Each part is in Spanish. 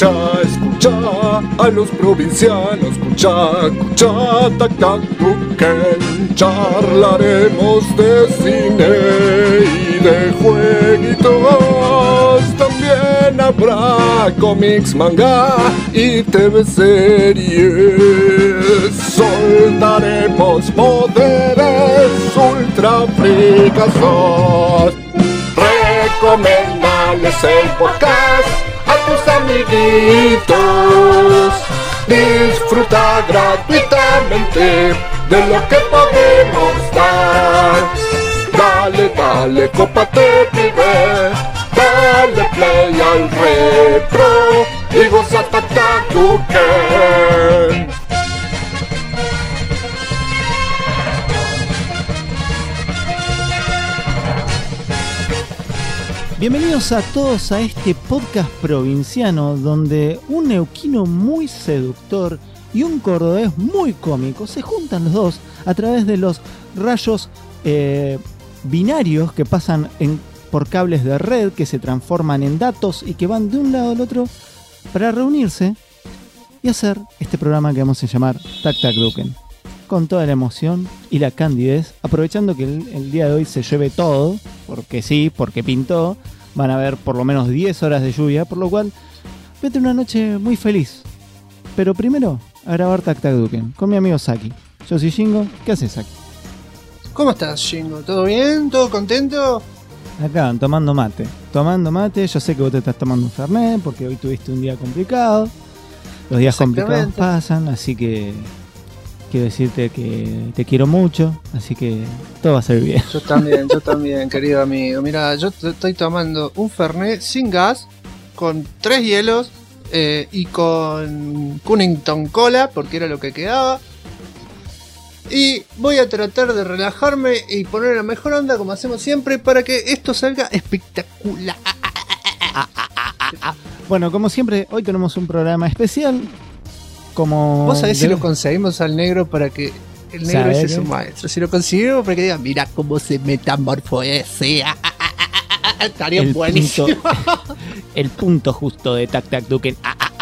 Escucha a los provincianos, escucha, tac, tac, Duken. Charlaremos de cine y de jueguitos. También habrá cómics, manga y TV series. Soltaremos poderes ultra fricazos. Recomendales el podcast a tus amiguitos. Disfruta gratuitamente de lo que podemos dar. Dale, cópate, pibe. Dale play al retro y goza tac tac Duken. Bienvenidos a todos a este podcast provinciano donde un neuquino muy seductor y un cordobés muy cómico se juntan los dos a través de los rayos binarios que pasan por cables de red que se transforman en datos y que van de un lado al otro para reunirse y hacer este programa que vamos a llamar Tac Tac Duken, con toda la emoción y la candidez, aprovechando que el día de hoy se llueve todo, porque sí, porque pintó. Van a haber por lo menos 10 horas de lluvia, por lo cual voy a tener una noche muy feliz. Pero primero, a grabar Tac Tac Duken con mi amigo Saki. Yo soy Shingo. ¿Qué haces, Saki? ¿Cómo estás, Shingo? ¿Todo bien? ¿Todo contento? Acá, tomando mate. Yo sé que vos te estás tomando un Fernet porque hoy tuviste un día complicado. Los días complicados pasan, así que quiero decirte que te quiero mucho, así que todo va a ser bien. Yo también, querido amigo. Mira, yo estoy tomando un Fernet sin gas, con 3 hielos y con Cunnington Cola, porque era lo que quedaba. Y voy a tratar de relajarme y poner la mejor onda, como hacemos siempre, para que esto salga espectacular. Bueno, como siempre, hoy tenemos un programa especial. Como vos sabés si lo conseguimos al negro para que el negro ese es su maestro. Si lo conseguimos para que digan, mira cómo se metamorfose. Estaría buenísimo. El punto justo de Tac Tac Duken.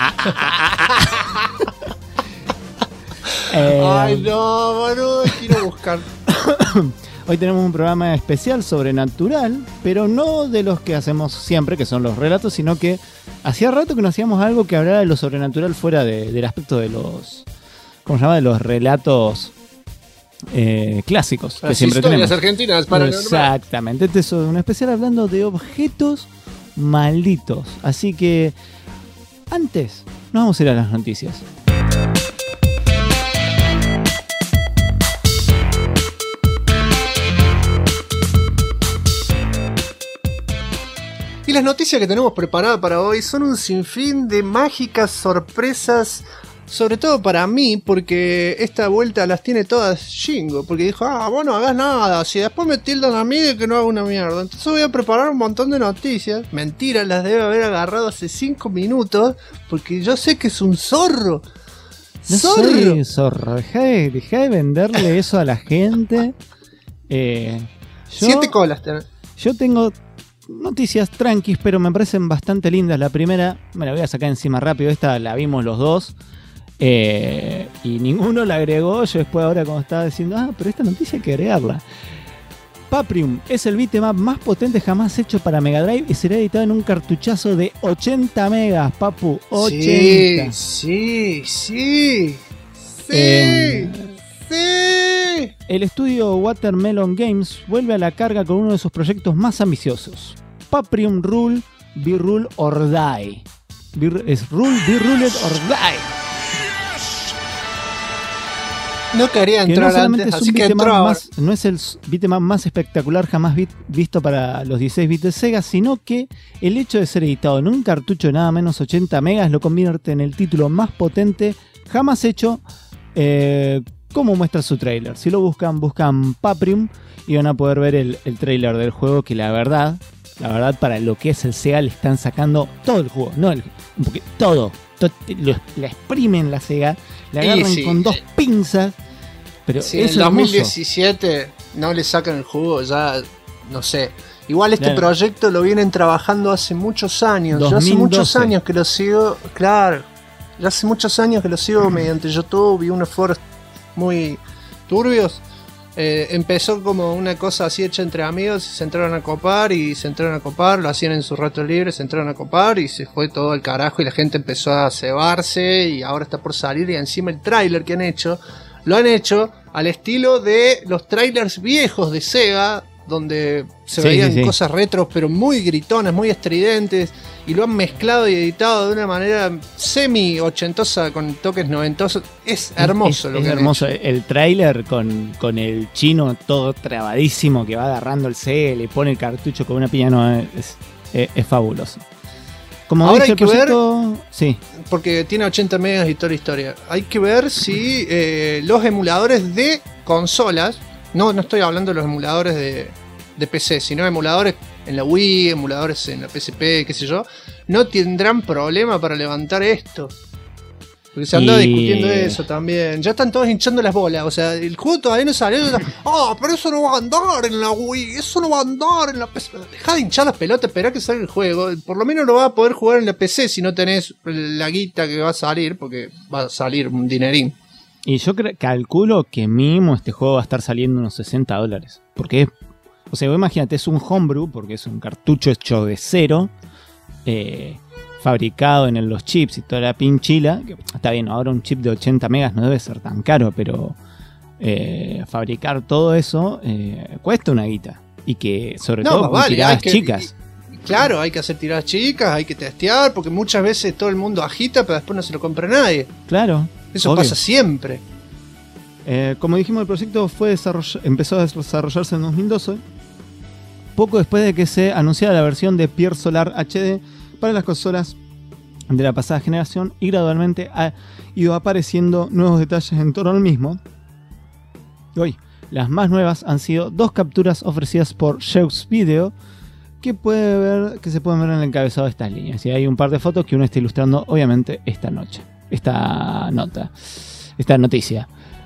Ay no, boludo, quiero buscar. Hoy tenemos un programa especial sobrenatural, pero no de los que hacemos siempre, que son los relatos, sino que hacía rato que no hacíamos algo que hablara de lo sobrenatural fuera del aspecto de los, ¿cómo se llama? De los relatos clásicos que siempre tenemos. Historias argentinas paranormales. Exactamente, este es un especial hablando de objetos malditos. Así que antes nos vamos a ir a las noticias. Y las noticias que tenemos preparadas para hoy son un sinfín de mágicas sorpresas, sobre todo para mí, porque esta vuelta las tiene todas Shingo, porque dijo, vos no hagas nada, si después me tildan a mí de que no hago una mierda. Entonces voy a preparar un montón de noticias, mentira, las debe haber agarrado hace 5 minutos, porque yo sé que es un zorro. No soy zorro, dejá de venderle eso a la gente. 7 colas tenés. Yo tengo noticias tranquis, pero me parecen bastante lindas. La primera, me la voy a sacar encima rápido. Esta la vimos los dos y ninguno la agregó. Yo después ahora como estaba diciendo, pero esta noticia hay que agregarla. Paprium es el beat'em up más potente jamás hecho para Mega Drive y será editado en un cartuchazo de 80 megas, papu. 80. Sí. El estudio Watermelon Games vuelve a la carga con uno de sus proyectos más ambiciosos. Paprium Rule, Be Rule or Die. Es Rule, Be Ruled or Die. No quería entrar antes, así que entró ahora. No es el beat'em up más espectacular jamás visto para los 16 bits de Sega, sino que el hecho de ser editado en un cartucho de nada menos 80 megas lo convierte en el título más potente jamás hecho, como muestra su trailer. Si lo buscan Paprium y van a poder ver el trailer del juego, que la verdad para lo que es el Sega le están sacando todo el juego, todo, la exprimen la Sega, la agarran con 2 pinzas, pero si es en hermoso. 2017 no le sacan el jugo, ya no sé. Igual este Claro. proyecto lo vienen trabajando hace muchos años. Yo hace 2012. muchos años que lo sigo. Claro. Ya hace muchos años que lo sigo mediante YouTube y unos foros muy turbios. Empezó como una cosa así hecha entre amigos y se entraron a copar y se entraron a copar, lo hacían en su rato libre, se entraron a copar y se fue todo al carajo y la gente empezó a cebarse y ahora está por salir y encima el tráiler que han hecho, lo han hecho al estilo de los trailers viejos de Sega, donde se Sí, veían sí, sí. cosas retros pero muy gritonas, muy estridentes, y lo han mezclado y editado de una manera semi ochentosa con toques noventosos. Es hermoso Es lo que han hermoso. hecho. El tráiler con el chino todo trabadísimo que va agarrando el C, le pone el cartucho con una piña, no, es fabuloso. Como Ahora dije, hay que el proyecto, sí, Porque tiene 80 megas y toda la historia. Hay que ver si los emuladores de consolas, no estoy hablando de los emuladores de PC, sino emuladores en la Wii, emuladores en la PSP, qué sé yo, no tendrán problema para levantar esto. Porque se anda Y- discutiendo eso también. Ya están todos hinchando las bolas. O sea, el juego todavía no salió. Pero eso no va a andar en la Wii. Eso no va a andar en la PC. Deja de hinchar las pelotas, esperá que salga el juego. Por lo menos lo vas a poder jugar en la PC si no tenés la guita que va a salir. Porque va a salir un dinerín. y yo calculo que mínimo este juego va a estar saliendo unos $60. Porque o sea, vos imagínate, es un homebrew, porque es un cartucho hecho de cero, fabricado en los chips y toda la pinchila. Que está bien, ahora un chip de 80 megas no debe ser tan caro, pero fabricar todo eso cuesta una guita. Y que sobre todo con tiradas chicas. Claro, hay que hacer tiradas chicas, hay que testear. Porque muchas veces todo el mundo agita, pero después no se lo compra nadie. Claro. Eso obvio. pasa siempre. Como dijimos, el proyecto empezó a desarrollarse en 2012, poco después de que se anunciara la versión de Pier Solar HD para las consolas de la pasada generación, y gradualmente ha ido apareciendo nuevos detalles en torno al mismo. Y hoy, las más nuevas han sido dos capturas ofrecidas por Zeus Video que se pueden ver en el encabezado de estas líneas. Y hay un par de fotos que uno está ilustrando, obviamente, esta noticia.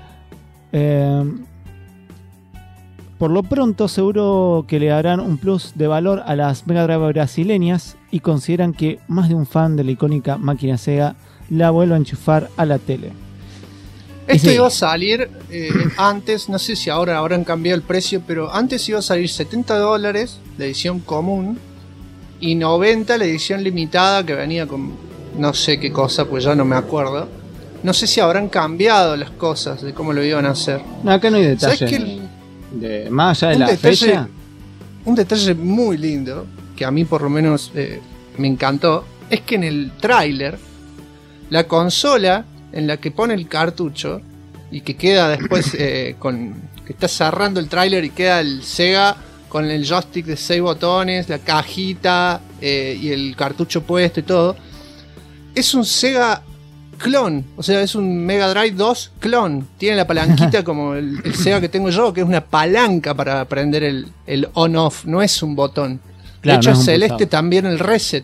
Por lo pronto, seguro que le darán un plus de valor a las Mega Drive brasileñas y consideran que más de un fan de la icónica máquina Sega la vuelva a enchufar a la tele. Esto Sí. iba a salir antes, no sé si ahora habrán cambiado el precio, pero antes iba a salir $70 la edición común y 90 la edición limitada que venía con no sé qué cosa, pues ya no me acuerdo. No sé si habrán cambiado las cosas de cómo lo iban a hacer. No, acá no hay detalle. ¿Sabes qué? Más allá de Un la detalle- fecha. Un detalle muy lindo, que a mí por lo menos me encantó, es que en el tráiler, la consola en la que pone el cartucho y que queda después que está cerrando el tráiler y queda el Sega con el joystick de 6 botones, la cajita y el cartucho puesto y todo, es un Sega clon, o sea, es un Mega Drive 2 clon. Tiene la palanquita como el Sega que tengo yo, que es una palanca para prender el on-off, no es un botón. Claro, de hecho, no es es un celeste pulsador. también el reset.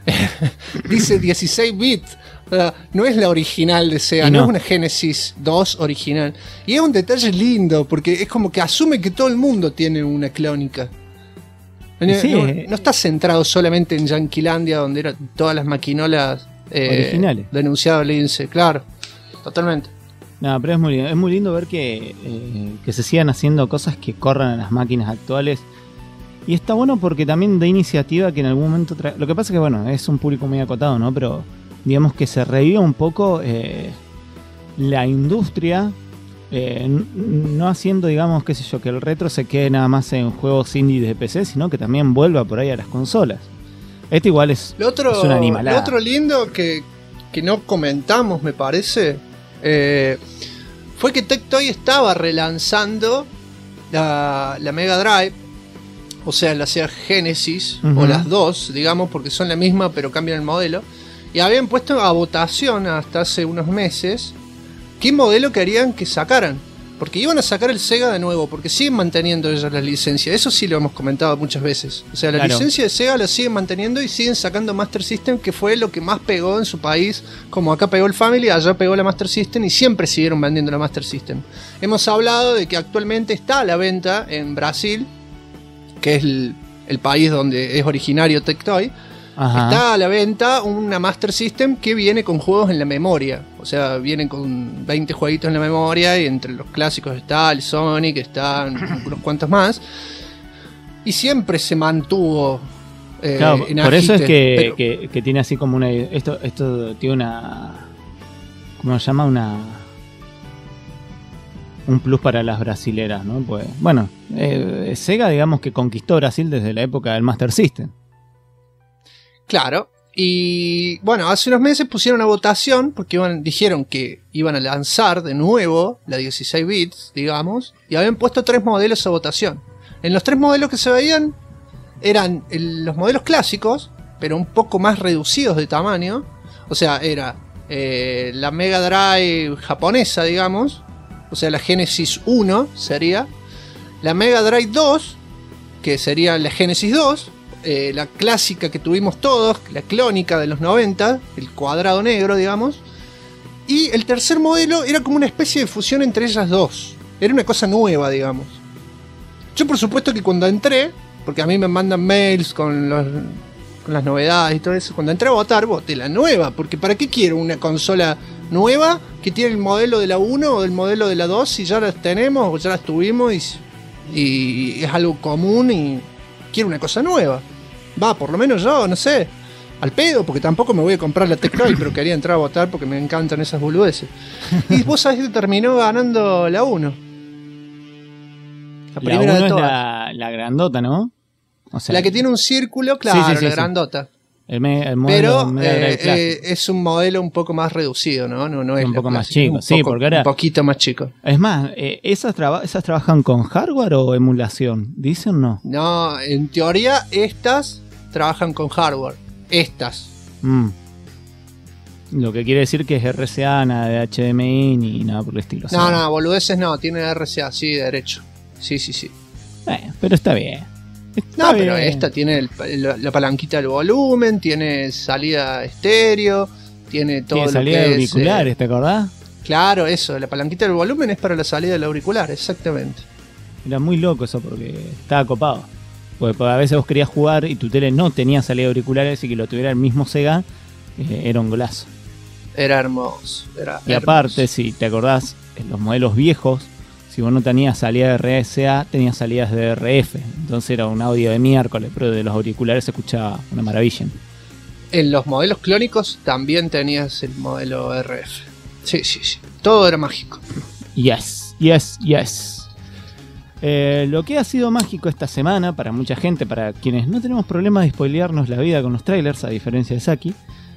Dice 16 bits. O sea, no es la original de Sega, Y no no. es una Genesis 2 original. Y es un detalle lindo, porque es como que asume que todo el mundo tiene una clónica. Sí, No está centrado solamente en Yanquilandia, donde eran todas las maquinolas Originales. denunciado Lince, claro, totalmente. No, pero es muy lindo ver que se sigan haciendo cosas que corran en las máquinas actuales. Y está bueno porque también da iniciativa que en algún momento... Lo que pasa es que, bueno, es un público muy acotado, ¿no? Pero digamos que se revive un poco la industria, no haciendo, digamos, qué sé yo, que el retro se quede nada más en juegos indie de PC, sino que también vuelva por ahí a las consolas. Este igual es una Lo animalada. otro lindo que no comentamos, me parece, fue que Tectoy estaba relanzando la Mega Drive, o sea, la Sega Genesis, Ujú. o las dos, digamos, porque son la misma pero cambian el modelo, y habían puesto a votación hasta hace unos meses qué modelo querían que sacaran. Porque iban a sacar el Sega de nuevo, porque siguen manteniendo ellos la licencia. Eso sí lo hemos comentado muchas veces. O sea, la Claro. licencia de Sega la siguen manteniendo y siguen sacando Master System, que fue lo que más pegó en su país. Como acá pegó el Family, allá pegó la Master System y siempre siguieron vendiendo la Master System. Hemos hablado de que actualmente está a la venta en Brasil, que es el país donde es originario Tectoy, está a la venta una Master System que viene con juegos en la memoria. O sea, viene con 20 jueguitos en la memoria y entre los clásicos está el Sonic, están unos cuantos más. Y siempre se mantuvo claro, en por eso es agite, que tiene así como una... Esto tiene una... ¿Cómo se llama? Un plus para las brasileras, ¿no? Pues, bueno, Sega, digamos que conquistó Brasil desde la época del Master System. Claro, y bueno, hace unos meses pusieron a votación porque dijeron que iban a lanzar de nuevo la 16 bits, digamos, y habían puesto 3 modelos a votación. En los 3 modelos que se veían eran los modelos clásicos, pero un poco más reducidos de tamaño. O sea, era la Mega Drive japonesa, digamos, o sea, la Genesis 1 sería, la Mega Drive 2, que sería la Genesis 2, la clásica que tuvimos todos, la clónica de los 90, el cuadrado negro, digamos. Y el tercer modelo era como una especie de fusión entre ellas dos. Era una cosa nueva, digamos. Yo por supuesto que cuando entré, porque a mí me mandan mails con las novedades y todo eso, cuando entré a votar, voté la nueva. Porque ¿para qué quiero una consola nueva que tiene el modelo de la 1 o el modelo de la 2 si ya las tenemos o ya las tuvimos y es algo común y quiero una cosa nueva? Va, por lo menos yo, no sé, al pedo, porque tampoco me voy a comprar la Tectoy, pero quería entrar a votar porque me encantan esas boludeces. Y vos sabés que terminó ganando la 1. La primera de todas. Es la grandota, ¿no? O sea, la que tiene un círculo, claro, sí, la grandota. El modelo, pero es un modelo un poco más reducido, ¿no? No es un poco más chico, sí, porque ahora... Un poquito más chico. Es más, ¿esas trabajan con hardware o emulación? ¿Dicen o no? No, en teoría estas trabajan con hardware. Estas. Lo que quiere decir que es RCA, nada de HDMI ni nada por el estilo. No, boludeces no, tiene RCA, sí, derecho. Sí. Pero está bien. Pero esta tiene la palanquita del volumen, tiene salida estéreo, tiene todo tiene salida de auriculares, ¿te acordás? Claro, eso, la palanquita del volumen es para la salida del auricular, exactamente. Era muy loco eso porque estaba copado. Porque a veces vos querías jugar y tu tele no tenía salida de auriculares y que lo tuviera el mismo Sega, era un golazo. Era hermoso. Y aparte, si te acordás, en los modelos viejos, si vos no tenías salida de RCA, tenías salidas de RF. Entonces era un audio de miércoles, pero de los auriculares se escuchaba una maravilla. En los modelos clónicos también tenías el modelo RF. Sí. Todo era mágico. Yes. Lo que ha sido mágico esta semana, para mucha gente, para quienes no tenemos problemas de spoilearnos la vida con los trailers, a diferencia de Saki,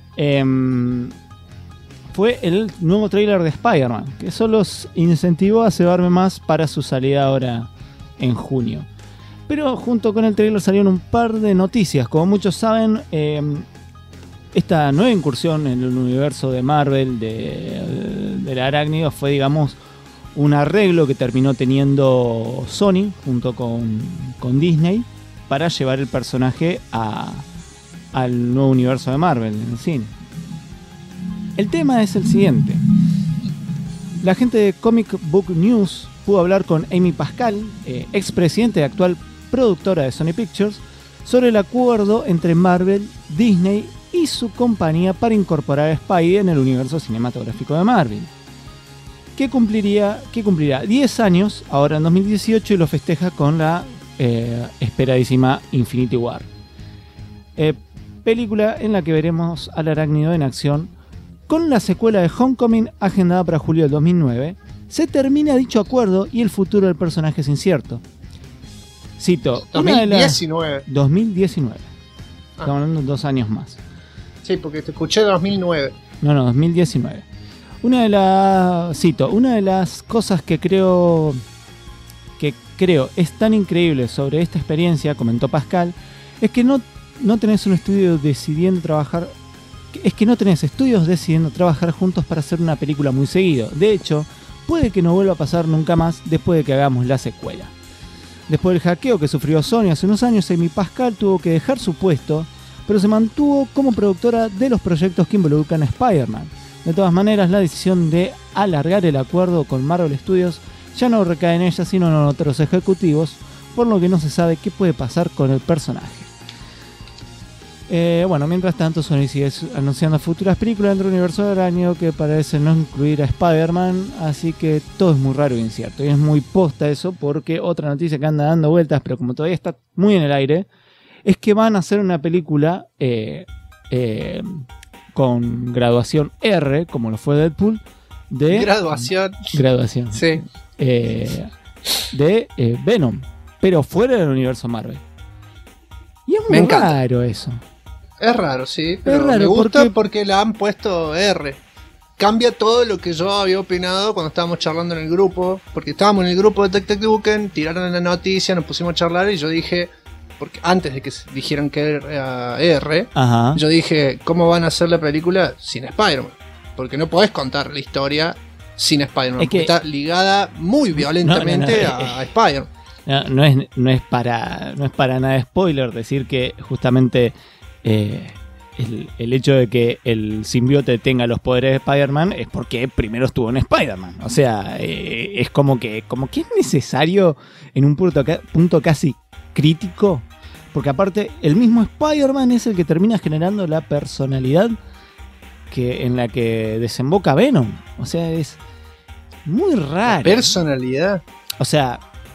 fue el nuevo trailer de Spider-Man, que eso los incentivó a cebarme más para su salida ahora en junio. Pero junto con el trailer salieron un par de noticias. Como muchos saben, esta nueva incursión en el universo de Marvel del Arácnido fue, digamos, un arreglo que terminó teniendo Sony junto con Disney para llevar el personaje al nuevo universo de Marvel en el cine. El tema es el siguiente. La gente de Comic Book News pudo hablar con Amy Pascal, expresidente y actual productora de Sony Pictures, sobre el acuerdo entre Marvel, Disney y su compañía para incorporar a Spidey en el universo cinematográfico de Marvel, que cumplirá 10 años ahora en 2018 y lo festeja con la esperadísima Infinity War, película en la que veremos al arácnido en acción. Con la secuela de Homecoming agendada para julio del 2009, se termina dicho acuerdo y el futuro del personaje es incierto. Cito, 2019. 2019. Estamos hablando de 2 años más. Sí, porque te escuché de 2009. No, 2019. Una de las cosas que creo es tan increíble sobre esta experiencia, comentó Pascal, es que no tenés un estudio decidiendo trabajar. Es que no tenés estudios decidiendo trabajar juntos para hacer una película muy seguido. De hecho, puede que no vuelva a pasar nunca más después de que hagamos la secuela. Después del hackeo que sufrió Sony hace unos años, Amy Pascal tuvo que dejar su puesto, pero se mantuvo como productora de los proyectos que involucran a Spider-Man. De todas maneras, la decisión de alargar el acuerdo con Marvel Studios ya no recae en ella, sino en otros ejecutivos, por lo que no se sabe qué puede pasar con el personaje. Bueno, mientras tanto Sony sigue anunciando futuras películas dentro del universo del año que parece no incluir a Spider-Man, así que todo es muy raro e incierto. Y es muy posta eso, porque otra noticia que anda dando vueltas, pero como todavía está muy en el aire, es que van a hacer una película con graduación R, como lo fue Deadpool, de... Graduación. Sí. De Venom, pero fuera del universo Marvel. Y es muy raro eso. Es raro, sí, pero es raro me gusta porque le han puesto R. Cambia todo lo que yo había opinado cuando estábamos charlando en el grupo, porque estábamos en el grupo de Tech Tech Duken, tiraron la noticia, nos pusimos a charlar y yo dije, porque antes de que dijeran que era R, ajá, yo dije, ¿cómo van a hacer la película sin Spider-Man? Porque no podés contar la historia sin Spider-Man, porque está ligada muy violentamente a Spider-Man. No es para nada spoiler decir que justamente el hecho de que el simbiote tenga los poderes de Spider-Man es porque primero estuvo en Spider-Man. O sea, es como que es necesario en un punto casi crítico, porque aparte el mismo Spider-Man es el que termina generando la personalidad en la que desemboca Venom. O sea, es muy raro. La personalidad. O sea,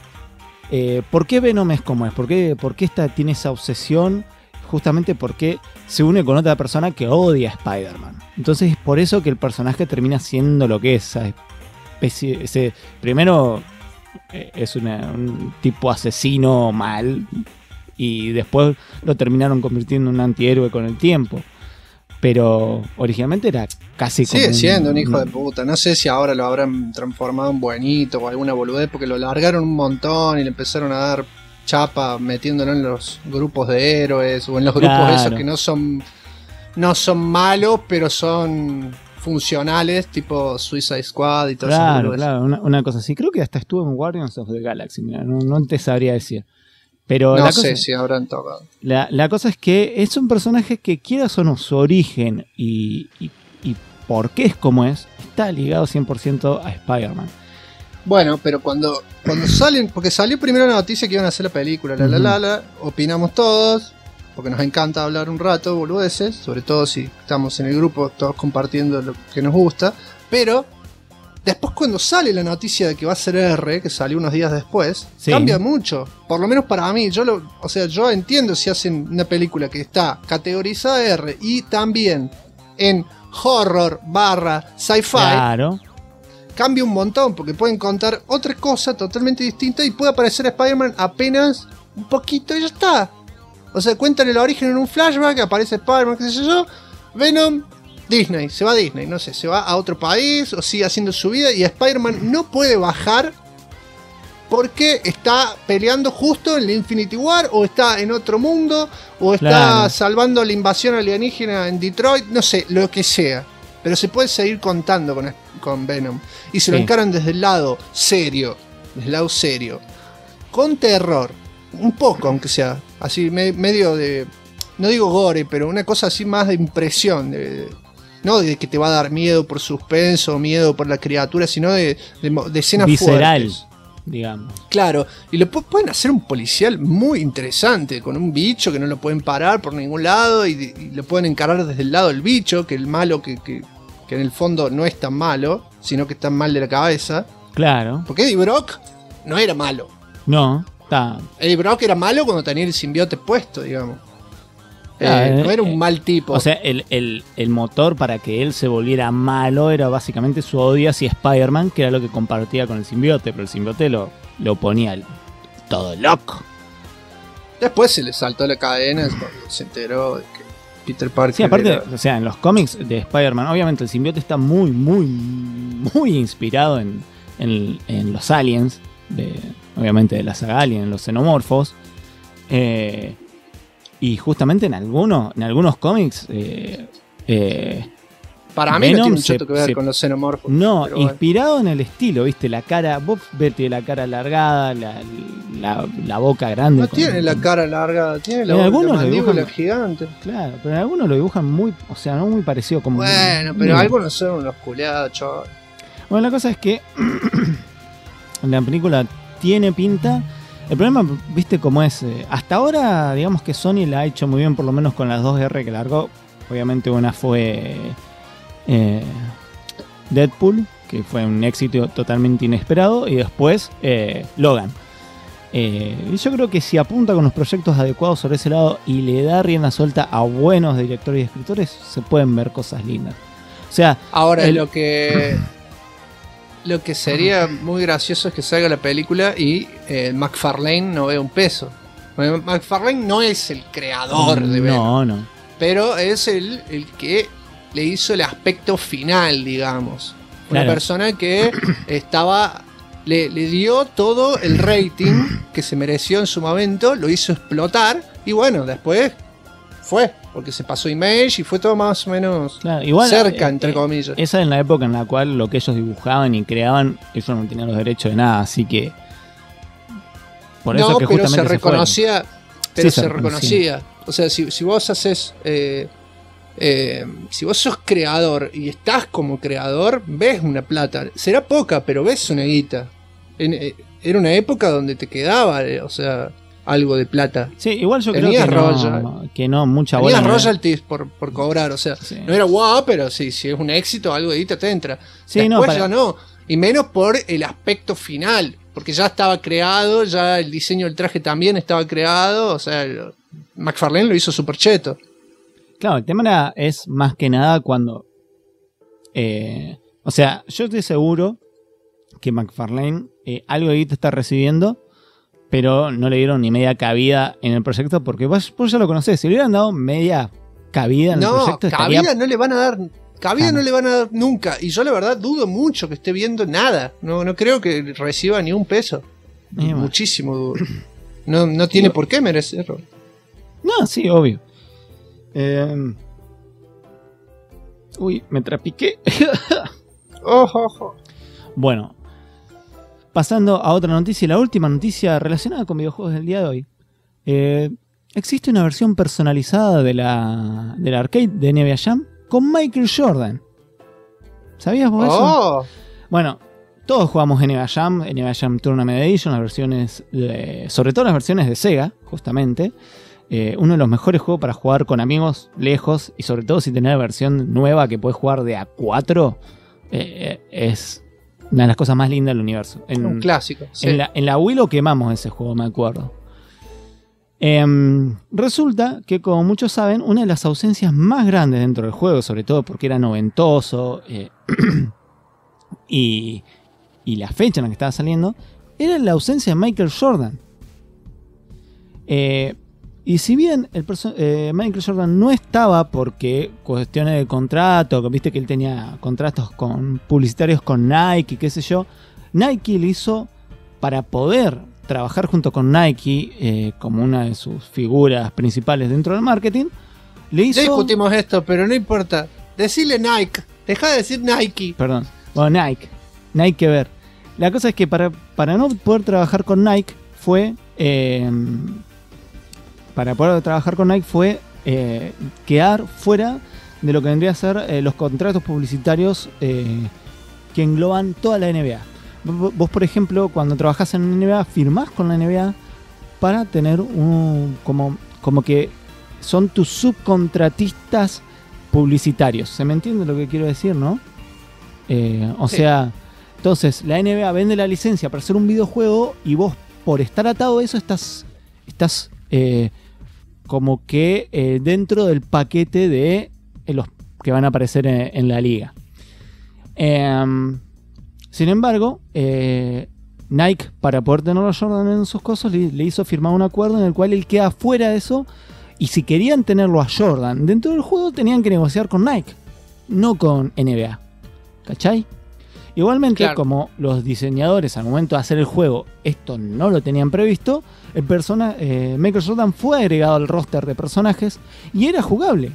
¿por qué Venom es como es? ¿Por qué tiene esa obsesión? Justamente porque se une con otra persona que odia a Spider-Man. Entonces es por eso que el personaje termina siendo lo que es. Primero es un tipo asesino mal, y después lo terminaron convirtiendo en un antihéroe con el tiempo. Pero originalmente era casi como... Sigue siendo un hijo de puta. No sé si ahora lo habrán transformado en buenito o alguna boludez, porque lo largaron un montón y le empezaron a dar chapa metiéndolo en los grupos de héroes o en los grupos esos que no son malos, pero son funcionales, tipo Suicide Squad y todo eso. Claro, una cosa así. Creo que hasta estuvo en Guardians of the Galaxy. Mira, no te sabría decir. Pero no sé si habrán tocado. La cosa es que es un personaje que, quieras o no, su origen y por qué es como es, está ligado 100% a Spider-Man. Bueno, pero cuando salen, porque salió primero la noticia que iban a hacer la película, opinamos todos, porque nos encanta hablar un rato, boludeces, sobre todo si estamos en el grupo todos compartiendo lo que nos gusta, pero después cuando sale la noticia de que va a ser R, que salió unos días después, sí, cambia mucho, por lo menos para mí. Yo entiendo si hacen una película que está categorizada R y también en horror / sci-fi, claro, cambia un montón, porque pueden contar otra cosa totalmente distinta y puede aparecer Spider-Man apenas un poquito y ya está. O sea, cuentan el origen en un flashback, aparece Spider-Man, qué sé yo, Venom, Disney, se va a Disney, no sé, se va a otro país o sigue haciendo su vida y Spider-Man no puede bajar porque está peleando justo en el Infinity War o está en otro mundo o está salvando la invasión alienígena en Detroit, no sé, lo que sea. Pero se puede seguir contando con Venom. Y se lo encaran desde el lado serio. Con terror. Un poco, aunque sea. Así, medio de... No digo gore, pero una cosa así más de impresión. No de que te va a dar miedo por suspenso, miedo por la criatura, sino de escenas visceral, fuertes, digamos. Claro, y le pueden hacer un policial muy interesante, con un bicho que no lo pueden parar por ningún lado, y le pueden encarar desde el lado del bicho, que el malo que en el fondo no es tan malo, sino que está mal de la cabeza. Claro. Porque Eddie Brock no era malo. No, está... Eddie Brock era malo cuando tenía el simbiote puesto, digamos. No era un mal tipo. O sea, el motor para que él se volviera malo era básicamente su odio hacia Spider-Man, que era lo que compartía con el simbiote, pero el simbiote lo ponía todo loco. Después se le saltó la cadena cuando se enteró de que Peter Parker... Sí, aparte, o sea, en los cómics de Spider-Man, obviamente el simbiote está muy, muy, muy inspirado en los aliens, obviamente de la saga Alien, en los xenomorfos. Y justamente en algunos cómics para mí Venom no tiene mucho que ver con los xenomorfos. No, inspirado en el estilo, ¿viste? La cara, vos vete la cara alargada, la boca grande. No tiene la cara alargada, tiene la mandíbula gigante. Claro, pero en algunos lo dibujan muy, o sea, no muy parecido como... Bueno, pero algunos son unos culiados, chaval. Bueno, la cosa es que la película tiene pinta El problema, viste cómo es. Hasta ahora, digamos que Sony la ha hecho muy bien, por lo menos con las 2R que largó. Obviamente una fue Deadpool, que fue un éxito totalmente inesperado, y después Logan. Y yo creo que si apunta con los proyectos adecuados sobre ese lado y le da rienda suelta a buenos directores y escritores, se pueden ver cosas lindas. O sea, ahora lo que sería muy gracioso es que salga la película y McFarlane no vea un peso. Bueno, McFarlane no es el creador de Venom, no, pero es el que le hizo el aspecto final, digamos. Una Claro. persona que le dio todo el rating que se mereció en su momento, lo hizo explotar y bueno, después fue, porque se pasó Image y fue todo más o menos claro, igual, cerca, entre comillas. Esa en la época en la cual lo que ellos dibujaban y creaban, ellos no tenían los derechos de nada, así que por eso que pero justamente se reconocía, Sí, se reconocía. O sea, si vos haces si vos sos creador y estás como creador, ves una plata. Será poca, pero ves una guita. Era una época donde te quedaba, o sea, algo de plata. Sí, igual yo Tenías creo que no mucha bola. Tenías royalties por cobrar, o sea, Sí. no era guau, pero sí, si es un éxito, algo de guita te entra. Sí, Después ya no, y menos por el aspecto final, porque ya estaba creado, ya el diseño del traje también estaba creado, o sea, McFarlane lo hizo super cheto. Claro, el tema es más que nada cuando... o sea, yo estoy seguro que McFarlane algo de guita está recibiendo, pero no le dieron ni media cabida en el proyecto, porque vos ya lo conocés. Si le hubieran dado media cabida en el proyecto... cabida no le van a dar... Cabida no le van a dar nunca. Y yo la verdad dudo mucho que esté viendo nada. No creo que reciba ni un peso. Muchísimo dudo. No tiene por qué merecerlo. No, sí, obvio. Uy, me trapiqué. Ojo. Bueno, pasando a otra noticia, la última noticia relacionada con videojuegos del día de hoy. Existe una versión personalizada del arcade de NBA Jam con Michael Jordan. ¿Sabías vos eso? Bueno, todos jugamos NBA Jam Tournament Edition, las versiones sobre todo las versiones de Sega, justamente. Uno de los mejores juegos para jugar con amigos lejos, y sobre todo si tenés la versión nueva que puedes jugar de A4, es una de las cosas más lindas del universo. Un clásico. Sí. En la Wii lo quemamos ese juego, me acuerdo. Resulta que, como muchos saben, una de las ausencias más grandes dentro del juego, sobre todo porque era noventoso y la fecha en la que estaba saliendo, era la ausencia de Michael Jordan. Y si bien Michael Jordan no estaba porque cuestiones de contrato, que viste que él tenía contratos publicitarios con Nike, qué sé yo, Nike le hizo, para poder trabajar junto con Nike como una de sus figuras principales dentro del marketing, le hizo... Ya discutimos esto, pero no importa. Decirle Nike, deja de decir Nike. Perdón, bueno, Nike que ver. La cosa es que para no poder trabajar con Nike fue... quedar fuera de lo que vendría a ser los contratos publicitarios que engloban toda la NBA. Vos, por ejemplo, cuando trabajás en una NBA, firmás con la NBA para tener como que son tus subcontratistas publicitarios. ¿Se me entiende lo que quiero decir, no? O sea, entonces la NBA vende la licencia para hacer un videojuego y vos, por estar atado a eso, estás como que dentro del paquete de los que van a aparecer en la liga. Sin embargo, Nike, para poder tener a Jordan en sus cosas, le hizo firmar un acuerdo en el cual él queda fuera de eso, y si querían tenerlo a Jordan dentro del juego, tenían que negociar con Nike, no con NBA. ¿Cachai? Igualmente, claro, como los diseñadores al momento de hacer el juego esto no lo tenían previsto, Michael Jordan fue agregado al roster de personajes y era jugable.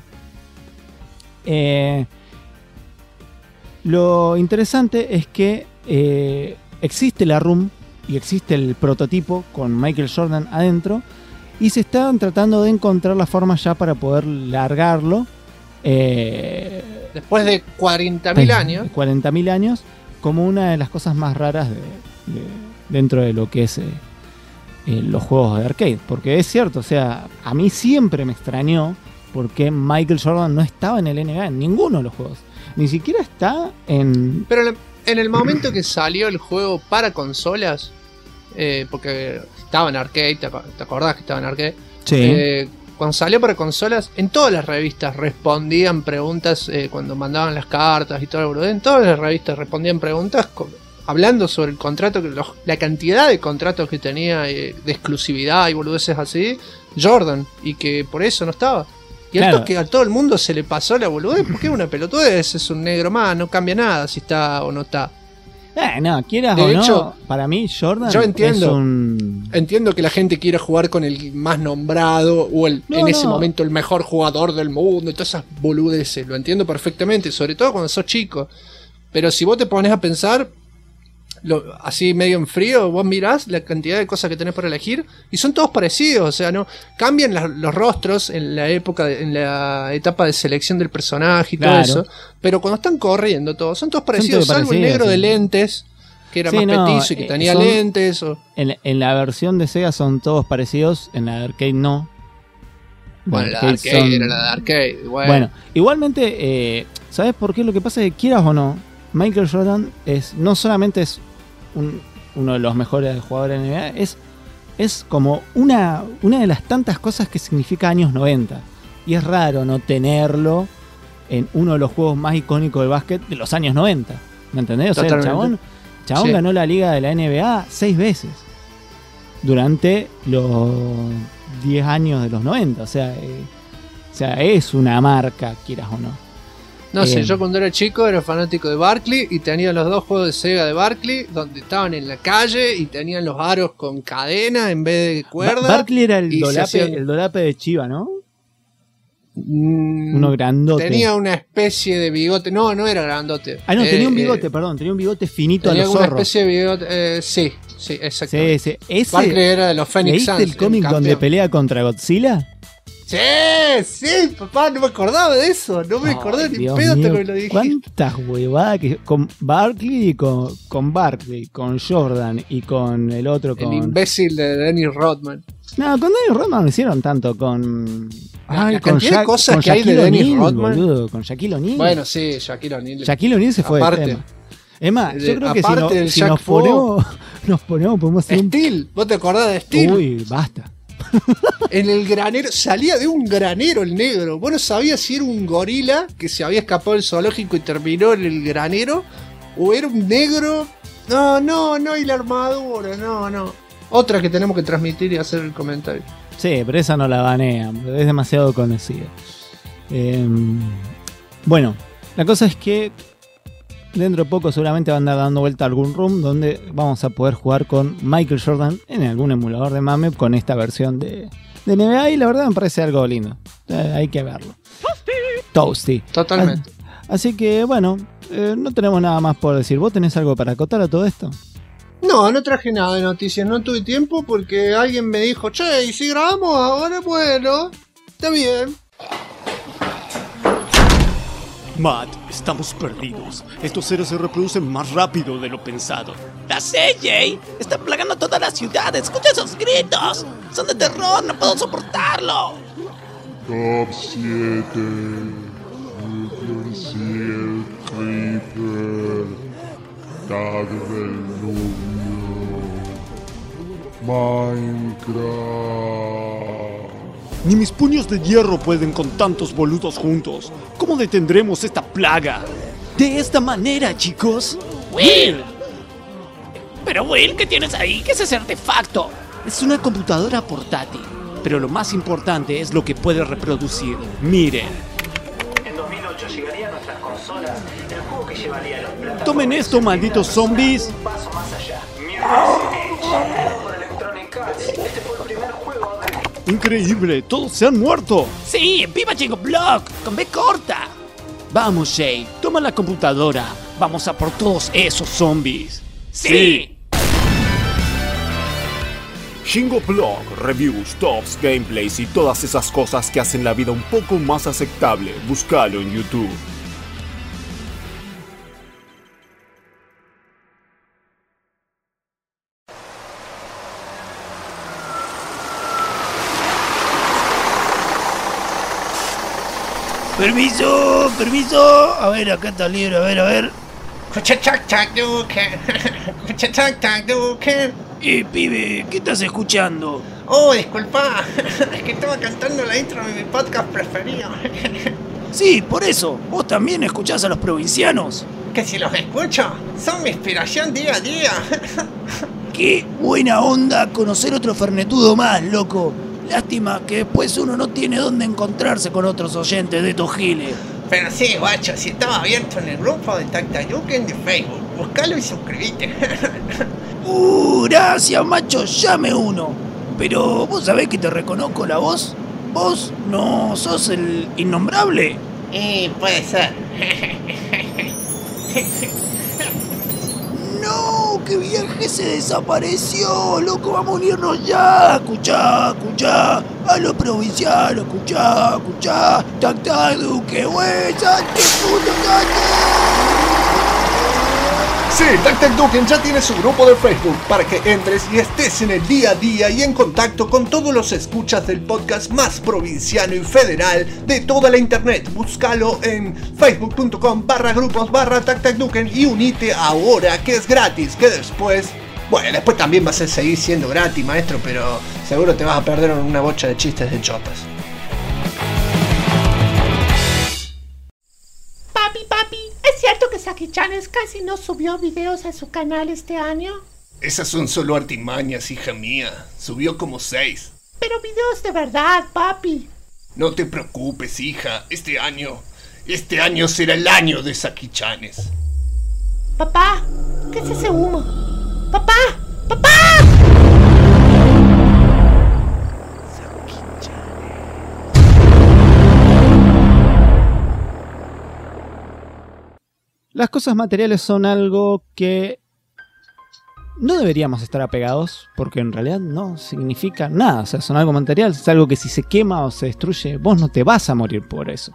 Lo interesante es que existe la ROM y existe el prototipo con Michael Jordan adentro, y se estaban tratando de encontrar la forma ya para poder largarlo. Después de 40.000 años. 40.000 años, como una de las cosas más raras dentro de lo que es los juegos de arcade. Porque es cierto, o sea, a mí siempre me extrañó porque Michael Jordan no estaba en el NBA en ninguno de los juegos. Ni siquiera está en... Pero en el momento que salió el juego para consolas, porque estaba en arcade, ¿te acordás que estaba en arcade? Sí. Cuando salió para consolas, en todas las revistas respondían preguntas cuando mandaban las cartas y todo el boludez. En todas las revistas respondían preguntas hablando sobre el contrato, la cantidad de contratos que tenía de exclusividad y boludeces así, Jordan, y que por eso no estaba. Y Claro. que a todo el mundo se le pasó la boludez, porque es una pelotudez, es un negro más, no cambia nada si está o no está. No, quieras De o hecho, no, para mí Jordan yo entiendo. es un... Entiendo que la gente quiera jugar con el más nombrado o en ese momento el mejor jugador del mundo y todas esas boludeces, lo entiendo perfectamente, sobre todo cuando sos chico. Pero si vos te pones a pensar, así medio en frío, vos mirás la cantidad de cosas que tenés para elegir y son todos parecidos, o sea, no cambian los rostros en la etapa de selección del personaje y todo eso, pero cuando están corriendo todos, son todos parecidos, salvo el negro de lentes, que era más petizo y que tenía lentes. En la versión de Sega son todos parecidos, en la de arcade no. Bueno, la de arcade era la de arcade. Bueno, igualmente, ¿sabes por qué? Lo que pasa es que quieras o no, Michael Jordan no solamente es uno de los mejores jugadores de NBA, es como una de las tantas cosas que significa años 90. Y es raro no tenerlo en uno de los juegos más icónicos del básquet de los años 90. ¿Me entendés? O sea, el chabón sí. Ganó la liga de la NBA 6 veces durante los 10 años de los 90. O sea, es una marca, quieras o no. No sé, yo cuando era chico era fanático de Barkley y tenía los 2 juegos de Sega de Barkley donde estaban en la calle y tenían los aros con cadena en vez de cuerda. Barkley era el dolape de Chiva, ¿no? Uno grandote. Tenía una especie de bigote. No era grandote. No, tenía un bigote, perdón. Tenía un bigote finito a los zorros. Tenía una especie de bigote. Sí, exactamente. Sí. Barkley era de los Phoenix Suns. ¿Leíste el cómic donde pelea contra Godzilla? Sí, papá, no me acordaba de eso. No me acordaba ni pedo hasta que me lo dijiste. ¿Cuántas huevadas que con Barkley y con Barkley, con Jordan y con el otro, con... El imbécil de Dennis Rodman. No, con Dennis Rodman no hicieron tanto, con... la cantidad de cosas que hay de Dennis Rodman. Boludo, con Shaquille O'Neal. Bueno, sí, Shaquille O'Neal. Shaquille O'Neal se fue aparte, de tema. Es más, yo creo que si nos ponemos podemos hacer Steel, ¿vos te acordás de Steel? Uy, basta. En el granero, salía de un granero el negro. Vos no sabías si era un gorila que se había escapado del zoológico y terminó en el granero, o era un negro. No, y la armadura, no. Otra que tenemos que transmitir y hacer el comentario. Sí, pero esa no la banean, es demasiado conocida. Bueno, la cosa es que dentro de poco seguramente va a andar dando vuelta a algún room donde vamos a poder jugar con Michael Jordan en algún emulador de MAME con esta versión de NBA y la verdad me parece algo lindo. Hay que verlo. Toasty. Totalmente. Así que bueno, no tenemos nada más por decir. ¿Vos tenés algo para acotar a todo esto? No traje nada de noticias, no tuve tiempo porque alguien me dijo, che, ¿y si grabamos ahora? Bueno, está bien. Matt, estamos perdidos. Estos seres se reproducen más rápido de lo pensado. ¡La sé, Jay! ¡Están plagando toda la ciudad! ¡Escucha esos gritos! ¡Son de terror! ¡No puedo soportarlo! Top 7. Seal Creeper. Tag del Nubio. Minecraft. Ni mis puños de hierro pueden con tantos boludos juntos. ¿Cómo detendremos esta plaga? De esta manera, chicos. ¡Will! Pero Will, ¿qué tienes ahí? ¿Qué es ese artefacto? Es una computadora portátil. Pero lo más importante es lo que puede reproducir. Miren. En 2008 llegaría a nuestras consolas el juego que llevaría los platos. Tomen esto, malditos zombies. Un paso más allá. Mirror's Edge, por Electronic Arts. Este fue el primer juego de... Increíble, todos se han muerto. Sí, ¡viva Jingo Block! Con B corta. Vamos, Jay, toma la computadora. Vamos a por todos esos zombies. ¡Sí! Jingo Blog, reviews, tops, gameplays y todas esas cosas que hacen la vida un poco más aceptable. Búscalo en YouTube. Permiso, permiso. A ver, acá está el libro, a ver. Pibe, ¿qué estás escuchando? Oh, disculpa, es que estaba cantando la intro de mi podcast preferido. Sí, por eso. ¿Vos también escuchás a los provincianos? Que si los escucho, son mi inspiración día a día. Qué buena onda conocer otro fernetudo más, loco. Lástima que después uno no tiene dónde encontrarse con otros oyentes de estos giles. Pero sí, guacho, si estaba abierto en el grupo de Tactayuken de Facebook, buscalo y suscribite. Gracias, macho, llame uno. Pero vos sabés que te reconozco la voz. ¿Vos no sos el innombrable? Puede ser. ¡No! ¡Qué viaje se desapareció! ¡Loco, vamos a unirnos ya! Escuchá. A los provincianos, escuchá. Tactaduque, güey, ¡qué puto Sí, Tactaduken ya tiene su grupo de Facebook para que entres y estés en el día a día y en contacto con todos los escuchas del podcast más provinciano y federal de toda la internet. Búscalo en facebook.com/grupos/Tactaduken y unite ahora, que es gratis, que después... Bueno, después también vas a seguir siendo gratis, maestro, pero seguro te vas a perder una bocha de chistes de chotas. Papi, ¿es cierto que Saki-Chanes casi no subió videos a su canal este año? Esas son solo artimañas, hija mía. Subió como 6. Pero videos de verdad, papi. No te preocupes, hija. Este año será el año de Saki-Chanes. Papá, ¿qué es ese humo? ¡Papá! Las cosas materiales son algo que no deberíamos estar apegados, porque en realidad no significa nada. O sea, son algo material, es algo que si se quema o se destruye, vos no te vas a morir por eso.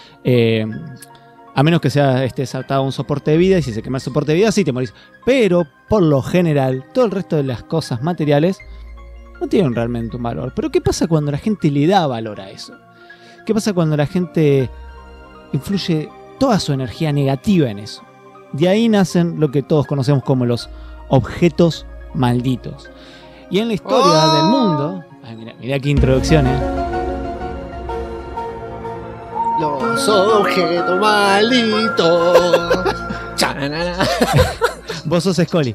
A menos que estés atado a un soporte de vida, y si se quema el soporte de vida, sí te morís. Pero, por lo general, todo el resto de las cosas materiales no tienen realmente un valor. Pero ¿qué pasa cuando la gente le da valor a eso? ¿Qué pasa cuando la gente influye toda su energía negativa en eso? De ahí nacen lo que todos conocemos como los objetos malditos. Y en la historia del mundo... Mirá qué introducción, Los objetos malditos. Vos sos Scully.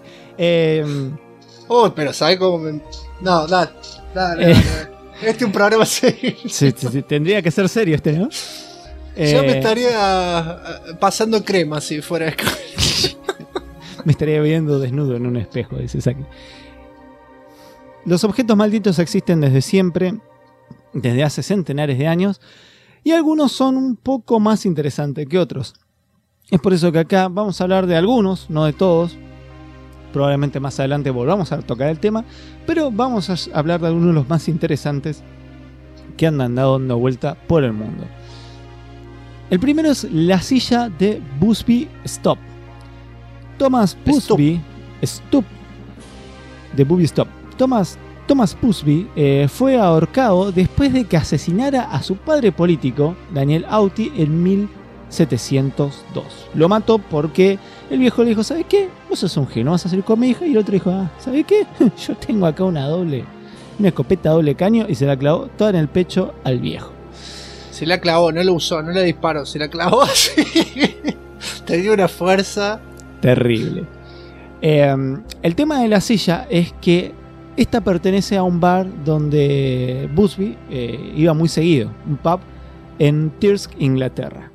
Pero ¿sabes cómo me...? No. Este es un programa serio. Sí, tendría que ser serio ¿no? Yo me estaría pasando crema si fuera Scully. Me estaría viendo desnudo en un espejo, dice Saki. Los objetos malditos existen desde siempre, desde hace centenares de años, y algunos son un poco más interesantes que otros. Es por eso que acá vamos a hablar de algunos, no de todos. Probablemente más adelante volvamos a tocar el tema, pero vamos a hablar de algunos de los más interesantes que andan dando vuelta por el mundo. El primero es la silla de Busby Stop. Thomas Busby Stop. De Busby Stop. Thomas Busby fue ahorcado después de que asesinara a su padre político, Daniel Auty, en 1702. Lo mató porque el viejo le dijo: ¿sabes qué? Vos sos un genio, vas a salir con mi hija. Y el otro dijo: ¿sabes qué? Yo tengo acá una escopeta doble caño, y se la clavó toda en el pecho al viejo. Se la clavó, no lo usó, no le disparó, se la clavó así. Tenía una fuerza terrible. El tema de la silla es que esta pertenece a un bar donde Busby iba muy seguido, un pub en Thirsk, Inglaterra.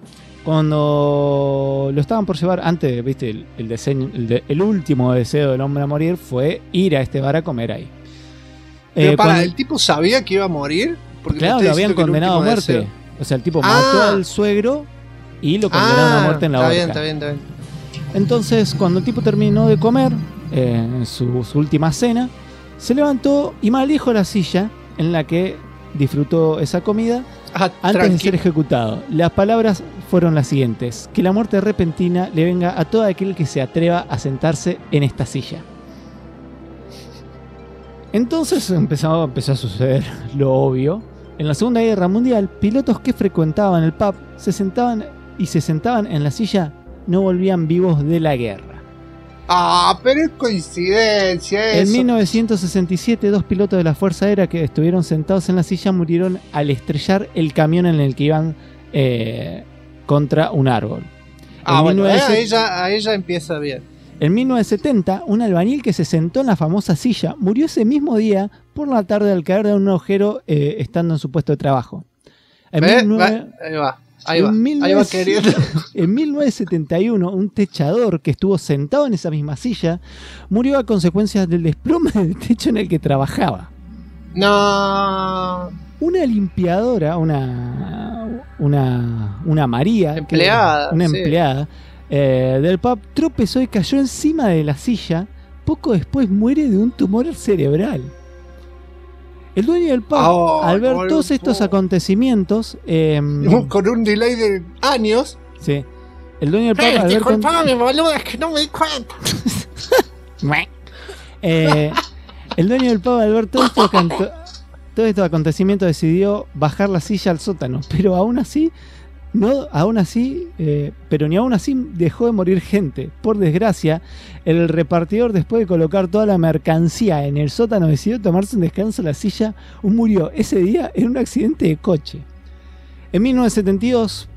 Cuando lo estaban por llevar, antes, viste, el último deseo del hombre a morir fue ir a este bar a comer ahí. Pero ¿el tipo sabía que iba a morir? Porque claro, lo habían condenado a muerte. Deseo. O sea, el tipo mató al suegro y lo condenaron a muerte en la horca. Está bien. Entonces, cuando el tipo terminó de comer, en su última cena, se levantó y maldijo la silla en la que disfrutó esa comida antes de ser ejecutado. Las palabras fueron las siguientes: que la muerte repentina le venga a todo aquel que se atreva a sentarse en esta silla. Entonces empezó a suceder lo obvio, En la Segunda Guerra Mundial, pilotos que frecuentaban el pub se sentaban en la silla, no volvían vivos de la guerra. Ah, pero es coincidencia eso. En 1967, 2 pilotos de la Fuerza Aérea que estuvieron sentados en la silla murieron al estrellar el camión en el que iban contra un árbol. Bueno, a ella empieza bien. En 1970, un albañil que se sentó en la famosa silla murió ese mismo día por la tarde al caer de un agujero estando en su puesto de trabajo. Ahí va queriendo. En 1971, un techador que estuvo sentado en esa misma silla murió a consecuencias del desplome del techo en el que trabajaba. No. Una limpiadora, una María, empleada, empleada del pub, tropezó y cayó encima de la silla. Poco después muere de un tumor cerebral. El dueño del pub, al ver todos estos acontecimientos, con un delay de años. Sí. El dueño del pub, al ver disculpame, boludo, es que no me di cuenta. El dueño del pub, al ver todos estos acontecimientos, decidió bajar la silla al sótano, pero ni aún así dejó de morir gente. Por desgracia, el repartidor, después de colocar toda la mercancía en el sótano, decidió tomarse un descanso en la silla y murió ese día en un accidente de coche. En 1972,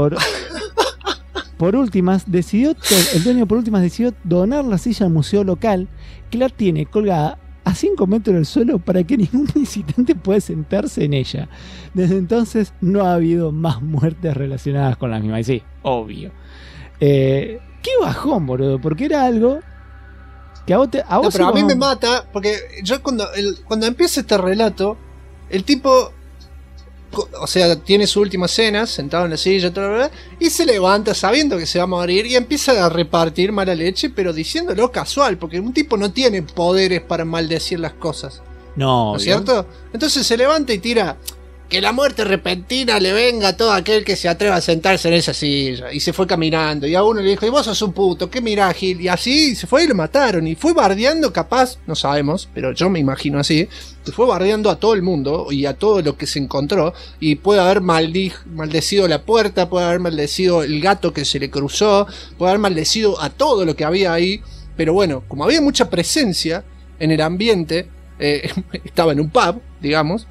el dueño por últimas decidió donar la silla al museo local, que la tiene colgada a 5 metros del suelo para que ningún visitante pueda sentarse en ella. Desde entonces no ha habido más muertes relacionadas con la misma. Y sí, obvio. Qué bajón, boludo, porque era algo que a vos pero a mí me mata, porque yo cuando empieza este relato, el tipo, o sea, tiene su última cena, sentado en la silla, y se levanta sabiendo que se va a morir y empieza a repartir mala leche, pero diciéndolo casual, porque un tipo no tiene poderes para maldecir las cosas. ¿No es cierto? Entonces se levanta y tira: que la muerte repentina le venga a todo aquel que se atreva a sentarse en esa silla. Y se fue caminando. Y a uno le dijo: y vos sos un puto, ¿qué mirá, Gil? Y así se fue y lo mataron. Y fue bardeando, capaz, no sabemos, pero yo me imagino así. Se fue bardeando a todo el mundo y a todo lo que se encontró. Y puede haber maldecido la puerta, puede haber maldecido el gato que se le cruzó, puede haber maldecido a todo lo que había ahí. Pero bueno, como había mucha presencia en el ambiente, estaba en un pub, digamos,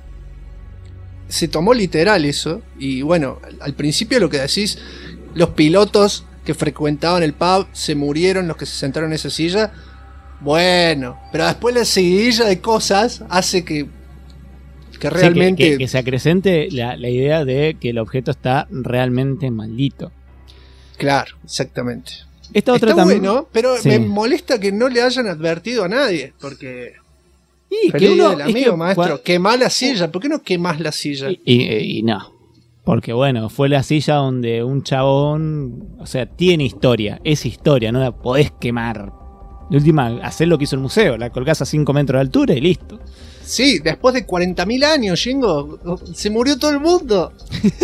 se tomó literal eso. Y bueno, al principio lo que decís, los pilotos que frecuentaban el pub se murieron, los que se sentaron en esa silla. Bueno, pero después la seguidilla de cosas hace que realmente... que se acrecente la idea de que el objeto está realmente maldito. Claro, exactamente. Está también, bueno, pero sí, me molesta que no le hayan advertido a nadie, porque... maestro, quemá la silla. ¿Por qué no quemás la silla? Y no. Porque bueno, fue la silla donde un chabón, o sea, tiene historia, es historia, no la podés quemar. De última, hacés lo que hizo el museo, la colgás a 5 metros de altura y listo. Sí, después de 40.000 años, Jingo, se murió todo el mundo.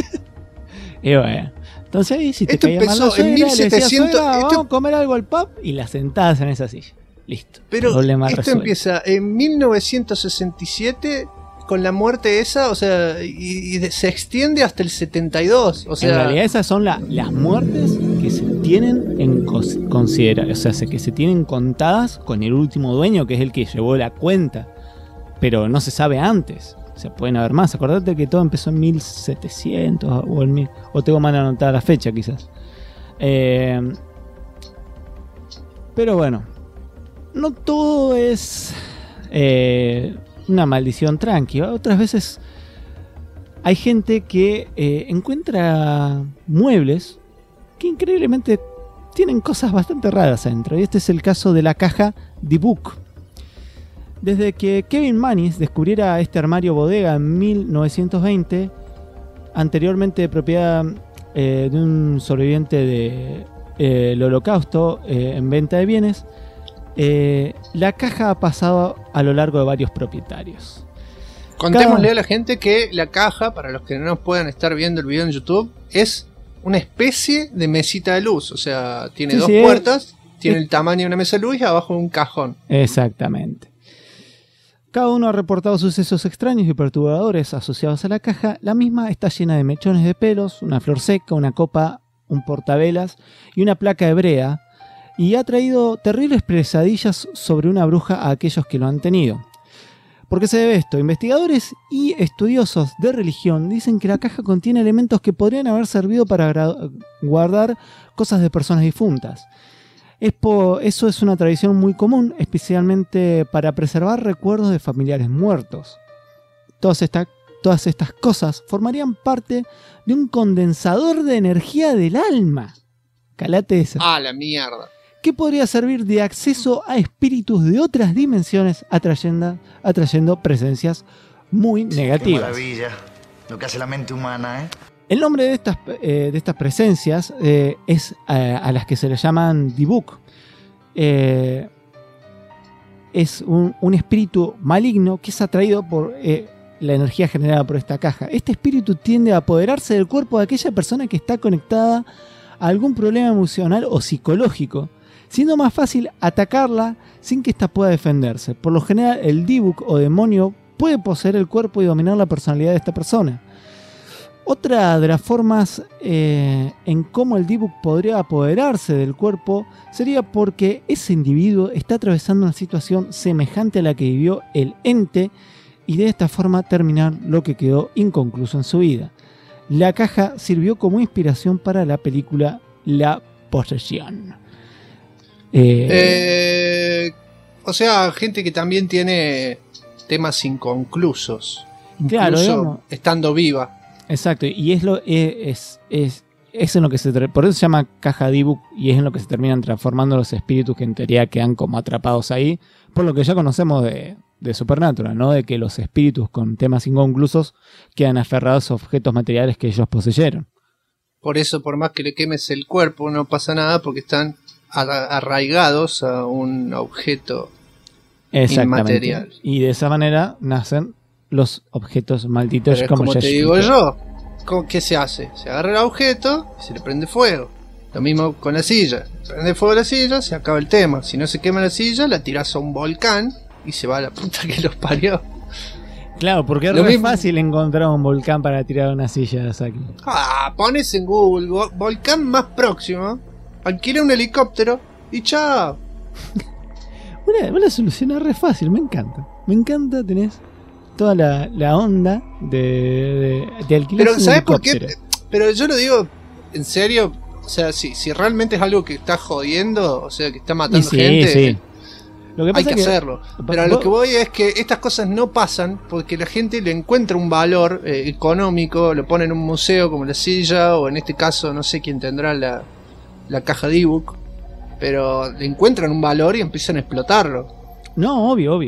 Y bueno, entonces ahí si te esto caía mal la suegra, en 1700, vamos a comer algo al pub y la sentás en esa silla. Listo. Pero problema esto resuelto. Empieza en 1967 con la muerte esa, o sea, y se extiende hasta el 72. O sea, en realidad esas son las muertes que se tienen en considerar, o sea, que se tienen contadas con el último dueño, que es el que llevó la cuenta, pero no se sabe antes. O sea, pueden haber más. Acordate que todo empezó en 1700 o tengo mal anotada la fecha quizás. Pero bueno, no todo es una maldición tranqui. Otras veces hay gente que encuentra muebles que increíblemente tienen cosas bastante raras adentro. Y este es el caso de la caja The Book. Desde que Kevin Mannis descubriera este armario bodega en 1920, anteriormente de propiedad de un sobreviviente del Holocausto en venta de bienes, la caja ha pasado a lo largo de varios propietarios. Contémosle a la gente que la caja, para los que no puedan estar viendo el video en YouTube, es una especie de mesita de luz. O sea, tiene dos puertas, tiene el tamaño de una mesa de luz y abajo un cajón. Exactamente. Cada uno ha reportado sucesos extraños y perturbadores asociados a la caja. La misma está llena de mechones de pelos, una flor seca, una copa, un portavelas y una placa hebrea, y ha traído terribles pesadillas sobre una bruja a aquellos que lo han tenido. ¿Por qué se debe esto? Investigadores y estudiosos de religión dicen que la caja contiene elementos que podrían haber servido para guardar cosas de personas difuntas. Eso es una tradición muy común, especialmente para preservar recuerdos de familiares muertos. Todas estas cosas formarían parte de un condensador de energía del alma. Calate esa. ¡Ah, la mierda! Que podría servir de acceso a espíritus de otras dimensiones, atrayendo presencias muy negativas. Qué maravilla, lo que hace la mente humana, ¿eh? El nombre de estas presencias es a las que se les llaman Dibuk. Es un espíritu maligno que es atraído por la energía generada por esta caja. Este espíritu tiende a apoderarse del cuerpo de aquella persona que está conectada a algún problema emocional o psicológico, siendo más fácil atacarla sin que ésta pueda defenderse. Por lo general, el Dibuk o demonio puede poseer el cuerpo y dominar la personalidad de esta persona. Otra de las formas en cómo el Dibuk podría apoderarse del cuerpo sería porque ese individuo está atravesando una situación semejante a la que vivió el ente y de esta forma terminar lo que quedó inconcluso en su vida. La caja sirvió como inspiración para la película La Posesión. O sea, gente que también tiene temas inconclusos, Claro, incluso digamos. estando viva. Exacto, y es en lo que por eso se llama caja Dibuk, y es en lo que se terminan transformando los espíritus que en teoría quedan como atrapados ahí, por lo que ya conocemos de Supernatural, ¿no? De que los espíritus con temas inconclusos quedan aferrados a objetos materiales que ellos poseyeron. Por eso, por más que le quemes el cuerpo, no pasa nada porque están arraigados a un objeto inmaterial. Y de esa manera nacen los objetos malditos. Pero es como te digo yo, ¿qué se hace? Se agarra el objeto y se le prende fuego. Lo mismo con la silla. Se prende fuego la silla, se acaba el tema. Si no se quema la silla, la tirás a un volcán y se va a la puta que los parió. Claro, porque es muy fácil encontrar un volcán para tirar una silla, Saki. Pones en Google volcán más próximo, alquila un helicóptero y chao. Una solución es re fácil, me encanta. Me encanta, tenés toda la onda de alquilar. Pero ¿sabes por qué? Pero yo lo digo en serio, o sea, si realmente es algo que está jodiendo, o sea, que está matando gente, sí. Lo que pasa hay que hacerlo. Pero a lo que voy es que estas cosas no pasan porque la gente le encuentra un valor económico, lo pone en un museo como la silla, o en este caso no sé quién tendrá la caja Dibuk, pero le encuentran un valor y empiezan a explotarlo. No, obvio,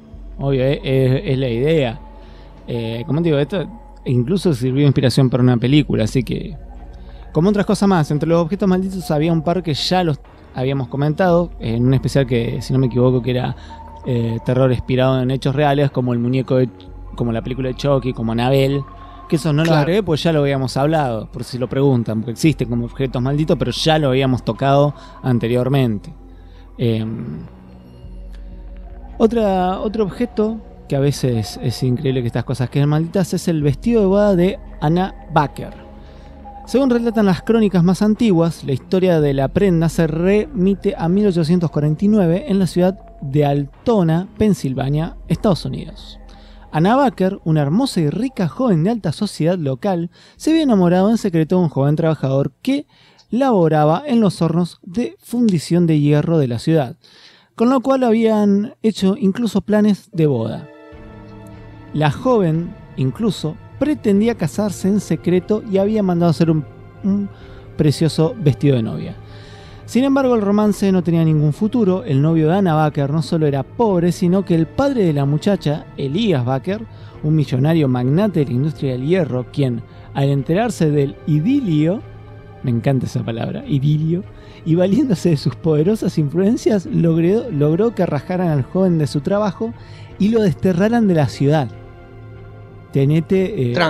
es la idea. Como te digo, esto incluso sirvió de inspiración para una película, así que, como otras cosas más, entre los objetos malditos había un par que ya los habíamos comentado en un especial que, si no me equivoco, que era terror inspirado en hechos reales, como el muñeco como la película de Chucky, como Annabelle, que eso no lo agregué pues ya lo habíamos hablado, por si lo preguntan, porque existen como objetos malditos, pero ya lo habíamos tocado anteriormente. Otro objeto que a veces es increíble que estas cosas queden malditas es el vestido de boda de Anna Baker. Según relatan las crónicas más antiguas, la historia de la prenda se remite a 1849 en la ciudad de Altoona, Pensilvania, Estados Unidos. Anna Baker, una hermosa y rica joven de alta sociedad local, se había enamorado en secreto de un joven trabajador que laboraba en los hornos de fundición de hierro de la ciudad, con lo cual habían hecho incluso planes de boda. La joven, incluso, pretendía casarse en secreto y había mandado hacer un precioso vestido de novia. Sin embargo, el romance no tenía ningún futuro. El novio de Anna Baker no solo era pobre, sino que el padre de la muchacha, Elias Baker, un millonario magnate de la industria del hierro, quien, al enterarse del idilio, me encanta esa palabra, idilio, y valiéndose de sus poderosas influencias, logró que rajaran al joven de su trabajo y lo desterraran de la ciudad. Tenete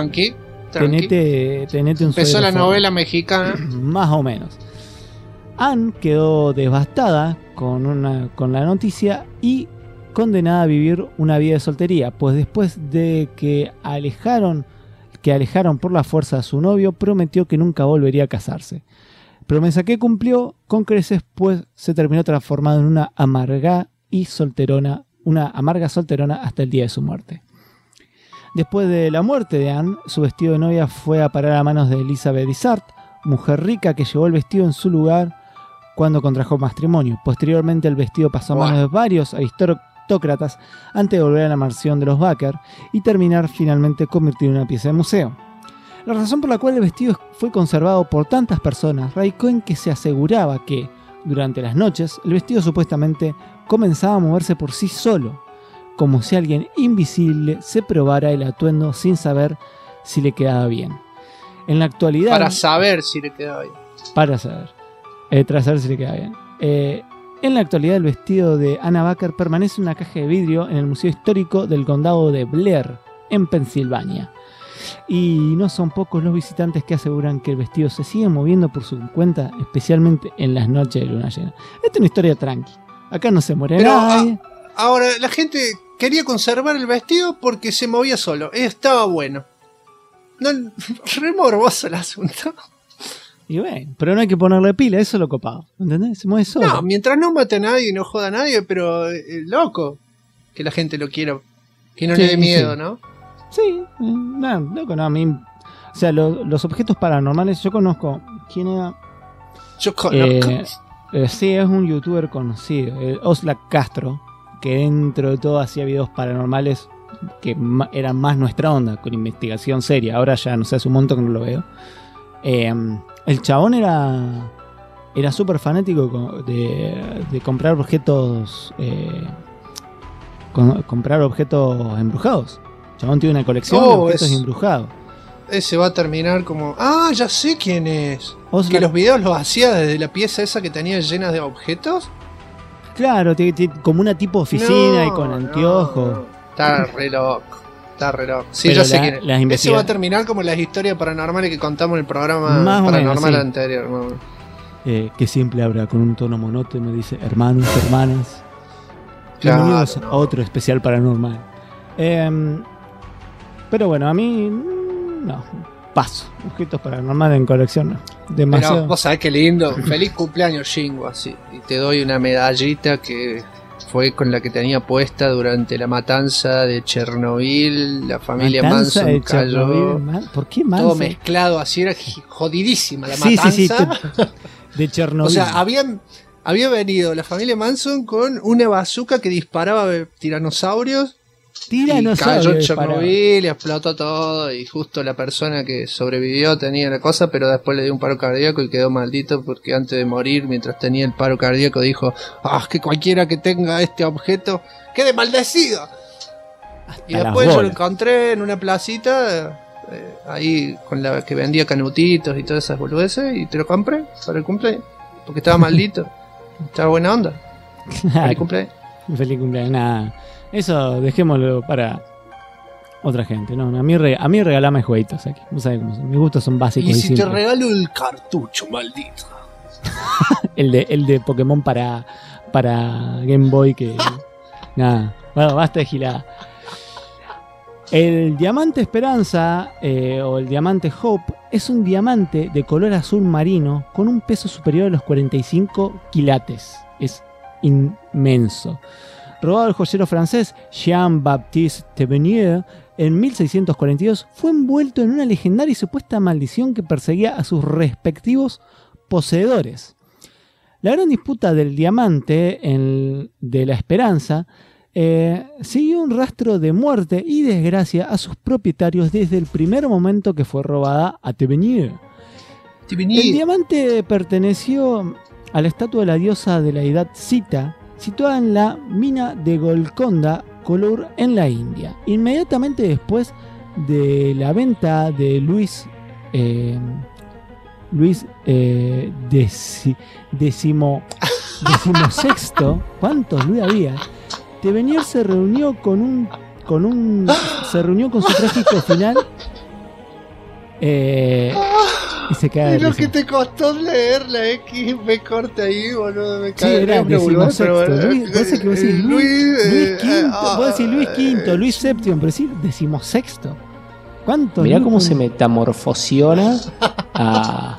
un empezó la novela mexicana. Más o menos. Anne quedó devastada con la noticia y condenada a vivir una vida de soltería, pues después de que alejaron por la fuerza a su novio, prometió que nunca volvería a casarse. Promesa que cumplió con creces, pues se terminó transformando en una amarga solterona hasta el día de su muerte. Después de la muerte de Anne, su vestido de novia fue a parar a manos de Elizabeth Dysart, mujer rica que llevó el vestido en su lugar cuando contrajo matrimonio. Posteriormente el vestido pasó a manos de varios aristócratas antes de volver a la mansión de los Baker y terminar finalmente convertido en una pieza de museo. La razón por la cual el vestido fue conservado por tantas personas radicó en que se aseguraba que, durante las noches, el vestido supuestamente comenzaba a moverse por sí solo, como si alguien invisible se probara el atuendo sin saber si le quedaba bien. En la actualidad... Para saber si le quedaba bien. Tras saber si le quedaba bien. En la actualidad el vestido de Anna Baker permanece en una caja de vidrio en el Museo Histórico del Condado de Blair, en Pensilvania. Y no son pocos los visitantes que aseguran que el vestido se sigue moviendo por su cuenta, especialmente en las noches de luna llena. Esta es una historia tranqui. Acá no se muere nadie. Ahora, la gente quería conservar el vestido porque se movía solo. Estaba bueno. No, re morboso el asunto. Y bueno, pero no hay que ponerle pila, eso es lo copado. ¿Entendés? Se mueve solo. No, mientras no mate a nadie y no joda a nadie, pero loco que la gente lo quiera. Que no le dé miedo, ¿no? Sí, no, loco, no, a mí. O sea, los objetos paranormales, yo conozco. ¿Quién era? Yo conozco. Sí, es un youtuber conocido, Oslak Castro, que dentro de todo hacía videos paranormales que eran más nuestra onda, con investigación seria. Ahora ya no sé, hace un montón que no lo veo. El chabón era súper fanático de comprar objetos comprar objetos embrujados. El chabón tiene una colección de objetos embrujados. Ese va a terminar como... Ah, ya sé quién es. Oslak. Que los videos los hacía desde la pieza esa que tenía llena de objetos. Claro, como una tipo oficina y con anteojos. No. Está re loco. Sí, pero ya sé quién es. Ese va a terminar como las historias paranormales que contamos en el programa más paranormal menos, sí. anterior. Que siempre habla con un tono monótono, dice hermanos, hermanas. Claro, Bienvenidos a otro especial paranormal. Pero bueno, a mí no, paso. Objetos paranormales en colección no. Demasiado. Pero vos sabés qué lindo. Feliz cumpleaños, Shingo, así. Y te doy una medallita que fue con la que tenía puesta durante la matanza de Chernobyl. La familia Manson cayó. ¿Por qué Manson? Todo mezclado así, era jodidísima la matanza. Sí, de Chernobyl. O sea, había venido la familia Manson con una bazooka que disparaba tiranosaurios. Y cayó Chernobyl y explotó todo. Y justo la persona que sobrevivió tenía la cosa, pero después le dio un paro cardíaco y quedó maldito porque antes de morir, mientras tenía el paro cardíaco, dijo: que cualquiera que tenga este objeto quede maldecido. Y después yo lo encontré en una placita ahí con la que vendía canutitos y todas esas boludeces, y te lo compré para el cumpleaños porque estaba maldito. Estaba buena onda. Claro. Feliz cumpleaños. Feliz cumpleaños. Nada. Eso dejémoslo para otra gente. No, a mí regalame jueguitos aquí. No sabes cómo son. Mis gustos son básicos. Y y si simples. te regalo el cartucho, maldito. el de Pokémon para Game Boy que... Nada. Bueno, basta de gilada. El diamante Esperanza o el diamante Hope es un diamante de color azul marino con un peso superior a los 45 quilates. Es inmenso. Robado al joyero francés Jean-Baptiste Tavernier en 1642, fue envuelto en una legendaria y supuesta maldición que perseguía a sus respectivos poseedores. La gran disputa del diamante de la Esperanza siguió un rastro de muerte y desgracia a sus propietarios desde el primer momento que fue robada a Tavernier. El diamante perteneció a la estatua de la diosa de la deidad Sita, situada en la mina de Golconda, Kolur, en la India. Inmediatamente después de la venta de Luis XVI, ¿cuántos Luis había? Tavernier se reunió con su trágico final. Y se cae Y de lo risa. que te costó leer la X me corta ahí, boludo. Me Sí, cae era de boludo, decimosexto. pero, Luis, parece que vos decís Luis quinto. Vos decís Luis quinto, Luis séptimo, pero sí decimosexto. ¿Cuánto? Mirá Luis cómo con- se metamorfosiona a.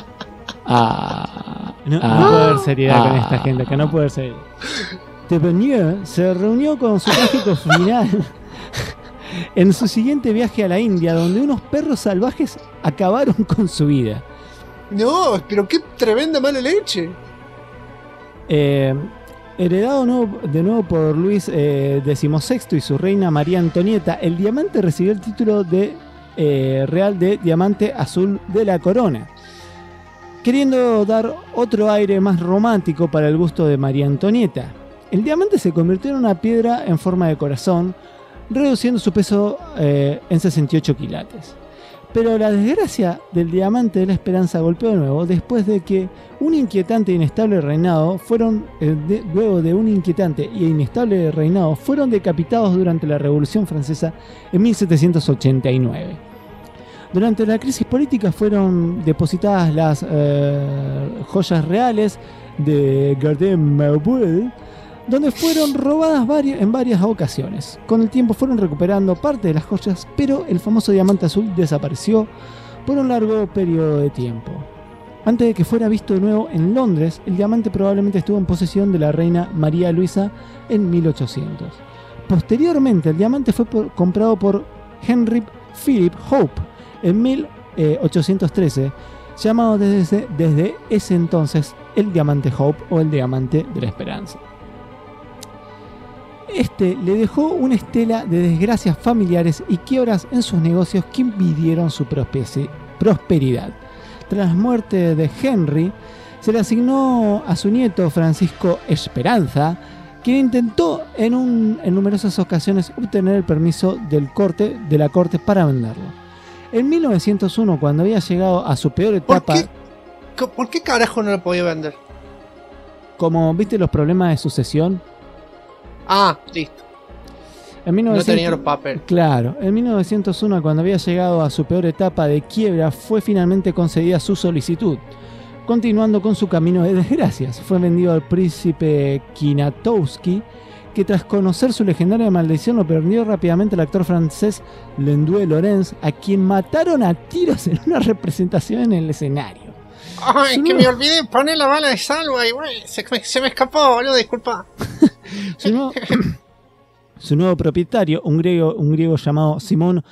No puede haber seriedad con esta gente, que no puede haber seriedad. Tavernier se reunió con su trágico final en su siguiente viaje a la India, donde unos perros salvajes acabaron con su vida. No, pero qué tremenda mala leche. Heredado de nuevo por Luis XVI y su reina María Antonieta, el diamante recibió el título de real de diamante azul de la corona, queriendo dar otro aire más romántico para el gusto de María Antonieta. El diamante se convirtió en una piedra en forma de corazón, reduciendo su peso en 68 quilates. Pero la desgracia del diamante de la esperanza golpeó de nuevo después de que un inquietante e inestable reinado fueron decapitados durante la Revolución Francesa en 1789. Durante la crisis política fueron depositadas las joyas reales de Gardin-Meuble, donde fueron robadas en varias ocasiones. Con el tiempo fueron recuperando parte de las joyas, pero el famoso diamante azul desapareció por un largo periodo de tiempo. Antes de que fuera visto de nuevo en Londres, el diamante probablemente estuvo en posesión de la reina María Luisa en 1800. Posteriormente, el diamante fue comprado por Henry Philip Hope en 1813, llamado desde ese entonces el diamante Hope o el diamante de la esperanza. Este le dejó una estela de desgracias familiares y quiebras en sus negocios que impidieron su prosperidad. Tras la muerte de Henry, se le asignó a su nieto Francisco Esperanza, quien intentó en numerosas ocasiones obtener el permiso de la corte para venderlo. En 1901, cuando había llegado a su peor etapa... ¿Por qué carajo no lo podía vender? Como viste los problemas de sucesión. Ah, listo. No tenía los papeles. Claro, en 1901, cuando había llegado a su peor etapa de quiebra, fue finalmente concedida su solicitud. Continuando con su camino de desgracias, fue vendido al príncipe Kinatowski, que tras conocer su legendaria maldición lo perdió rápidamente el actor francés Lendue Lorenz, a quien mataron a tiros en una representación en el escenario. Ay, que me olvidé poner la bala de salva y güey, se me escapó, boludo, disculpa. Su nuevo propietario, un griego llamado Simón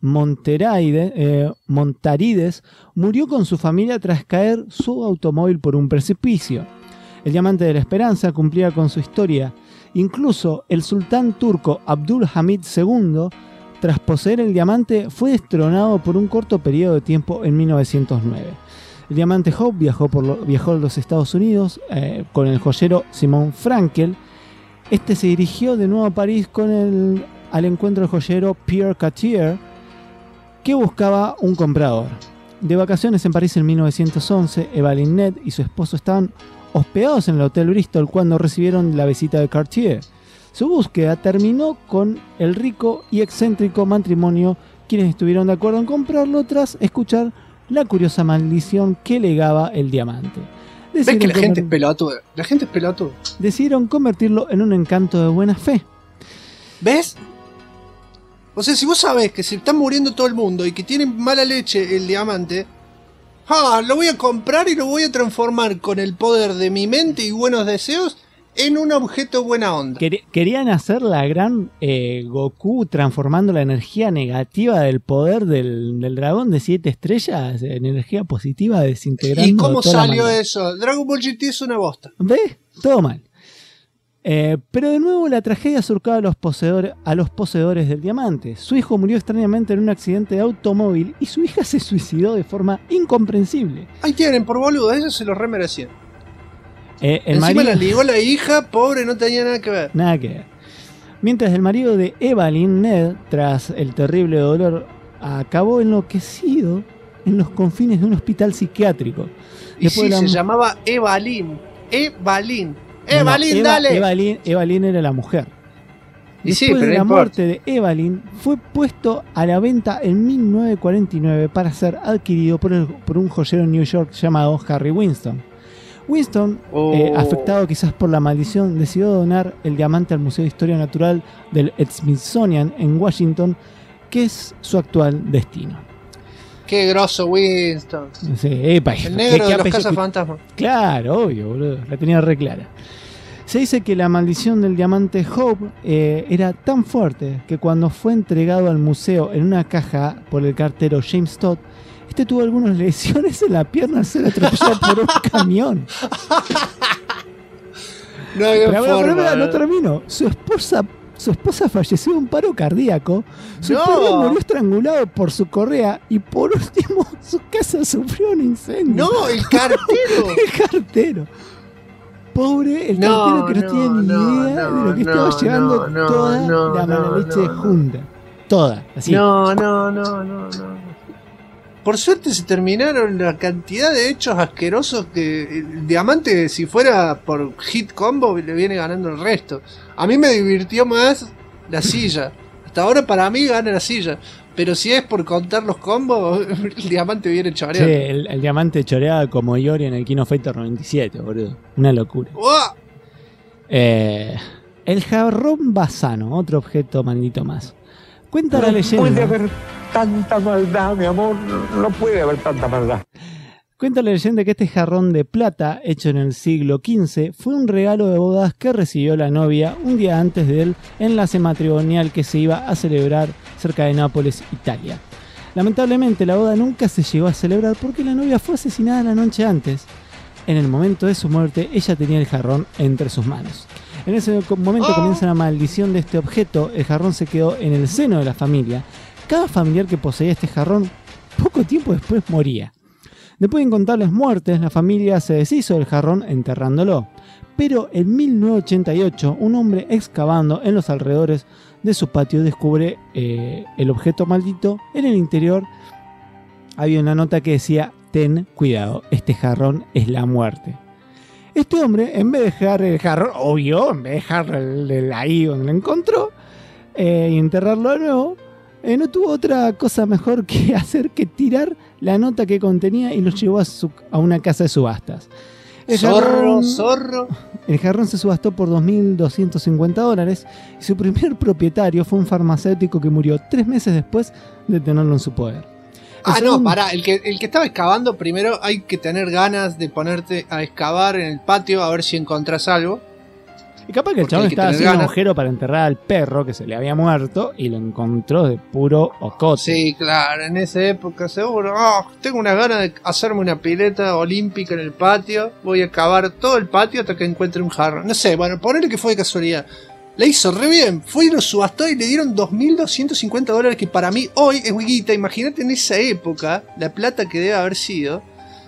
Montarides, murió con su familia tras caer su automóvil por un precipicio. El diamante de la esperanza cumplía con su historia. Incluso el sultán turco Abdul Hamid II, tras poseer el diamante, fue destronado por un corto periodo de tiempo en 1909. El diamante Hope viajó a los Estados Unidos con el joyero Simon Frankel. Este se dirigió de nuevo a París al encuentro del joyero Pierre Cartier, que buscaba un comprador. De vacaciones en París en 1911, Evelyn Ned y su esposo estaban hospedados en el Hotel Bristol cuando recibieron la visita de Cartier. Su búsqueda terminó con el rico y excéntrico matrimonio, quienes estuvieron de acuerdo en comprarlo tras escuchar la curiosa maldición que legaba el diamante. ¿Ves que la gente es pelotuda? La gente es pelotuda. Decidieron convertirlo en un encanto de buena fe. ¿Ves? O sea, si vos sabés que se está muriendo todo el mundo y que tiene mala leche el diamante, lo voy a comprar y lo voy a transformar con el poder de mi mente y buenos deseos en un objeto buena onda. Querían hacer la gran Goku transformando la energía negativa del poder del dragón de 7 estrellas en energía positiva, desintegrando. ¿Y cómo toda salió eso? Dragon Ball GT es una bosta. ¿Ves? Todo mal. Pero de nuevo la tragedia surcaba a los poseedores del diamante. Su hijo murió extrañamente en un accidente de automóvil y su hija se suicidó de forma incomprensible. Ahí tienen, por boludo, ellos se lo remerecían. Encima la ligó la hija, pobre, no tenía nada que ver. Nada que ver. Mientras el marido de Evelyn, Ned, tras el terrible dolor, acabó enloquecido en los confines de un hospital psiquiátrico. Y sí, se llamaba Evelyn. Evelyn, dale. Evelyn era la mujer. Y sí, después pero de no la importa. muerte de Evelyn, fue puesto a la venta en 1949 para ser adquirido por un joyero en New York llamado Harry Winston. Winston, afectado quizás por la maldición, decidió donar el diamante al Museo de Historia Natural del Smithsonian en Washington, que es su actual destino. Qué grosso Winston. Sí, epa, El negro ¿qué de los apellido? cazafantasmas. Claro, obvio, boludo. La tenía re clara. Se dice que la maldición del diamante Hope era tan fuerte que cuando fue entregado al museo en una caja por el cartero James Todd, este tuvo algunas lesiones en la pierna al ser atropellado por un camión. No había Pero no termino. Su esposa falleció de un paro cardíaco. Su padre murió estrangulado por su correa. Y por último, su casa sufrió un incendio. No, el cartero. El cartero. Pobre el cartero que no tiene ni idea de lo que estaba llevando toda la mala leche junta. Toda, así. No. Por suerte se terminaron la cantidad de hechos asquerosos que el diamante, si fuera por hit combo, le viene ganando el resto. A mí me divirtió más la silla. Hasta ahora para mí gana la silla. Pero si es por contar los combos, el diamante viene choreando. Sí, el diamante choreaba como Yori en el Kino Fighter 97, boludo. Una locura. ¡Oh! El jarrón basano, otro objeto maldito más. Cuenta la leyenda. Puede haber tanta maldad, mi amor. No puede haber tanta maldad. Cuenta la leyenda que este jarrón de plata, hecho en el siglo XV, fue un regalo de bodas que recibió la novia un día antes del enlace matrimonial que se iba a celebrar cerca de Nápoles, Italia. Lamentablemente la boda nunca se llegó a celebrar porque la novia fue asesinada la noche antes. En el momento de su muerte, ella tenía el jarrón entre sus manos. En ese momento comienza la maldición de este objeto. El jarrón se quedó en el seno de la familia. Cada familiar que poseía este jarrón, poco tiempo después moría. Después de incontables muertes, la familia se deshizo del jarrón enterrándolo. Pero en 1988, un hombre excavando en los alrededores de su patio descubre el objeto maldito. En el interior había una nota que decía: ten cuidado, este jarrón es la muerte. Este hombre, en vez de dejar el jarrón, obvio, en vez de dejarlo ahí donde lo encontró y enterrarlo de nuevo, no tuvo otra cosa mejor que hacer que tirar la nota que contenía y lo llevó a una casa de subastas. Zorro. El jarrón se subastó por $2.250 y su primer propietario fue un farmacéutico que murió 3 meses después de tenerlo en su poder. No, pará, el que estaba excavando, primero hay que tener ganas de ponerte a excavar en el patio a ver si encontrás algo. Y capaz que el chabón estaba haciendo un agujero para enterrar al perro que se le había muerto y lo encontró de puro ocote. Sí, claro, en esa época seguro. Tengo unas ganas de hacerme una pileta olímpica en el patio. Voy a cavar todo el patio hasta que encuentre un jarrón. No sé, bueno, ponele que fue de casualidad. La hizo re bien, fue y lo subastó y le dieron $2.250, que para mí hoy es guita. Imagínate en esa época la plata que debe haber sido.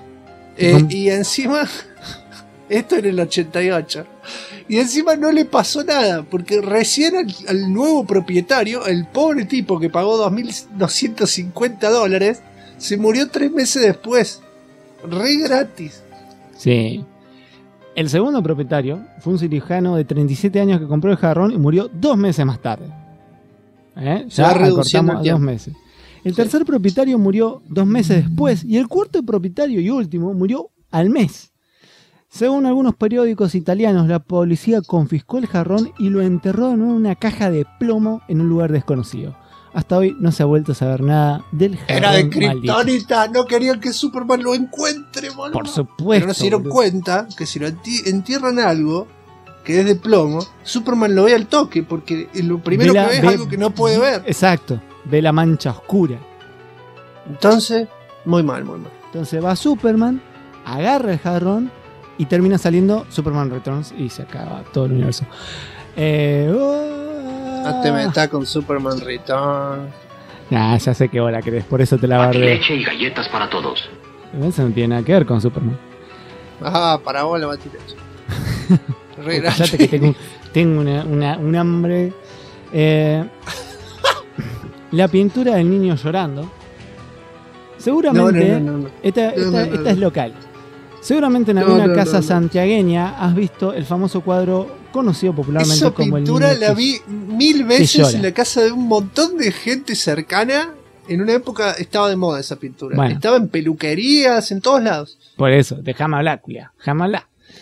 Y encima, esto en el 88. Y encima no le pasó nada, porque recién al nuevo propietario, el pobre tipo que pagó $2.250, se murió 3 meses después. Re gratis. Sí. El segundo propietario fue un cirujano de 37 años que compró el jarrón y murió 2 meses más tarde. Ya recortamos a 2 meses. El tercer propietario murió 2 meses después y el cuarto propietario y último murió al mes. Según algunos periódicos italianos, la policía confiscó el jarrón y lo enterró en una caja de plomo en un lugar desconocido. Hasta hoy no se ha vuelto a saber nada del jarrón. Era de kriptonita, no querían que Superman lo encuentre, boludo. Por supuesto. Pero no se dieron cuenta que si lo entierran algo que es de plomo, Superman lo ve al toque, porque lo primero que ve es algo que no puede ver. Exacto, ve la mancha oscura. Entonces, muy mal. Entonces va Superman, agarra el jarrón y termina saliendo Superman Returns y se acaba todo el universo. No te metas con Superman Returns. Nah, ya sé que vos la crees, por eso te la bardeo. Leche y galletas para todos. Eso no tiene nada que ver con Superman. Para vos la batileche. Fíjate que tengo un hambre. La pintura del niño llorando. Seguramente. No. Esta es local. Seguramente en alguna casa santiagueña has visto el famoso cuadro conocido popularmente Esa como el pintura niño la vi 1000 veces llora. en la casa de un montón de gente cercana. En una época estaba de moda esa pintura. Bueno. Estaba en peluquerías, en todos lados. Por eso, déjame hablar, culia, déjame hablar.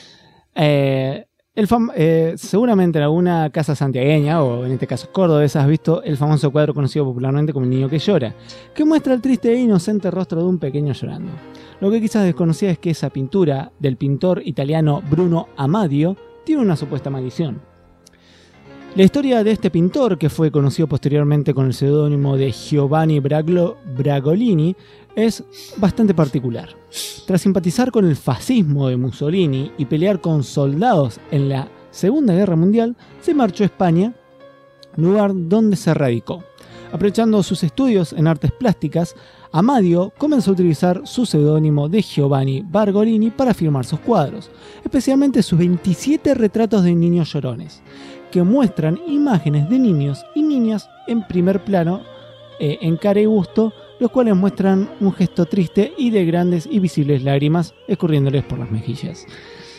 Seguramente en alguna casa santiagueña, o en este caso cordobesa, has visto el famoso cuadro conocido popularmente como El niño que llora, que muestra el triste e inocente rostro de un pequeño llorando. Lo que quizás desconocía es que esa pintura del pintor italiano Bruno Amadio tiene una supuesta maldición. La historia de este pintor, que fue conocido posteriormente con el seudónimo de Giovanni Bragolini, es bastante particular. Tras simpatizar con el fascismo de Mussolini y pelear con soldados en la Segunda Guerra Mundial, se marchó a España, lugar donde se radicó. Aprovechando sus estudios en artes plásticas, Amadio comenzó a utilizar su seudónimo de Giovanni Bragolini para firmar sus cuadros, especialmente sus 27 retratos de niños llorones, que muestran imágenes de niños y niñas en primer plano, en cara y busto, los cuales muestran un gesto triste y de grandes y visibles lágrimas escurriéndoles por las mejillas.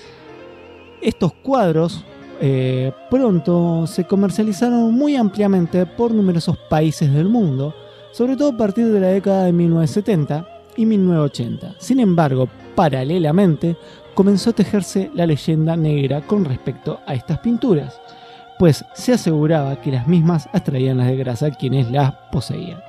Estos cuadros pronto se comercializaron muy ampliamente por numerosos países del mundo, sobre todo a partir de la década de 1970 y 1980. Sin embargo, paralelamente, comenzó a tejerse la leyenda negra con respecto a estas pinturas, pues se aseguraba que las mismas atraían la desgracia a quienes las poseían.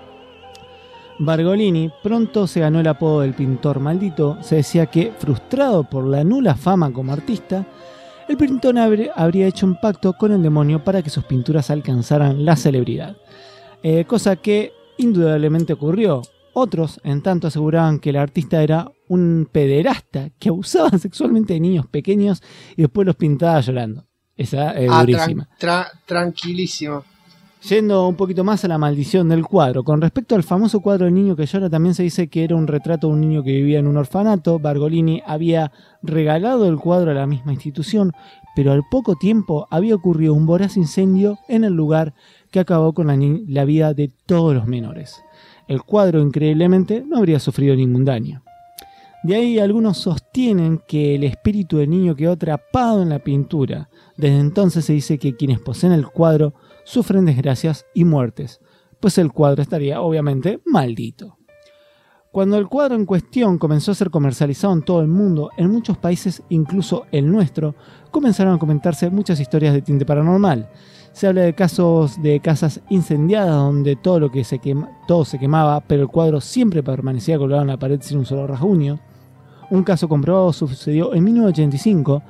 Bragolini pronto se ganó el apodo del pintor maldito. Se decía que, frustrado por la nula fama como artista, el pintor habría hecho un pacto con el demonio para que sus pinturas alcanzaran la celebridad, cosa que indudablemente ocurrió. Otros, en tanto, aseguraban que el artista era un pederasta que abusaba sexualmente de niños pequeños y después los pintaba llorando. Esa es durísima. Tranquilísimo. Yendo un poquito más a la maldición del cuadro. Con respecto al famoso cuadro del niño que llora, también se dice que era un retrato de un niño que vivía en un orfanato. Bragolini había regalado el cuadro a la misma institución, pero al poco tiempo había ocurrido un voraz incendio en el lugar que acabó con la vida de todos los menores. El cuadro, increíblemente, no habría sufrido ningún daño. De ahí algunos sostienen que el espíritu del niño quedó atrapado en la pintura. Desde entonces se dice que quienes poseen el cuadro sufren desgracias y muertes, pues el cuadro estaría obviamente maldito. Cuando el cuadro en cuestión comenzó a ser comercializado en todo el mundo, en muchos países, incluso el nuestro, comenzaron a comentarse muchas historias de tinte paranormal. Se habla de casos de casas incendiadas donde todo se quemaba, pero el cuadro siempre permanecía colgado en la pared sin un solo rasguño. Un caso comprobado sucedió en 1985.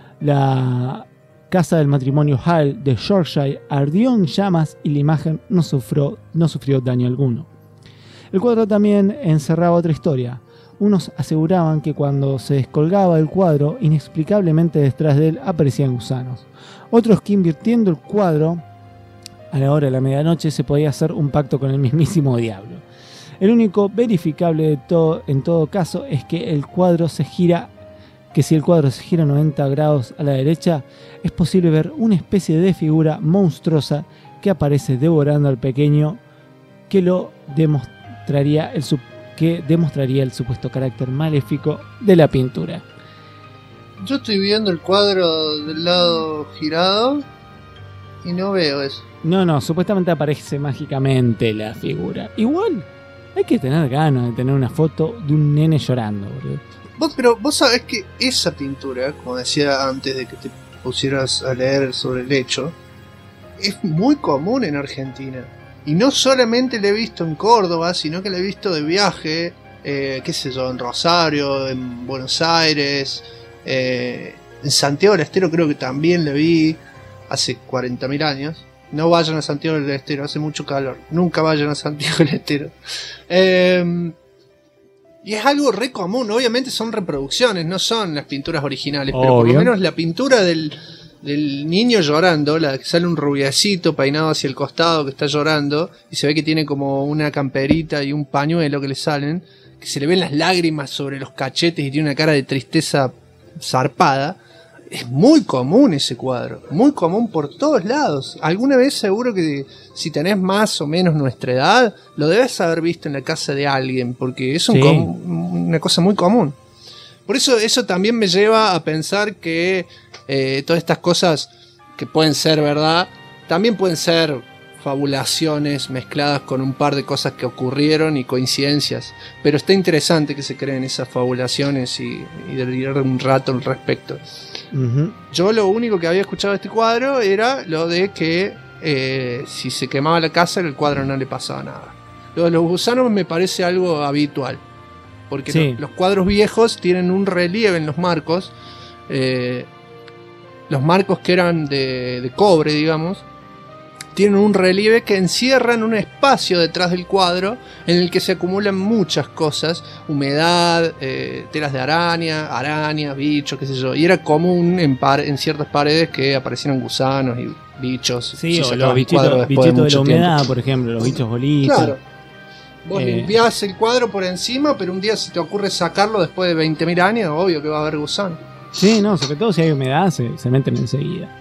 La casa del matrimonio Hall de Yorkshire ardió en llamas y la imagen no sufrió daño alguno. El cuadro también encerraba otra historia. Unos aseguraban que cuando se descolgaba el cuadro, inexplicablemente detrás de él aparecían gusanos. Otros que invirtiendo el cuadro a la hora de la medianoche se podía hacer un pacto con el mismísimo diablo. El único verificable en todo caso es que si el cuadro se gira 90 grados a la derecha, es posible ver una especie de figura monstruosa que aparece devorando al pequeño, que demostraría el supuesto carácter maléfico de la pintura. Yo estoy viendo el cuadro del lado girado y no veo eso. No, supuestamente aparece mágicamente la figura. Igual, hay que tener ganas de tener una foto de un nene llorando, boludo. Pero vos sabés que esa pintura, como decía antes de que te pusieras a leer sobre el hecho, es muy común en Argentina. Y no solamente la he visto en Córdoba, sino que la he visto de viaje, qué sé yo, en Rosario, en Buenos Aires, en Santiago del Estero creo que también la vi hace 40.000 años. No vayan a Santiago del Estero, hace mucho calor. Nunca vayan a Santiago del Estero. Y es algo re común, obviamente son reproducciones, no son las pinturas originales, pero por lo menos la pintura del niño llorando, la que sale un rubiacito peinado hacia el costado que está llorando, y se ve que tiene como una camperita y un pañuelo que le salen, que se le ven las lágrimas sobre los cachetes y tiene una cara de tristeza zarpada. Es muy común ese cuadro, muy común por todos lados. Alguna vez seguro que si tenés más o menos nuestra edad, lo debes haber visto en la casa de alguien, porque es una cosa muy común. Por eso también me lleva a pensar que todas estas cosas que pueden ser verdad, también pueden ser fabulaciones mezcladas con un par de cosas que ocurrieron y coincidencias. Pero está interesante que se creen esas fabulaciones y delirar un rato al respecto. Yo lo único que había escuchado de este cuadro era lo de que si se quemaba la casa, el cuadro no le pasaba nada. Lo de los gusanos me parece algo habitual. Porque Sí. los cuadros viejos tienen un relieve en los marcos. Los marcos que eran de cobre, digamos, tienen un relieve que encierran un espacio detrás del cuadro en el que se acumulan muchas cosas, humedad, telas de araña, bichos, qué sé yo. Y era común en ciertas paredes que aparecieran gusanos y bichos. Sí, si o sacabas los el cuadro después bichitos de la mucho humedad, tiempo. por ejemplo, los bichos bolitos. Claro. Vos limpiás el cuadro por encima, pero un día se te ocurre sacarlo después de 20.000 años, obvio que va a haber gusano. Sí, no, sobre todo si hay humedad se meten enseguida.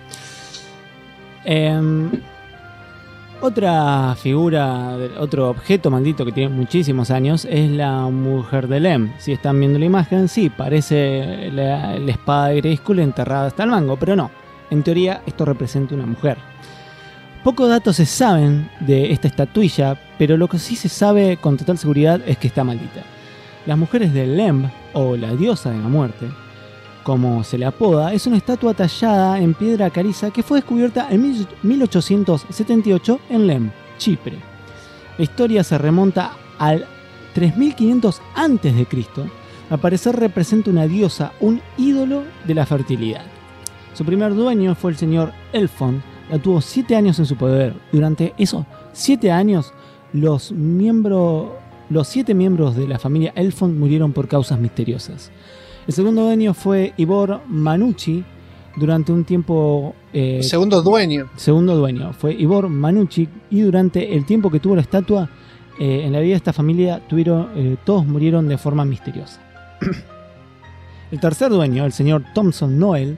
Otra figura, otro objeto maldito que tiene muchísimos años es la mujer de Lem. Si están viendo la imagen, sí, parece la espada de Grayskull enterrada hasta el mango, pero no. En teoría esto representa una mujer. Pocos datos se saben de esta estatuilla, pero lo que sí se sabe con total seguridad es que está maldita. Las mujeres de Lem, o la diosa de la muerte, como se le apoda, es una estatua tallada en piedra caliza que fue descubierta en 1878 en Lem, Chipre. La historia se remonta al 3500 a.C. Al parecer representa una diosa, un ídolo de la fertilidad. Su primer dueño fue el señor Elfond. La tuvo 7 años en su poder. Durante esos 7 años, los 7 miembros de la familia Elfond murieron por causas misteriosas. El segundo dueño fue Ivor Manucci. Durante un tiempo... Segundo dueño fue Ivor Manucci. Y durante el tiempo que tuvo la estatua, en la vida de esta familia todos murieron de forma misteriosa. El tercer dueño, el señor Thompson Noel,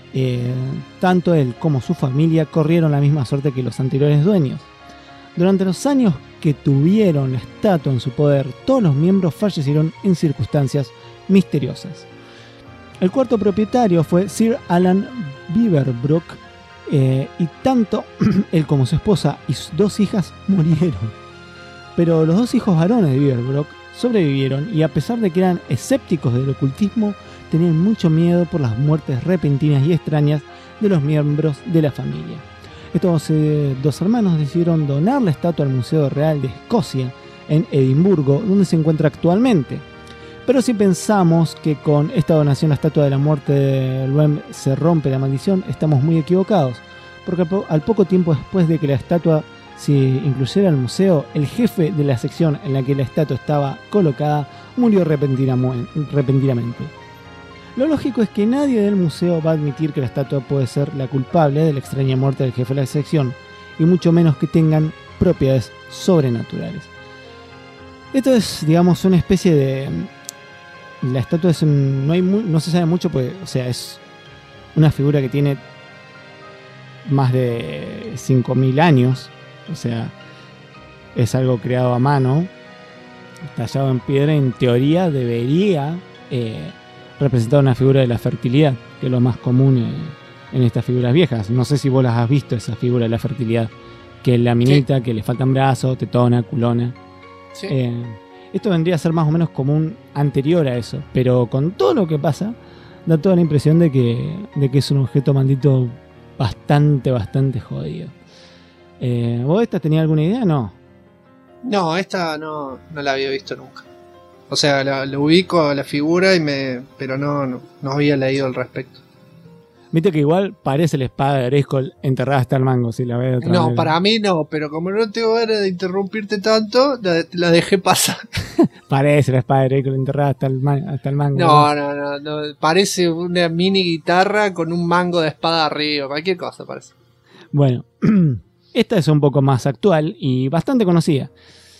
tanto él como su familia corrieron la misma suerte que los anteriores dueños. Durante los años que tuvieron la estatua en su poder, todos los miembros fallecieron en circunstancias misteriosas. El cuarto propietario fue Sir Alan Beaverbrook, y tanto él como su esposa y sus 2 hijas murieron. Pero los 2 hijos varones de Beaverbrook sobrevivieron y, a pesar de que eran escépticos del ocultismo, tenían mucho miedo por las muertes repentinas y extrañas de los miembros de la familia. Estos 2 hermanos decidieron donar la estatua al Museo Real de Escocia en Edimburgo, donde se encuentra actualmente. Pero si pensamos que con esta donación la estatua de la muerte de Lem se rompe la maldición, estamos muy equivocados, porque al poco tiempo después de que la estatua se incluyera al museo, el jefe de la sección en la que la estatua estaba colocada murió repentinamente. Lo lógico es que nadie del museo va a admitir que la estatua puede ser la culpable de la extraña muerte del jefe de la sección, y mucho menos que tengan propiedades sobrenaturales. Esto es, digamos, una especie de... La estatua es no se sabe mucho, pues, o sea, es una figura que tiene más de 5.000 años, o sea, es algo creado a mano, tallado en piedra. En teoría debería representar una figura de la fertilidad, que es lo más común en estas figuras viejas. No sé si vos las has visto, esa figura de la fertilidad, que es la minita, sí, que le faltan brazos, tetona, culona. Sí. Esto vendría a ser más o menos común anterior a eso, pero con todo lo que pasa, da toda la impresión de que es un objeto maldito bastante jodido. ¿Vos esta tenías alguna idea? No. No, esta no la había visto nunca. O sea, lo ubico a la figura pero no había leído al respecto. Viste que igual parece la espada de Grayskull enterrada hasta el mango, si la ves de otra No, manera. para mí no, pero como no tengo ganas de interrumpirte tanto, la dejé pasar. Parece la espada de Grayskull enterrada hasta el mango. No, parece una mini guitarra con un mango de espada arriba, cualquier cosa parece. Bueno, esta es un poco más actual y bastante conocida.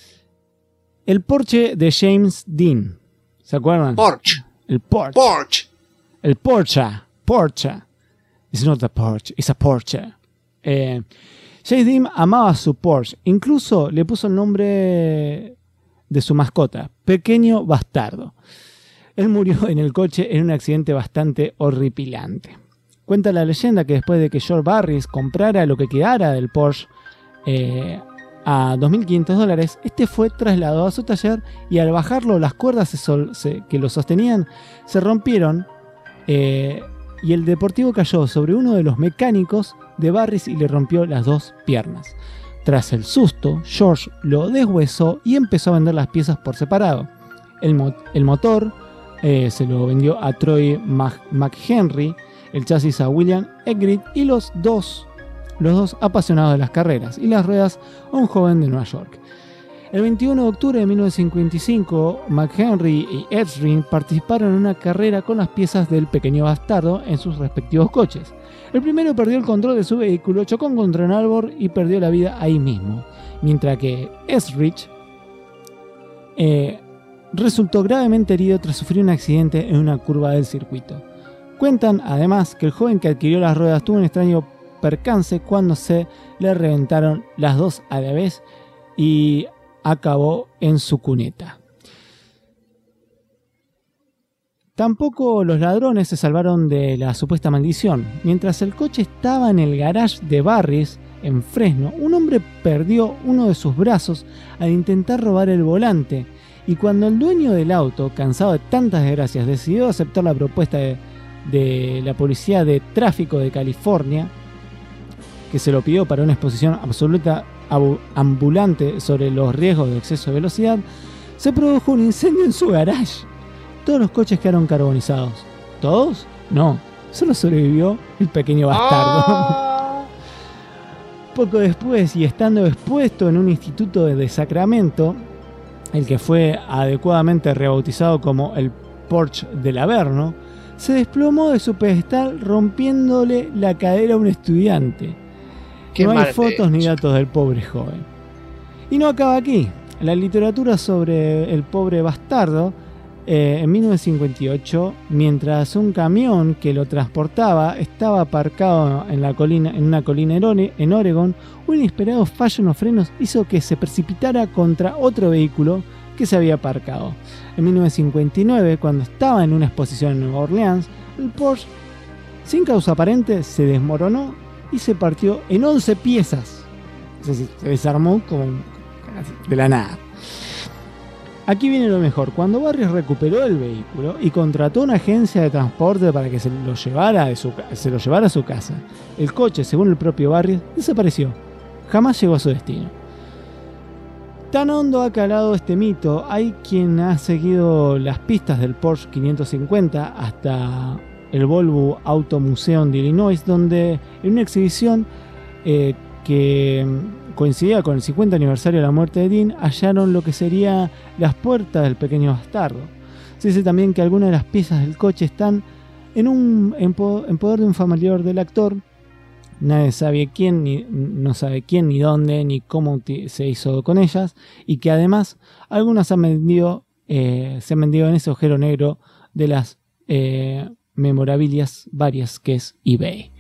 El Porsche de James Dean. ¿Se acuerdan? Porsche. El Porsche. Porsche. El Porsche. It's not a Porsche, it's a Porsche. James Dean amaba su Porsche. Incluso le puso el nombre de su mascota, Pequeño Bastardo. Él murió en el coche en un accidente bastante horripilante. Cuenta la leyenda que después de que George Barris comprara lo que quedara del Porsche a $2.500, este fue trasladado a su taller y al bajarlo las cuerdas que lo sostenían se rompieron y el deportivo cayó sobre uno de los mecánicos de Barris y le rompió las 2 piernas. Tras el susto, George lo deshuesó y empezó a vender las piezas por separado. El motor se lo vendió a Troy McHenry, el chasis a William Egrid y los dos apasionados de las carreras, y las ruedas a un joven de Nueva York. El 21 de octubre de 1955, McHenry y Egrid participaron en una carrera con las piezas del pequeño bastardo en sus respectivos coches. El primero perdió el control de su vehículo, chocó contra un árbol y perdió la vida ahí mismo, mientras que Egrid resultó gravemente herido tras sufrir un accidente en una curva del circuito. Cuentan además que el joven que adquirió las ruedas tuvo un extraño percance cuando se le reventaron las 2 a la vez y acabó en su cuneta. Tampoco los ladrones se salvaron de la supuesta maldición. Mientras el coche estaba en el garage de Barris, en Fresno, un hombre perdió uno de sus brazos al intentar robar el volante, y cuando el dueño del auto, cansado de tantas desgracias, decidió aceptar la propuesta de la policía de tráfico de California, que se lo pidió para una exposición absoluta ambulante sobre los riesgos de exceso de velocidad, se produjo un incendio en su garage. Todos los coches quedaron carbonizados. ¿Todos? No, solo sobrevivió el pequeño bastardo. Poco después, y estando expuesto en un instituto de Sacramento, el que fue adecuadamente rebautizado como el Porsche del Averno, se desplomó de su pedestal rompiéndole la cadera a un estudiante. No hay fotos ni datos del pobre joven. Y no acaba aquí. La literatura sobre el pobre bastardo, en 1958, mientras un camión que lo transportaba estaba aparcado en una colina en Oregon, un inesperado fallo en los frenos hizo que se precipitara contra otro vehículo que se había aparcado. En 1959, cuando estaba en una exposición en Nueva Orleans, el Porsche, sin causa aparente, se desmoronó y se partió en 11 piezas. Es decir, se desarmó como de la nada. Aquí viene lo mejor. Cuando Barris recuperó el vehículo y contrató una agencia de transporte para que se lo llevara a su casa, el coche, según el propio Barris, desapareció. Jamás llegó a su destino. Tan hondo ha calado este mito, hay quien ha seguido las pistas del Porsche 550 hasta el Volvo Auto Museum de Illinois, donde en una exhibición que coincidía con el 50 aniversario de la muerte de Dean, hallaron lo que sería las puertas del pequeño bastardo. Se dice también que algunas de las piezas del coche están en poder de un familiar del actor. Nadie sabe no sabe quién, ni dónde, ni cómo se hizo con ellas, y que además algunas se han vendido en ese agujero negro de las memorabilias varias que es eBay.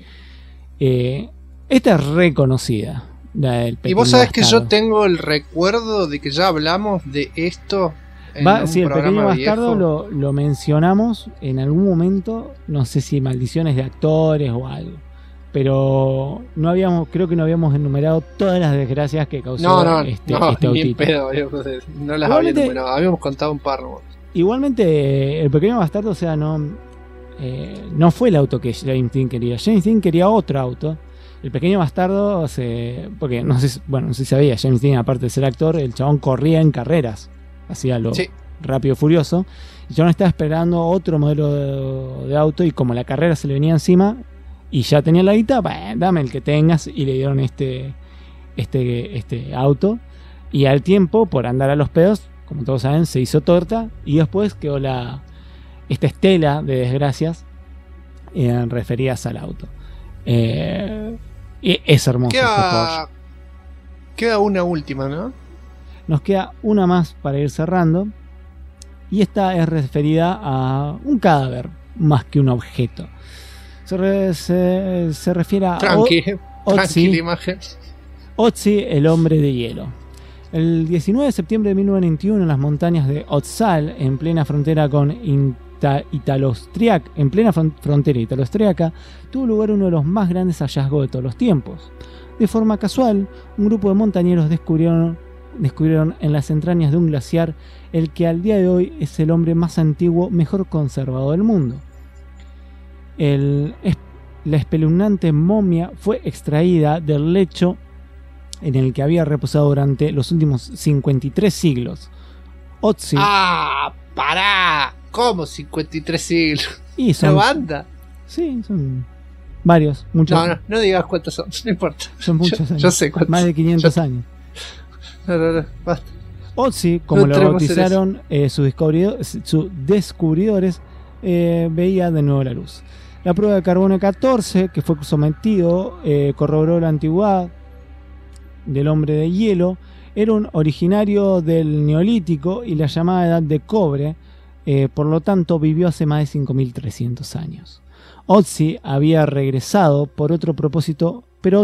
Esta es reconocida. Y vos sabés que yo tengo el recuerdo de que ya hablamos de esto sí, el pequeño bastardo lo mencionamos en algún momento, no sé si maldiciones de actores o algo, pero creo que no habíamos enumerado todas las desgracias que causó este autito. No las había enumerado, habíamos contado un par. Igualmente el pequeño bastardo, o sea, no fue el auto que James Dean quería. James Dean quería otro auto. El pequeño bastardo, porque no sé si sabía, James Dean, aparte de ser actor, el chabón corría en carreras, hacía lo rápido y furioso, y yo no estaba esperando otro modelo de auto, y como la carrera se le venía encima y ya tenía la guita, dame el que tengas, y le dieron este auto, y al tiempo, por andar a los pedos, como todos saben, se hizo torta, y después quedó esta estela de desgracias referidas al auto. Es hermoso este Porsche. Queda una última, ¿no? Nos queda una más para ir cerrando, y esta es referida a un cadáver más que un objeto. Se refiere a Otzi, imagen. Otzi, el hombre de hielo. El 19 de septiembre de 1991, en las montañas de Otsal, en plena frontera con en plena frontera italo-austriaca, tuvo lugar uno de los más grandes hallazgos de todos los tiempos. De forma casual, un grupo de montañeros descubrieron en las entrañas de un glaciar el que al día de hoy es el hombre más antiguo, mejor conservado del mundo. La espeluznante momia fue extraída del lecho en el que había reposado durante los últimos 53 siglos. Otzi. ¡Ah! ¡Pará! ¿Cómo 53 siglos? Y son, ¿Una banda? Sí, son varios, muchos. No digas cuántos son, no importa. Son muchos años. Yo sé cuántos. Más de 500 años. No, basta. Otzi, como lo bautizaron sus descubridores, veía de nuevo la luz. La prueba de carbono 14 que fue sometido corroboró la antigüedad del hombre de hielo. Era un originario del Neolítico y la llamada edad de cobre, por lo tanto vivió hace más de 5.300 años. Otzi había regresado por otro propósito,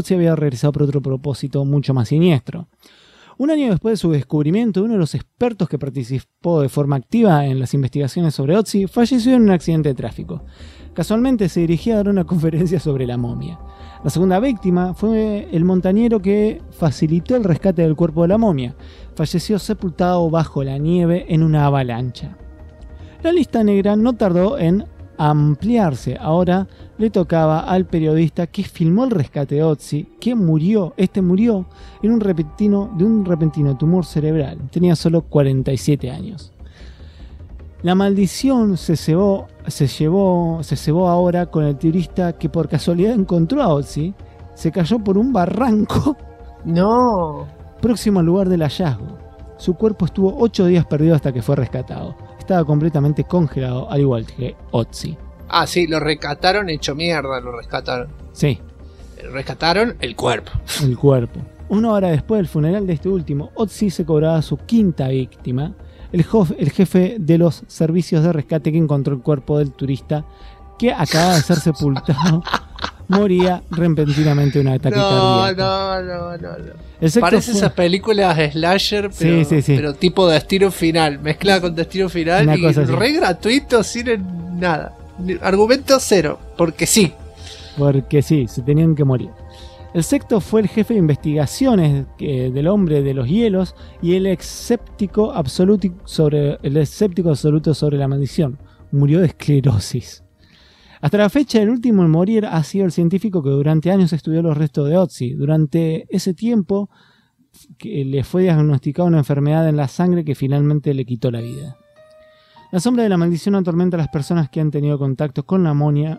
mucho más siniestro. Un año después de su descubrimiento, uno de los expertos que participó de forma activa en las investigaciones sobre Otzi falleció en un accidente de tráfico. Casualmente se dirigía a dar una conferencia sobre la momia. La segunda víctima fue el montañero que facilitó el rescate del cuerpo de la momia. Falleció sepultado bajo la nieve en una avalancha. La lista negra no tardó en ampliarse. Ahora le tocaba al periodista que filmó el rescate de Otzi, que murió de un repentino tumor cerebral. Tenía solo 47 años. La maldición se cebó ahora con el turista que por casualidad encontró a Otzi. Se cayó por un barranco próximo al lugar del hallazgo. Su cuerpo estuvo 8 días perdido hasta que fue rescatado. Estaba completamente congelado, al igual que Otzi. Ah, sí, lo rescataron hecho mierda, lo rescataron. Sí. Rescataron el cuerpo. El cuerpo. Una hora después del funeral de este último, Otzi se cobraba su quinta víctima. El jefe de los servicios de rescate que encontró el cuerpo del turista que acaba de ser sepultado moría repentinamente de un ataque cardíaco. No. Parece esas películas slasher, pero, sí. Pero tipo Destino Final, mezclada con Destino Final y re gratuito, sin nada. Argumento cero, porque sí. Porque sí, se tenían que morir. El sexto fue el jefe de investigaciones del hombre de los hielos y el escéptico absoluto sobre la maldición. Murió de esclerosis. Hasta la fecha, el último en morir ha sido el científico que durante años estudió los restos de Otzi. Durante ese tiempo le fue diagnosticada una enfermedad en la sangre que finalmente le quitó la vida. La sombra de la maldición atormenta a las personas que han tenido contacto con la momia,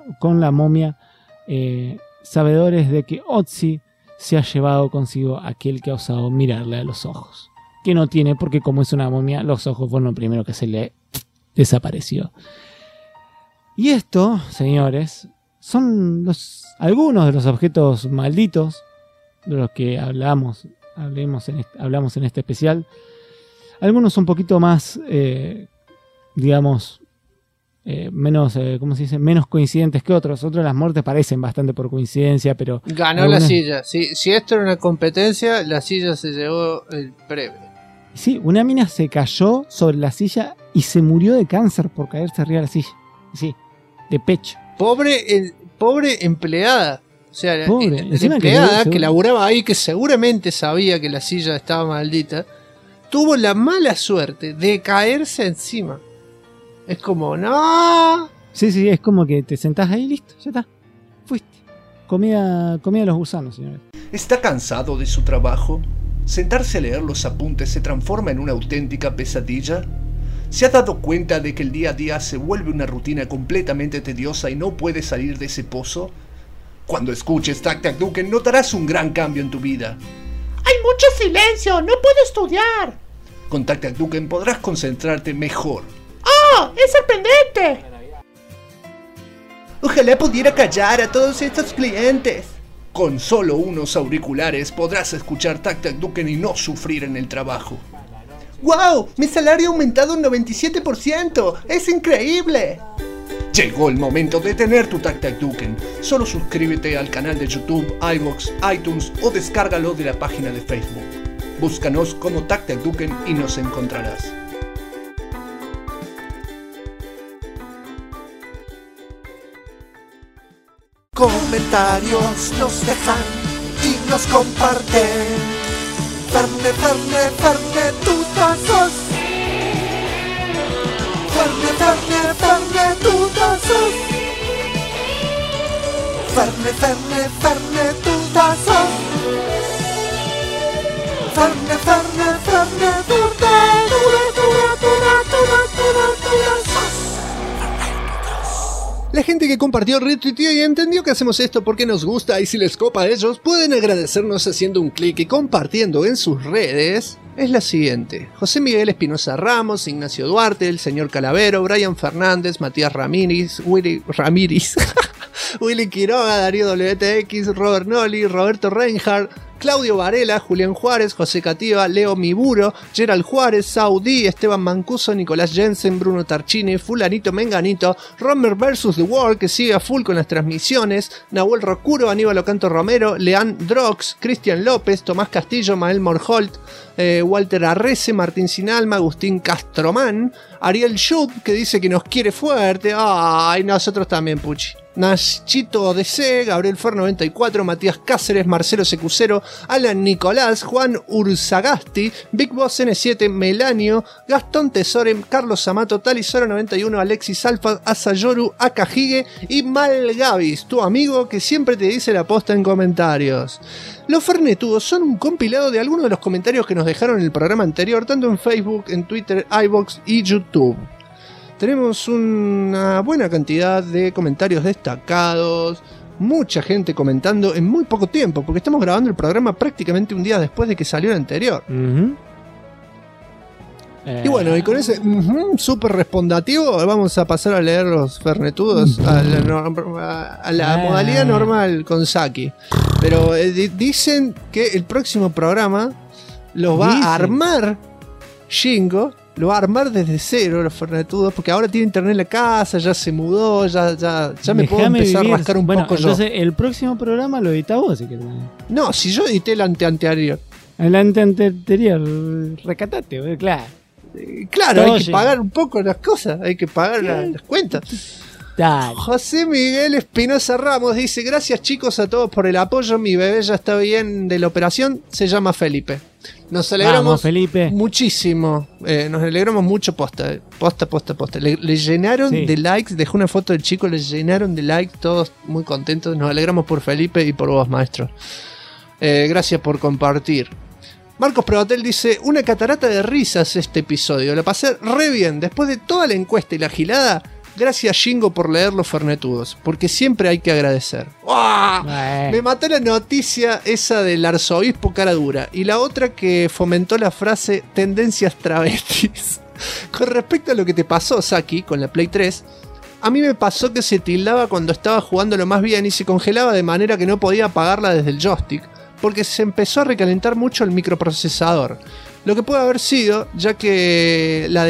sabedores de que Otzi se ha llevado consigo aquel que ha osado mirarle a los ojos. Que no tiene, porque como es una momia, los ojos fueron lo primero que se le desapareció. Y esto, señores, son algunos de los objetos malditos de los que hablamos en este especial. Algunos un poquito más, menos, ¿cómo se dice? Menos coincidentes que otros. Otras las muertes parecen bastante por coincidencia, pero... Ganó la silla. Si esto era una competencia, la silla se llevó el premio. Sí, una mina se cayó sobre la silla y se murió de cáncer por caerse arriba de la silla. Sí, de pecho. Pobre empleada. O sea, la empleada que laburaba ahí, que seguramente sabía que la silla estaba maldita, tuvo la mala suerte de caerse encima. Es como, no. Sí, es como que te sentás ahí y listo, ya está. Fuiste. Comida de los gusanos, señores. ¿Está cansado de su trabajo? ¿Sentarse a leer los apuntes se transforma en una auténtica pesadilla? ¿Se ha dado cuenta de que el día a día se vuelve una rutina completamente tediosa y no puede salir de ese pozo? Cuando escuches Tac Tac Duken notarás un gran cambio en tu vida. ¡Hay mucho silencio! ¡No puedo estudiar! Con Tac Tac Duken podrás concentrarte mejor. ¡Oh! ¡Es sorprendente! Ojalá pudiera callar a todos estos clientes. Con solo unos auriculares podrás escuchar Tac Tac Duken y no sufrir en el trabajo. ¡Wow! ¡Mi salario ha aumentado un 97%! ¡Es increíble! Llegó el momento de tener tu Tac Tac Duken. Solo suscríbete al canal de YouTube, iVoox, iTunes o descárgalo de la página de Facebook. Búscanos como Tac Tac Duken y nos encontrarás. Comentarios nos dejan y nos comparten. Ferne, Ferne, Ferne, tutazos. Ferne, Ferne, Ferne, tutazos. Ferne, Ferne, Ferne, tutazos. Ferne, Ferne, Ferne, tutazos. La gente que compartió, retuiteó y entendió que hacemos esto porque nos gusta, y si les copa a ellos, pueden agradecernos haciendo un clic y compartiendo en sus redes. Es la siguiente: José Miguel Espinosa Ramos, Ignacio Duarte, el señor Calavero, Brian Fernández, Matías Ramírez, Willy Quiroga, Darío WTX, Robert Noli, Roberto Reinhardt, Claudio Varela, Julián Juárez, José Cativa, Leo Miburo, Gerald Juárez, Saudí, Esteban Mancuso, Nicolás Jensen, Bruno Tarchini, Fulanito Menganito, Romer vs. The World, que sigue a full con las transmisiones, Nahuel Rocuro, Aníbal Ocanto Romero, Leán Drox, Cristian López, Tomás Castillo, Mael Morholt, Walter Arrece, Martín Sinalma, Agustín Castromán, Ariel Schub, que dice que nos quiere fuerte. Ay, nosotros también, Puchi. Nachito DC, Gabriel Fer 94, Matías Cáceres, Marcelo Secucero, Alan Nicolás, Juan Urzagasti, Big Boss N7, Melanio, Gastón Tesore, Carlos Amato, Talisoro 91, Alexis Alfa, Asayoru, Akahige y Malgavis, tu amigo que siempre te dice la posta en comentarios. Los Fernetudos son un compilado de algunos de los comentarios que nos dejaron en el programa anterior, tanto en Facebook, en Twitter, iVoox y YouTube. Tenemos una buena cantidad de comentarios destacados, mucha gente comentando en muy poco tiempo, porque estamos grabando el programa prácticamente un día después de que salió el anterior. Y bueno, y con ese súper respondativo vamos a pasar a leer los Fernetudos a la modalidad normal con Saki. Pero dicen que el próximo programa los va a armar Shingo. Lo va a armar desde cero los Fernetudos, porque ahora tiene internet en la casa, ya se mudó, ya me puedo empezar a rascar un poco yo. Entonces, el próximo programa lo editás vos, si querés. No, si yo edité el anterior. El anterior, recatate, claro. Claro, hay que pagar un poco las cosas, hay que pagar las cuentas. Dale. José Miguel Espinosa Ramos dice: gracias chicos a todos por el apoyo, mi bebé ya está bien de la operación, se llama Felipe. Nos alegramos muchísimo, nos alegramos mucho, posta. Le llenaron de likes, dejó una foto del chico, le llenaron de likes, todos muy contentos, nos alegramos por Felipe y por vos, maestro. Gracias por compartir. Marcos Provatel dice: una catarata de risas este episodio, la pasé re bien, después de toda la encuesta y la gilada. Gracias Shingo por leer los Fernetudos, porque siempre hay que agradecer. Me mató la noticia esa del arzobispo cara dura, y la otra que fomentó la frase tendencias travestis. Con respecto a lo que te pasó, Saki, con la Play 3, a mí me pasó que se tildaba cuando estaba jugando lo más bien y se congelaba de manera que no podía apagarla desde el joystick, porque se empezó a recalentar mucho el microprocesador. Lo que puede haber sido, ya que la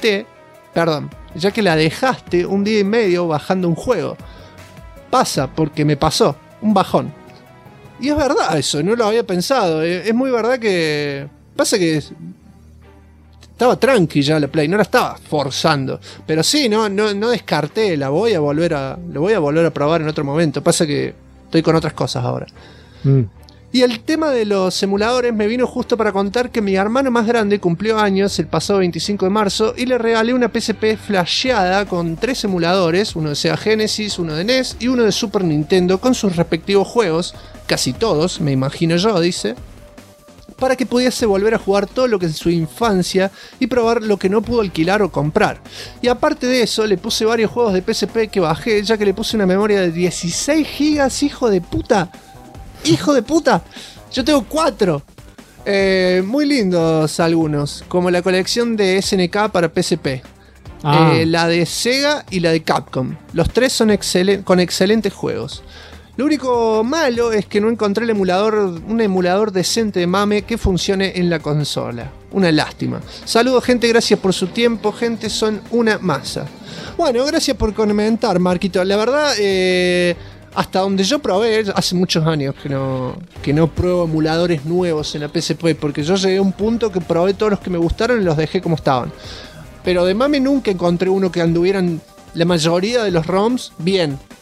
dejaste un día y medio bajando un juego. Pasa, porque me pasó, un bajón. Y es verdad eso, no lo había pensado. Es muy verdad que... Pasa que estaba tranqui ya la Play, no la estaba forzando. Pero sí, no descarté, lo voy a volver a probar en otro momento. Pasa que estoy con otras cosas ahora. Y el tema de los emuladores me vino justo para contar que mi hermano más grande cumplió años el pasado 25 de marzo y le regalé una PSP flasheada con 3 emuladores, uno de Sega Genesis, uno de NES y uno de Super Nintendo con sus respectivos juegos, casi todos, me imagino yo, dice, para que pudiese volver a jugar todo lo que es su infancia y probar lo que no pudo alquilar o comprar. Y aparte de eso, le puse varios juegos de PSP que bajé, ya que le puse una memoria de 16 GB, hijo de puta. ¡Hijo de puta! Yo tengo 4. Muy lindos algunos, como la colección de SNK para PSP. La de Sega y la de Capcom. Los 3 son con excelentes juegos. Lo único malo es que no encontré un emulador decente de MAME que funcione en la consola. Una lástima. Saludos, gente, gracias por su tiempo, gente, son una masa. Bueno, gracias por comentar, Marquito. La verdad, hasta donde yo probé, hace muchos años que no pruebo emuladores nuevos en la PSP, porque yo llegué a un punto que probé todos los que me gustaron y los dejé como estaban. Pero de MAME nunca encontré uno que anduvieran la mayoría de los ROMs bien.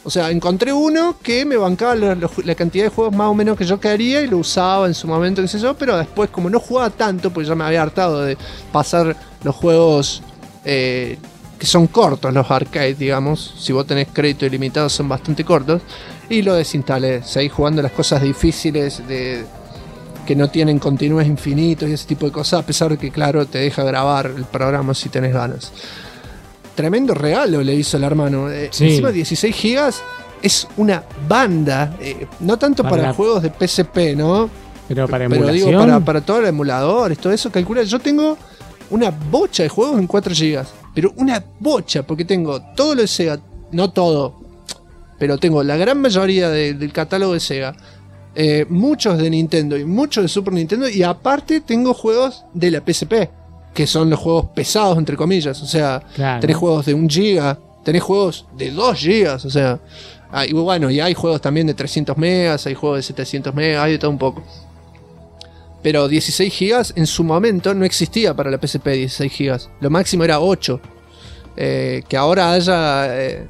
O sea, encontré uno que me bancaba la cantidad de juegos más o menos que yo quería y lo usaba en su momento, qué sé yo, pero después como no jugaba tanto, pues ya me había hartado de pasar los juegos que son cortos, los arcade, digamos. Si vos tenés crédito ilimitado son bastante cortos. Y lo desinstalé, seguí jugando las cosas difíciles que no tienen continuos infinitos y ese tipo de cosas, a pesar de que, claro, te deja grabar el programa si tenés ganas. Tremendo regalo le hizo el hermano. Sí. Encima 16 gigas es una banda. No tanto para juegos de PSP, ¿no? Pero para Pero emulación. digo, para todos los emuladores, todo eso, calcula. Yo tengo una bocha de juegos en 4 gigas. Pero una bocha, porque tengo todo lo de Sega. No todo, pero tengo la gran mayoría del catálogo de Sega. Muchos de Nintendo y muchos de Super Nintendo. Y aparte tengo juegos de la PSP, que son los juegos pesados, entre comillas. O sea, Claro. tenés juegos de 1 giga, tenés juegos de 2 gigas. O sea, y bueno, y hay juegos también de 300 megas, hay juegos de 700 megas, hay de todo un poco. Pero 16 gigas en su momento no existía para la PSP 16 gigas. Lo máximo era 8. Que ahora haya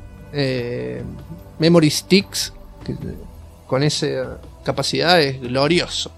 memory sticks con esa capacidad es glorioso.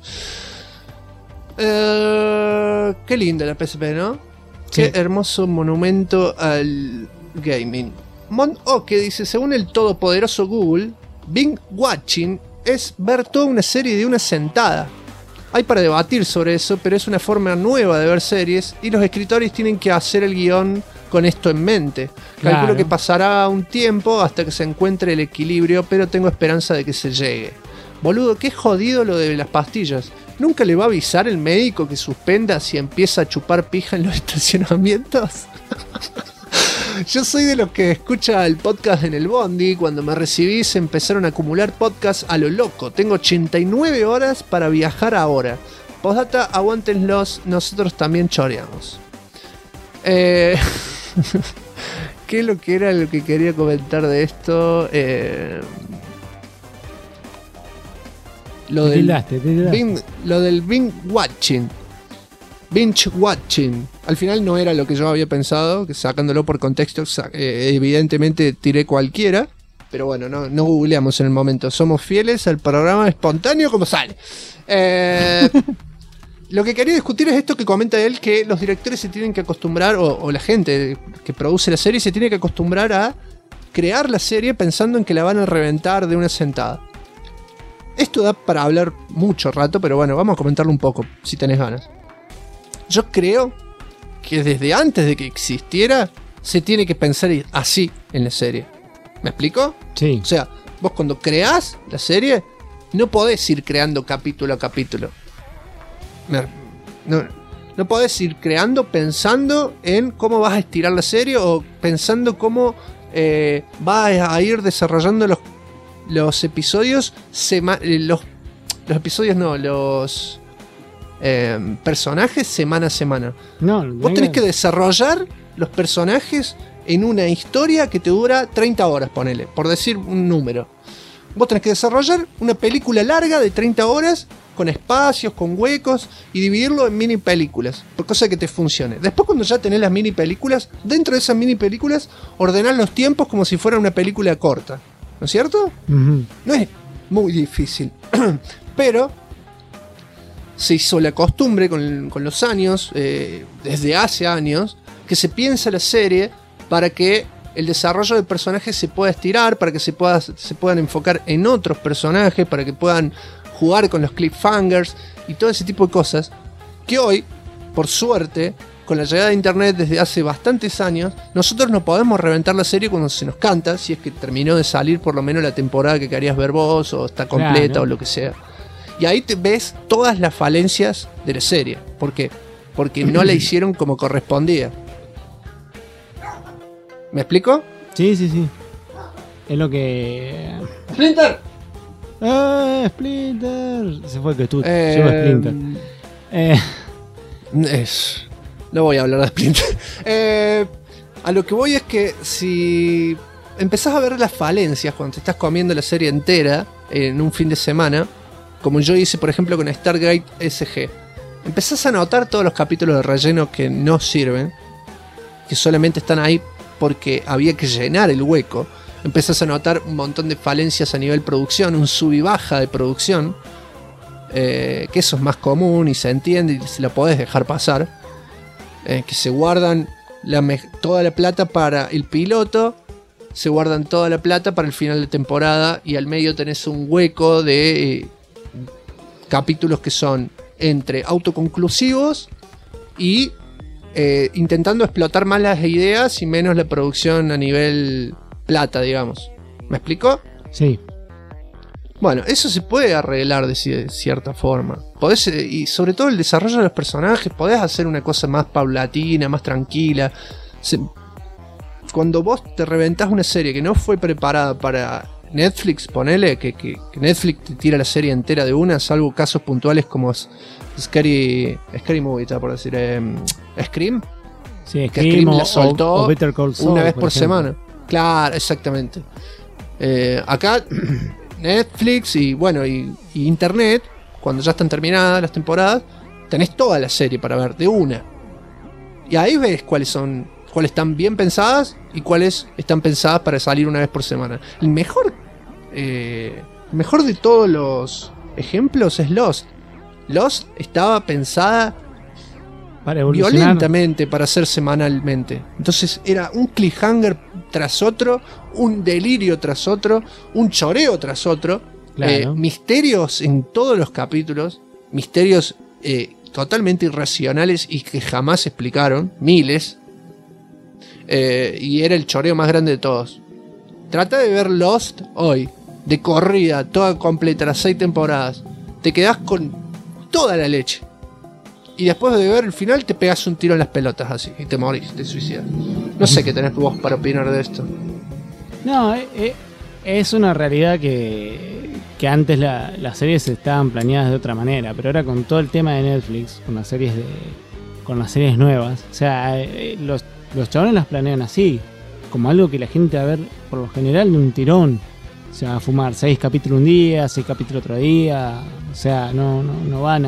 Qué linda la PSP, ¿no? Sí. Qué hermoso monumento al gaming. que dice, según el todopoderoso Google, Bing Watching es ver toda una serie de una sentada. Hay para debatir sobre eso, pero es una forma nueva de ver series y los escritores tienen que hacer el guión con esto en mente. Claro. Calculo que pasará un tiempo hasta que se encuentre el equilibrio, pero tengo esperanza de que se llegue. Boludo, qué jodido lo de las pastillas. ¿Nunca le va a avisar el médico que suspenda si empieza a chupar pija en los estacionamientos? Yo soy de los que escucha el podcast en el bondi. Cuando me recibí se empezaron a acumular podcasts a lo loco. Tengo 89 horas para viajar ahora. Postdata, aguántenlos, nosotros también choreamos. ¿Qué es lo que era lo que quería comentar de esto? Lo del Bing Watching. Binge Watching. Al final no era lo que yo había pensado, que sacándolo por contexto, evidentemente tiré cualquiera. Pero bueno, no googleamos en el momento. Somos fieles al programa espontáneo como sale. Lo que quería discutir es esto que comenta él, que los directores se tienen que acostumbrar, o la gente que produce la serie se tiene que acostumbrar a crear la serie pensando en que la van a reventar de una sentada. Esto da para hablar mucho rato, pero bueno, vamos a comentarlo un poco, si tenés ganas. Yo creo que desde antes de que existiera, se tiene que pensar así en la serie. ¿Me explico? Sí. O sea, vos cuando creás la serie, no podés ir creando capítulo a capítulo. No podés ir creando pensando en cómo vas a estirar la serie o pensando cómo vas a ir desarrollando los episodios los personajes semana a semana. Vos tenés que desarrollar los personajes en una historia que te dura 30 horas, ponele, por decir un número. Vos tenés que desarrollar una película larga de 30 horas con espacios, con huecos y dividirlo en mini películas, por cosa que te funcione. Después, cuando ya tenés las mini películas, dentro de esas mini películas ordenás los tiempos como si fuera una película corta. ¿No es cierto? Uh-huh. No es muy difícil. Pero se hizo la costumbre con los años, desde hace años, que se piensa la serie para que el desarrollo de personajes se pueda estirar, para que se puedan enfocar en otros personajes, para que puedan jugar con los cliffhangers y todo ese tipo de cosas, que hoy, por suerte, con la llegada de internet desde hace bastantes años, nosotros no podemos reventar la serie cuando se nos canta, si es que terminó de salir por lo menos la temporada que querías ver vos, o está completa, claro, o lo que sea. Y ahí te ves todas las falencias de la serie. ¿Por qué? Porque no la hicieron como correspondía. ¿Me explico? Sí. Es lo que... ¡Splinter! ¡Splinter! Se fue el que tú. Llegó Splinter. No voy a hablar de Splinter. A lo que voy es que si empezás a ver las falencias cuando te estás comiendo la serie entera en un fin de semana, como yo hice por ejemplo con Stargate SG, empezás a notar todos los capítulos de relleno que no sirven, que solamente están ahí porque había que llenar el hueco. empezás a notar un montón de falencias a nivel producción, un sub y baja de producción, que eso es más común y se entiende y se la podés dejar pasar, que se guardan toda la plata para el piloto, se guardan toda la plata para el final de temporada y al medio tenés un hueco de capítulos que son entre autoconclusivos y intentando explotar más las ideas y menos la producción a nivel plata, digamos. ¿Me explico? Sí. Bueno, eso se puede arreglar de cierta forma. Y sobre todo el desarrollo de los personajes, podés hacer una cosa más paulatina, más tranquila. Cuando vos te reventás una serie que no fue preparada para Netflix, ponele, que Netflix te tira la serie entera de una, salvo casos puntuales como Scary Movie, por decir, Scream. Sí, que Scream la o soltó Better Call Saul, una vez por ejemplo. semana. Claro, exactamente. Acá Netflix y bueno y Internet, cuando ya están terminadas las temporadas, tenés toda la serie para ver de una. Y ahí ves cuáles están bien pensadas y cuáles están pensadas para salir una vez por semana. El mejor de todos los ejemplos es Lost. Lost estaba pensada para evolucionar, violentamente para hacer semanalmente. Entonces era un cliffhanger tras otro, un delirio tras otro, un choreo tras otro, claro. Misterios en todos los capítulos, misterios totalmente irracionales y que jamás se explicaron, miles. Y era el choreo más grande de todos. Trata de ver Lost hoy, de corrida, toda completa, las 6 temporadas. Te quedás con toda la leche. Y después de ver el final te pegas un tiro en las pelotas así y te morís, te suicidas. No sé qué tenés vos para opinar de esto. No, es una realidad que antes las series estaban planeadas de otra manera, pero ahora con todo el tema de Netflix, con las series nuevas, o sea, los chabones las planean así, como algo que la gente va a ver por lo general de un tirón. Se va a fumar 6 capítulos un día, 6 capítulos otro día, o sea, no van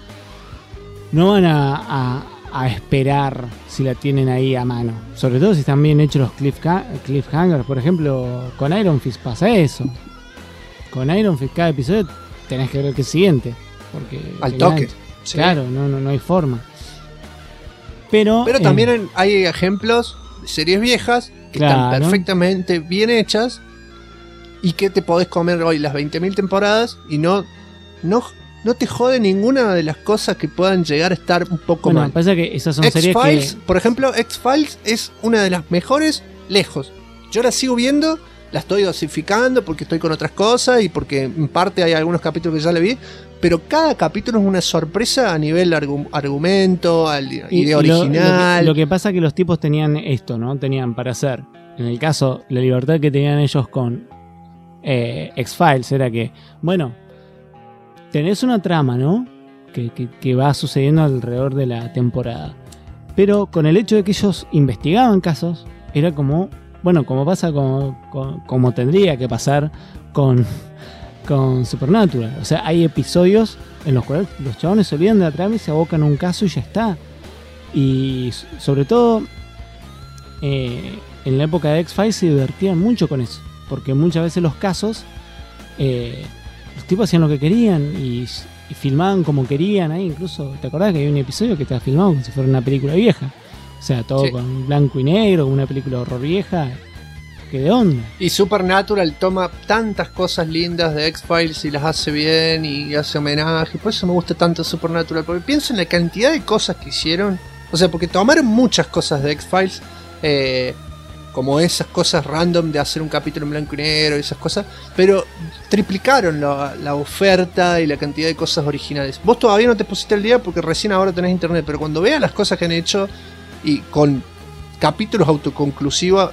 a esperar si la tienen ahí a mano. Sobre todo si están bien hechos los cliffhangers. Por ejemplo, con Iron Fist pasa eso. Con Iron Fist cada episodio tenés que ver el que siguiente. Porque al toque. Sí. Claro, no hay forma. Pero también hay ejemplos de series viejas que están perfectamente bien hechas y que te podés comer hoy las 20.000 temporadas y no te jode ninguna de las cosas que puedan llegar a estar un poco mal. Pasa que esas son series X-Files, que... por ejemplo, X-Files es una de las mejores lejos. Yo la sigo viendo, la estoy dosificando porque estoy con otras cosas y porque en parte hay algunos capítulos que ya le vi, pero cada capítulo es una sorpresa a nivel argumento, idea original. Lo que pasa es que los tipos tenían esto, ¿no? Tenían para hacer, en el caso, la libertad que tenían ellos con X-Files era que, bueno, tenés una trama, ¿no? Que va sucediendo alrededor de la temporada. Pero con el hecho de que ellos investigaban casos, era como, bueno, como pasa como tendría que pasar con Supernatural. O sea, hay episodios en los cuales los chabones se olvidan de la trama y se abocan a un caso y ya está. Y sobre todo, en la época de X-Files se divertían mucho con eso. Porque muchas veces los casos... los tipos hacían lo que querían y filmaban como querían ahí. Incluso, ¿te acordás que había un episodio que estaba filmado como si fuera una película vieja? O sea, todo con blanco y negro, como una película de horror vieja. ¿Qué de onda? Y Supernatural toma tantas cosas lindas de X-Files y las hace bien y hace homenaje. Por eso me gusta tanto Supernatural, porque pienso en la cantidad de cosas que hicieron. O sea, porque tomaron muchas cosas de X-Files, como esas cosas random de hacer un capítulo en blanco y negro y esas cosas, pero triplicaron la oferta y la cantidad de cosas originales. Vos todavía no te pusiste al día porque recién ahora tenés internet, pero cuando veas las cosas que han hecho y con capítulos autoconclusivos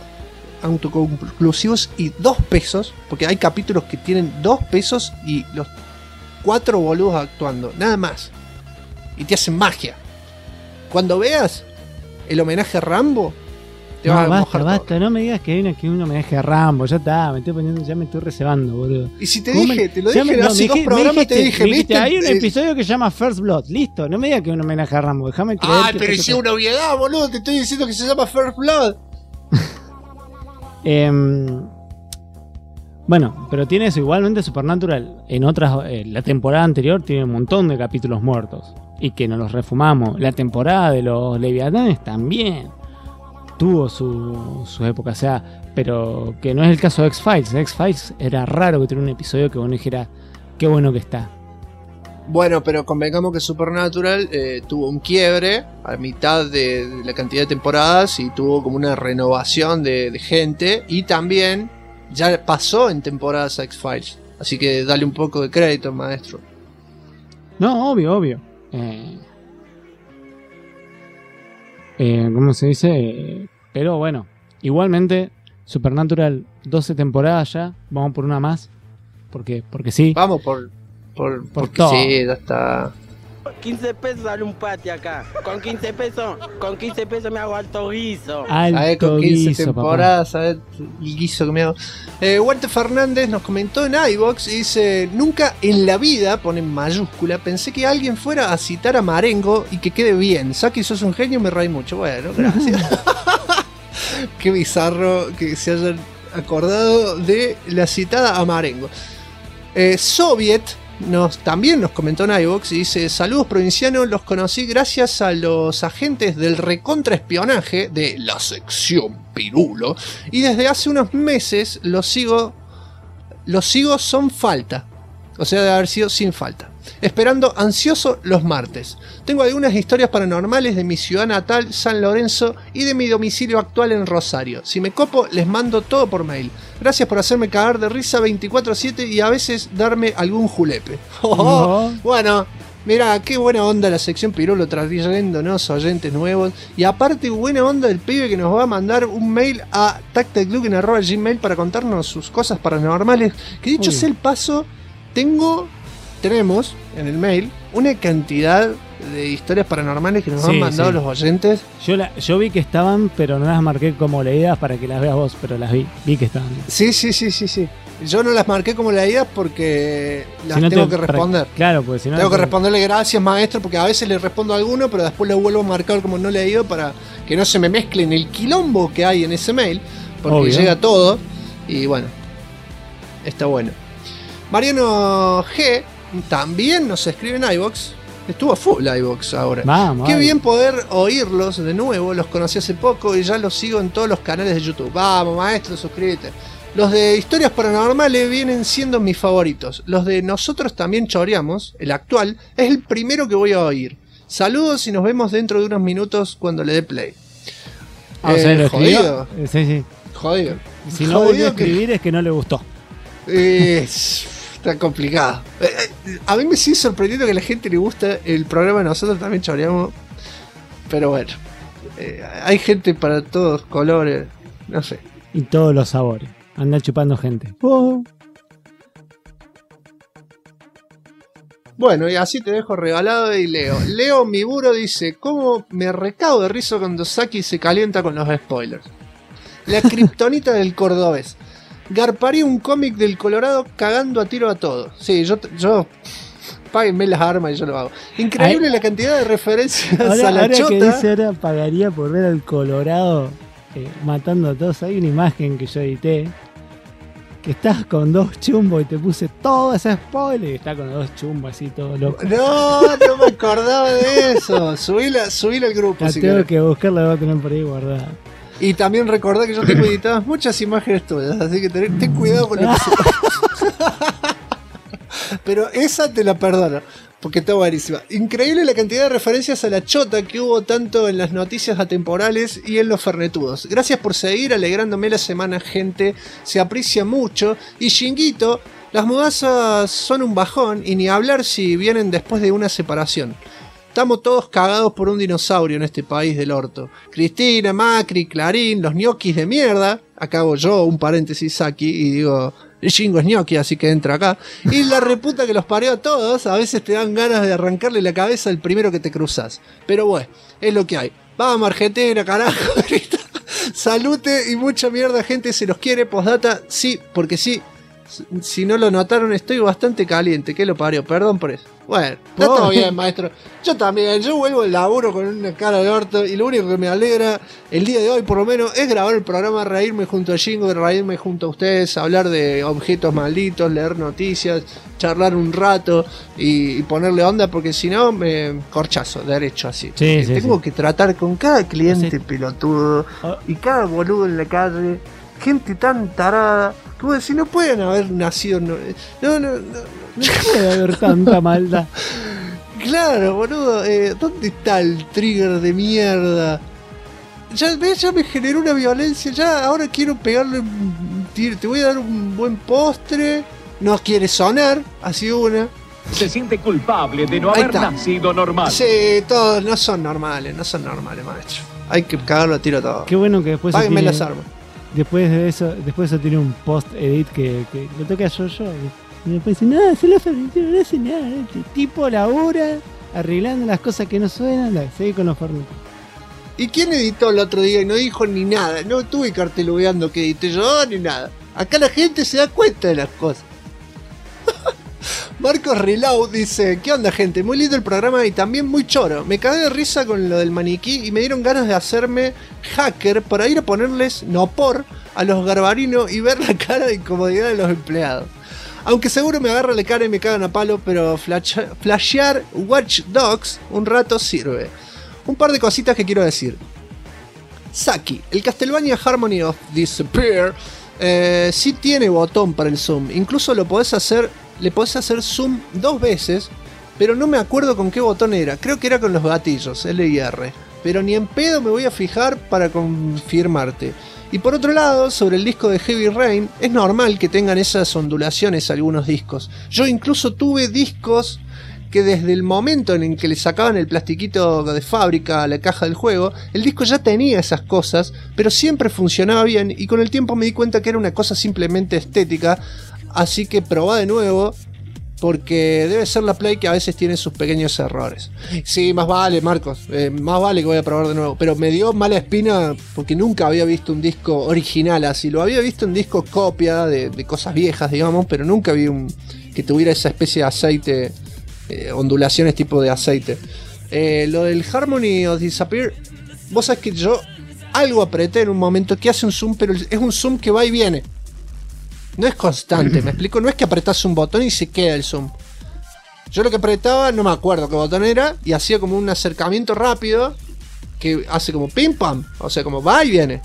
y 2 pesos, porque hay capítulos que tienen 2 pesos y los 4 boludos actuando, nada más, y te hacen magia. Cuando veas el homenaje a Rambo, basta, no me digas que hay un homenaje a Rambo, ya está, ya me estoy reservando, boludo. Y si te dije, te lo dije hace 2 programas, te dije, ¿viste? Hay un episodio que se llama First Blood, listo, no me digas que es un homenaje a Rambo, déjame creer. Ay, pero hice una obviedad, boludo, te estoy diciendo que se llama First Blood. Bueno, pero tiene eso. Igualmente Supernatural, en otras, la temporada anterior tiene un montón de capítulos muertos. Y que nos los refumamos. La temporada de los Leviatanes también tuvo su época, o sea, pero que no es el caso de X-Files. X-Files era raro que tuviera un episodio que uno dijera, qué bueno que está. Bueno, pero convengamos que Supernatural tuvo un quiebre a mitad de la cantidad de temporadas y tuvo como una renovación de gente, y también ya pasó en temporadas a X-Files, así que dale un poco de crédito, maestro. No, obvio. ¿Cómo se dice? Pero bueno, igualmente Supernatural 12 temporadas ya, vamos por una más, porque sí. Vamos porque todo. Sí, ya está. 15 pesos sale un pati acá. Con 15 pesos me hago alto guiso. Alto con 15 guiso, temporadas, ¿sabes el guiso que me hago? Walter Fernández nos comentó en iVoox y dice: nunca en la vida, pone en mayúscula, pensé que alguien fuera a citar a Marengo y que quede bien. Saki, sos un genio, me reí mucho. Bueno, gracias. Qué bizarro que se hayan acordado de la citada a Marengo. Soviet también nos comentó en iVoox y dice: saludos provincianos, los conocí gracias a los agentes del recontraespionaje de la sección Pirulo, y desde hace unos meses los sigo son falta, o sea, de haber sido sin falta, esperando ansioso los martes. Tengo algunas historias paranormales de mi ciudad natal, San Lorenzo, y de mi domicilio actual en Rosario. Si me copo, les mando todo por mail. Gracias por hacerme cagar de risa 24/7 y a veces darme algún julepe. Bueno, mira, qué buena onda la sección Pirulo trayéndonos oyentes nuevos. Y aparte, buena onda del pibe que nos va a mandar un mail a tactacluken@gmail para contarnos sus cosas paranormales. Que dicho sea el paso, tenemos en el mail una cantidad de historias paranormales que nos han mandado los oyentes. Yo vi que estaban, pero no las marqué como leídas para que las veas vos, pero las vi que estaban. Sí. Yo no las marqué como leídas porque las tengo que responder. Claro, pues si no. Tengo que responderle gracias, maestro, porque a veces le respondo a alguno, pero después lo vuelvo a marcar como no leído para que no se me mezclen el quilombo que hay en ese mail, porque obvio, llega todo y bueno, está bueno. Mariano G también nos escribe en iVoox. Estuvo full iVoox ahora. Vamos, qué bien poder oírlos de nuevo. Los conocí hace poco y ya los sigo en todos los canales de YouTube. Vamos, maestro, suscríbete. Los de historias paranormales vienen siendo mis favoritos. Los de Nosotros También Choreamos, el actual, es el primero que voy a oír. Saludos y nos vemos dentro de unos minutos cuando le dé play. O sea, lo jodido. Sí. Jodido. Si no volvió a escribir es que no le gustó. Está complicado. A mí me sigue sorprendiendo que a la gente le gusta el programa de Nosotros También Choreamos. Pero bueno, hay gente para todos colores, no sé. Y todos los sabores. Anda chupando gente. Bueno, y así te dejo regalado y leo. Leo Miburo dice: ¿cómo me recaudo de risa cuando Saki se calienta con los spoilers? La kriptonita del cordobés. Garparía un cómic del Colorado cagando a tiro a todo. Sí, yo páguenme las armas y yo lo hago. Increíble la cantidad de referencias a la chota. Que dice ahora pagaría por ver al Colorado matando a todos. Hay una imagen que yo edité que estás con dos chumbos y te puse todo ese spoiler y está con los dos chumbos así todo loco. No me acordaba de eso. Subila al grupo. Si tengo que buscarla, la voy a tener por ahí guardada. Y también recordá que yo tengo editadas muchas imágenes tuyas, así que ten cuidado con lo que Pero esa te la perdono, porque está buenísima. Increíble la cantidad de referencias a la chota que hubo tanto en las noticias atemporales y en los fernetudos. Gracias por seguir alegrándome la semana, gente. Se aprecia mucho. Y Shinguito, las mudanzas son un bajón, y ni hablar si vienen después de una separación. Estamos todos cagados por un dinosaurio en este país del orto. Cristina, Macri, Clarín, los ñoquis de mierda. Acá hago yo un paréntesis aquí y digo: Shingo es ñoqui, así que entra acá. Y la reputa que los parió a todos. A veces te dan ganas de arrancarle la cabeza al primero que te cruzas. Pero bueno, es lo que hay. Vamos, Argentina, carajo. Salute y mucha mierda, gente. Se los quiere. Postdata, sí, porque sí. Si no lo notaron, estoy bastante caliente. ¿Qué lo parió? Perdón por eso. Bueno, está todo bien, maestro. Yo también. Yo vuelvo al laburo con una cara de orto. Y lo único que me alegra el día de hoy, por lo menos, es grabar el programa, reírme junto a Jingo, reírme junto a ustedes, hablar de objetos malditos, leer noticias, charlar un rato y ponerle onda. Porque si no, me corchazo, derecho así. Tengo que tratar con cada cliente pelotudo y cada boludo en la calle. Gente tan tarada. Como decir, no pueden haber nacido. No puede haber tanta maldad. Claro, boludo. ¿Dónde está el trigger de mierda? Ya me generó una violencia. Ya ahora quiero pegarle un tiro. Te voy a dar un buen postre. No quiere sonar. Así una. Se siente culpable de no haber nacido normal. Sí, todos no son normales, maestro. Hay que cagarlo a tiro todo. Qué bueno que después. Páguenme las armas. Después de eso tiene un post-edit que lo toca yo. Y después dice, no, se lo Florentino, no hace nada. Este tipo labura, arreglando las cosas que no suenan, seguí con los Fernet. ¿Y quién editó el otro día y no dijo ni nada? No estuve carteludeando que edité yo ni nada. Acá la gente se da cuenta de las cosas. Marcos Relau dice, ¿qué onda, gente? Muy lindo el programa y también muy choro. Me cagué de risa con lo del maniquí y me dieron ganas de hacerme hacker para ir a ponerles nopor a los garbarinos y ver la cara de incomodidad de los empleados. Aunque seguro me agarra la cara y me cagan a palo, pero flashear Watch Dogs un rato sirve. Un par de cositas que quiero decir. Saki, el Castlevania Harmony of Disappear sí tiene botón para el zoom. Incluso le podés hacer zoom 2 veces, pero no me acuerdo con qué botón era. Creo que era con los gatillos, L y R. Pero ni en pedo me voy a fijar para confirmarte. Y por otro lado, sobre el disco de Heavy Rain, es normal que tengan esas ondulaciones algunos discos. Yo incluso tuve discos que desde el momento en que le sacaban el plastiquito de fábrica a la caja del juego, el disco ya tenía esas cosas, pero siempre funcionaba bien y con el tiempo me di cuenta que era una cosa simplemente estética, así que probá de nuevo, porque debe ser la Play que a veces tiene sus pequeños errores. Sí, más vale, Marcos, más vale que voy a probar de nuevo, pero me dio mala espina porque nunca había visto un disco original así, lo había visto en disco copia de cosas viejas, digamos, pero nunca vi que tuviera esa especie de aceite, ondulaciones tipo de aceite. Lo del Harmony of Disappear, vos sabés que yo algo apreté en un momento que hace un zoom, pero es un zoom que va y viene. No es constante, ¿me explico? No es que apretás un botón y se queda el zoom. Yo lo que apretaba, no me acuerdo qué botón era, y hacía como un acercamiento rápido que hace como pim pam, o sea, como va y viene.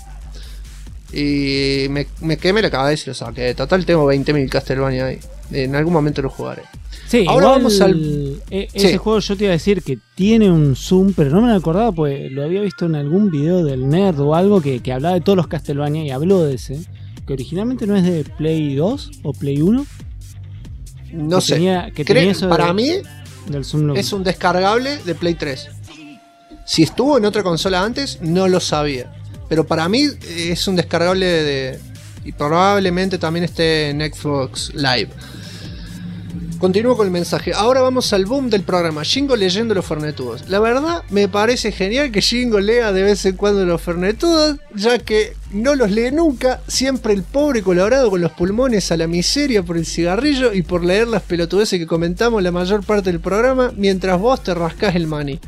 Y me quemé la cabeza y lo saqué. Total, tengo 20.000 Castlevania ahí. En algún momento lo jugaré. Sí, ahora vamos al. Ese juego yo te iba a decir que tiene un zoom, pero no me acordaba, pues lo había visto en algún video del Nerd o algo que hablaba de todos los Castlevania y habló de ese. Que originalmente no es de Play 2 o Play 1. No sé. Para mí es un descargable de Play 3. Si estuvo en otra consola antes, no lo sabía. Pero para mí es un descargable y probablemente también esté en Xbox Live. Continúo con el mensaje. Ahora vamos al boom del programa. Jingo leyendo los Fernetudos. La verdad, me parece genial que Jingo lea de vez en cuando los Fernetudos, ya que no los lee nunca. Siempre el pobre colorado con los pulmones a la miseria por el cigarrillo y por leer las pelotudeces que comentamos la mayor parte del programa, mientras vos te rascás el maní.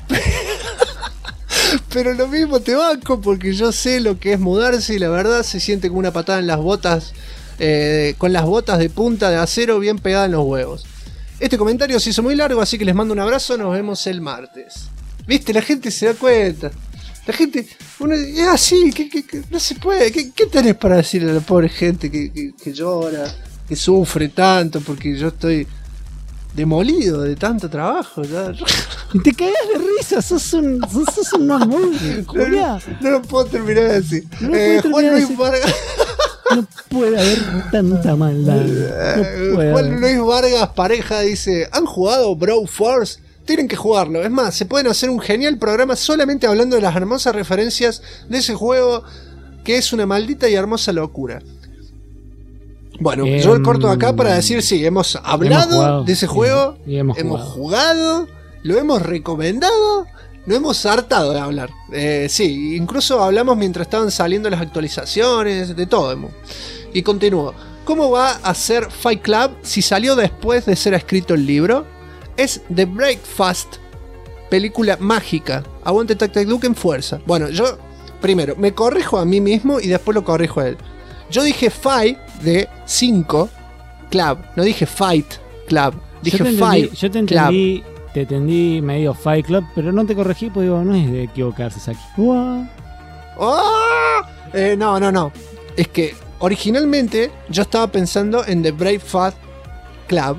Pero lo mismo te banco porque yo sé lo que es mudarse y la verdad se siente como una patada en las botas. Con las botas de punta de acero bien pegadas en los huevos. Este comentario se hizo muy largo, así que les mando un abrazo. Nos vemos el martes. ¿Viste? La gente se da cuenta. La gente, es así, que no se puede. ¿Qué tenés para decirle a la pobre gente que llora, que sufre tanto? Porque yo estoy demolido de tanto trabajo. ¿Ya? Te cagas de risa, sos un mamón. No lo puedo terminar de decir. Juan Luis Vargas. No puede haber tanta maldad. Juan Luis Vargas Pareja dice: ¿han jugado Brawl Force? Tienen que jugarlo. Es más, se pueden hacer un genial programa solamente hablando de las hermosas referencias de ese juego, que es una maldita y hermosa locura. Bueno, yo el corto acá para decir, sí, hemos hablado de ese juego, hemos jugado, lo hemos recomendado, lo hemos hartado de hablar. Sí, incluso hablamos mientras estaban saliendo las actualizaciones, de todo. Y continúo. ¿cómo va a ser Fight Club si salió después de ser escrito el libro? Es The Breakfast, película mágica. Aguante Tac Tac Duke en fuerza. Bueno, yo primero me corrijo a mí mismo y después lo corrijo a él. Yo dije Fight de 5 Club, no dije Fight Club. Dije Fight. Yo te entendí, te entendí medio Fight Club, pero no te corregí porque digo, no es de equivocarse, Saki. No. Es que originalmente yo estaba pensando en The Breakfast Club,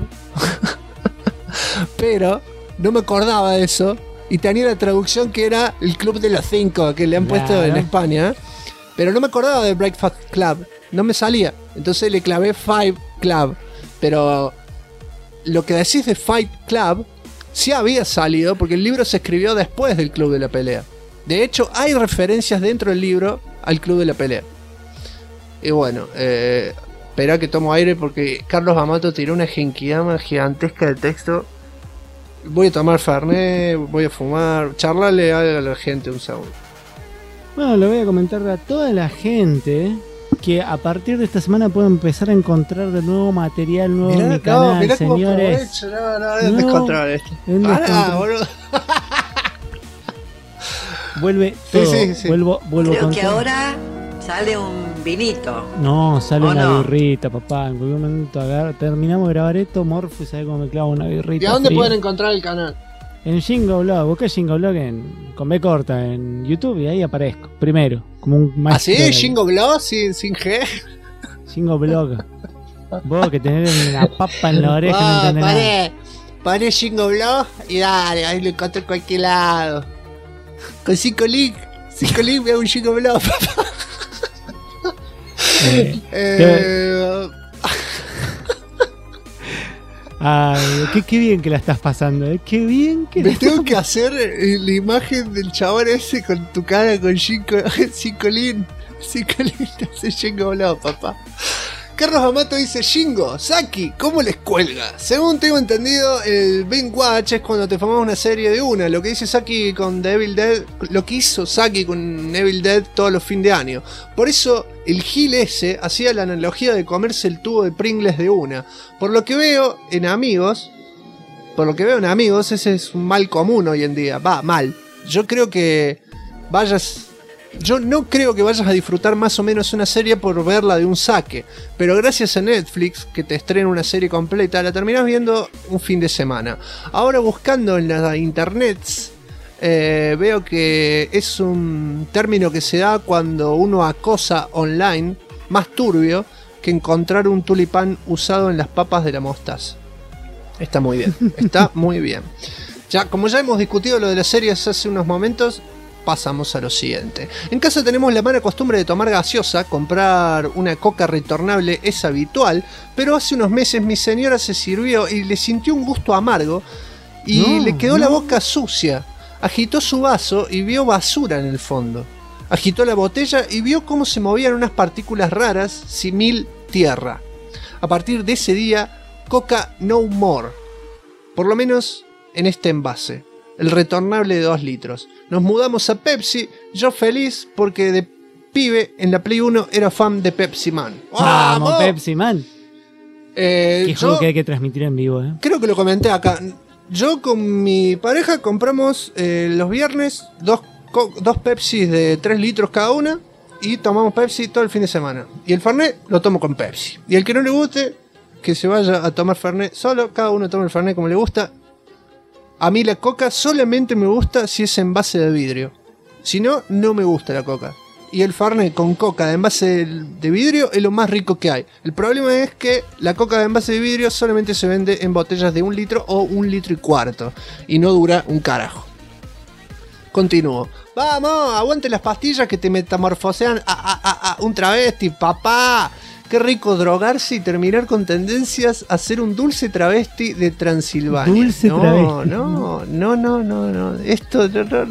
pero no me acordaba de eso. Y tenía la traducción que era el Club de los 5 que le han puesto en España. Pero no me acordaba de Breakfast Club. No me salía. Entonces le clavé Fight Club. Pero lo que decís de Fight Club sí había salido porque el libro se escribió después del Club de la Pelea. De hecho, hay referencias dentro del libro al Club de la Pelea. Y bueno, espera que tomo aire porque Carlos Amato tiró una genkidama gigantesca de texto. Voy a tomar Fernet, voy a fumar, charlarle a la gente un segundo. Bueno, le voy a comentar a toda la gente que a partir de esta semana puedo empezar a encontrar de nuevo material nuevo en mi canal, señores. Es descontrol esto. Boludo. Vuelve todo. Sí. Vuelvo Creo con que todo. ahora sale un vinito. No, sale una no? birrita, papá. En cualquier momento terminamos de grabar esto, Morpho, ¿sabes cómo me clavo una birrita? ¿Y a dónde fría? pueden encontrar el canal? En Jingo Blog, busca Jingo Blog con B corta en YouTube y ahí aparezco. Primero, como un maestro. ¿Ah, sí? ¿Jingo Blog? ¿Sin G? Jingo Blog. Vos que tenés una papa en la oreja, no entendés nada. Poné Jingo Blog y dale, ahí lo encontré en cualquier lado. Con 5 links. 5 links veo un Jingo Blog, papá. Ay, qué bien que la estás pasando, qué bien que me tengo que hacer la imagen del chabón ese con tu cara con 5 lin. 5 lin te hace Jingo Blog, papá. Carlos Amato dice: Jingo, Saki, ¿cómo les cuelga? Según tengo entendido, el binge watch es cuando te formás una serie de una. Lo que dice Saki con The Evil Dead, lo que hizo Saki con Evil Dead todos los fines de año. Por eso el Gil ese hacía la analogía de comerse el tubo de Pringles de una. Por lo que veo en amigos, ese es un mal común hoy en día. Va, mal. Yo no creo que vayas a disfrutar más o menos una serie por verla de un saque, pero gracias a Netflix, que te estrena una serie completa, la terminás viendo un fin de semana. Ahora buscando en la internets, veo que es un término que se da cuando uno acosa online, más turbio que encontrar un tulipán usado en las papas de la mostaza. Está muy bien, está muy bien. Como ya hemos discutido lo de las series hace unos momentos, pasamos a lo siguiente. En casa tenemos la mala costumbre de tomar gaseosa. Comprar una coca retornable es habitual, pero hace unos meses mi señora se sirvió y le sintió un gusto amargo y le quedó la boca sucia. Agitó su vaso y vio basura en el fondo. Agitó la botella y vio cómo se movían unas partículas raras, simil tierra. A partir de ese día, Coca no more. Por lo menos en este envase. El retornable de 2 litros. Nos mudamos a Pepsi, yo feliz porque de pibe en la Play 1 era fan de Pepsi Man. ¡Vamos, Pepsi Man! Qué juego que hay que transmitir en vivo, Creo que lo comenté acá. Yo con mi pareja compramos los viernes dos Pepsi de 3 litros cada una y tomamos Pepsi todo el fin de semana. Y el Fernet lo tomo con Pepsi. Y el que no le guste, que se vaya a tomar Fernet solo. Cada uno toma el Fernet como le gusta. A mí la coca solamente me gusta si es en envase de vidrio. Si no, no me gusta la coca. Y el Fernet con coca de envase de vidrio es lo más rico que hay. El problema es que la coca de envase de vidrio solamente se vende en botellas de 1 litro o 1,25 litros. Y no dura un carajo. Continúo. Vamos, aguante las pastillas que te metamorfosean a un travesti, papá. Qué rico drogarse y terminar con tendencias a ser un dulce travesti de Transilvania. Dulce travesti. No. Esto no.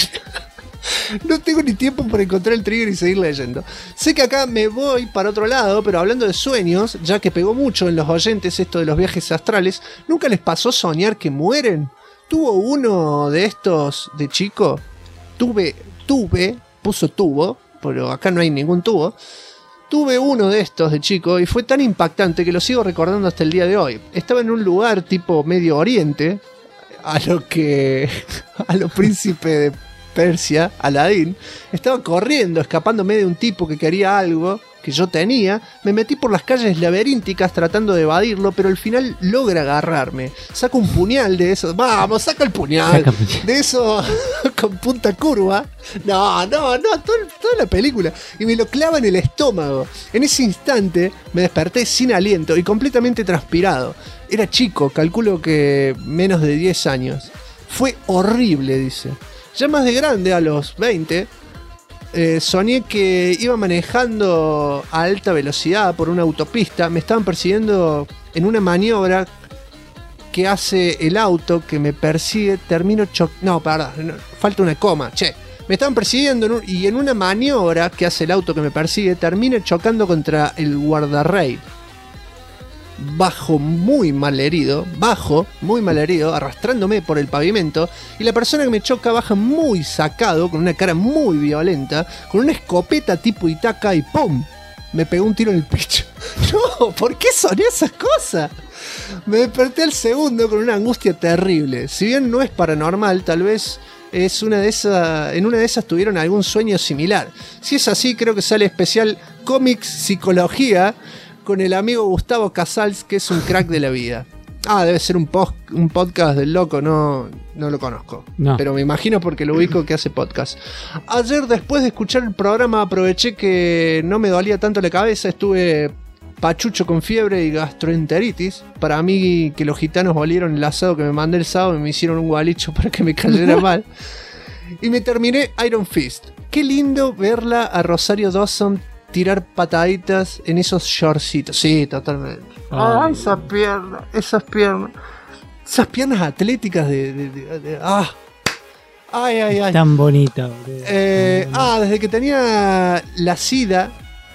No tengo ni tiempo para encontrar el trigger y seguir leyendo. Sé que acá me voy para otro lado, pero hablando de sueños, ya que pegó mucho en los oyentes esto de los viajes astrales, ¿nunca les pasó soñar que mueren? ¿Tuvo uno de estos de chico? Puso tubo, pero acá no hay ningún tubo. tuve uno de estos de chico y fue tan impactante que lo sigo recordando hasta el día de hoy. Estaba en un lugar tipo Medio Oriente, a lo príncipe de Persia, Aladín. Estaba corriendo, escapándome de un tipo que quería algo que yo tenía. Me metí por las calles laberínticas tratando de evadirlo, pero al final logra agarrarme. Saca un puñal de esos. Vamos, saca el puñal. De eso con punta curva. No, toda la película. Y me lo clava en el estómago. En ese instante me desperté sin aliento y completamente transpirado. Era chico, calculo que menos de 10 años. Fue horrible, dice. Ya más de grande, a los 20, soñé que iba manejando a alta velocidad por una autopista. Me estaban persiguiendo en una maniobra que hace el auto que me persigue. Falta una coma. Me estaban persiguiendo y en una maniobra que hace el auto que me persigue termina chocando contra el guardarrail. Muy mal herido, arrastrándome por el pavimento, y la persona que me choca baja muy sacado, con una cara muy violenta, con una escopeta tipo Itaca y ¡pum! Me pegó un tiro en el pecho. No, ¿por qué soné esas cosas? Me desperté al segundo con una angustia terrible. Si bien no es paranormal, tal vez en una de esas tuvieron algún sueño similar. Si es así, creo que sale especial Cómics Psicología con el amigo Gustavo Casals, que es un crack de la vida. Debe ser un podcast del loco, no lo conozco. No. Pero me imagino porque lo ubico que hace podcast. Ayer, después de escuchar el programa, aproveché que no me dolía tanto la cabeza. Estuve pachucho con fiebre y gastroenteritis. Para mí, que los gitanos olieron el asado que me mandé el sábado y me hicieron un gualicho para que me cayera mal. Y me terminé Iron Fist. Qué lindo verla a Rosario Dawson tirar pataditas en esos shortcitos. Sí, totalmente. Esas piernas. Esas piernas atléticas Ay. Tan bonita. Desde que tenía la SIDA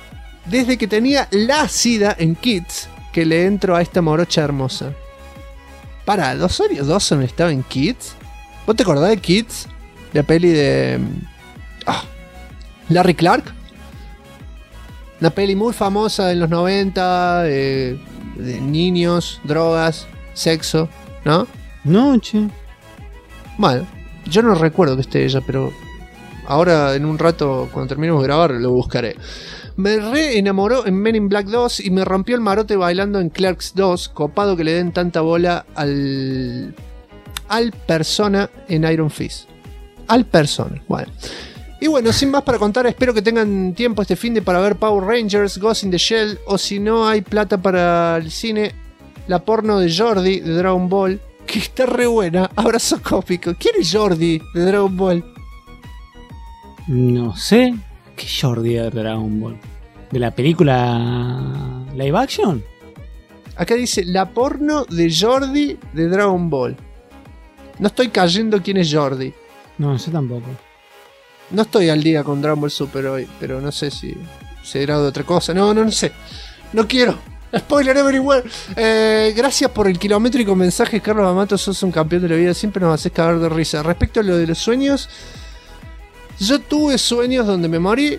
en Kids, que le entro a esta morocha hermosa. ¿Rosario Dawson estaba en Kids? ¿Vos te acordás de Kids? La peli de Larry Clark. Una peli muy famosa en los 90, de niños, drogas, sexo, ¿no? No, che. Bueno, yo no recuerdo que esté ella, pero ahora en un rato, cuando terminemos de grabar, lo buscaré. Me re enamoró en Men in Black 2 y me rompió el marote bailando en Clerks 2, copado que le den tanta bola al persona en Iron Fist. Al persona, bueno. Y bueno, sin más para contar, espero que tengan tiempo este finde para ver Power Rangers, Ghost in the Shell, o si no hay plata para el cine, la porno de Jordi de Dragon Ball, que está re buena. Abrazo cópico. ¿Quién es Jordi de Dragon Ball? No sé. ¿Qué Jordi de Dragon Ball? ¿De la película live action? Acá dice la porno de Jordi de Dragon Ball. No estoy cayendo quién es Jordi. No, yo tampoco. No estoy al día con Dragon Ball Super hoy, pero no sé si será de otra cosa. No sé. No quiero. Spoiler everywhere. Gracias por el kilométrico mensaje, Carlos Amato. Sos un campeón de la vida. Siempre nos haces cagar de risa. Respecto a lo de los sueños, yo tuve sueños donde me morí.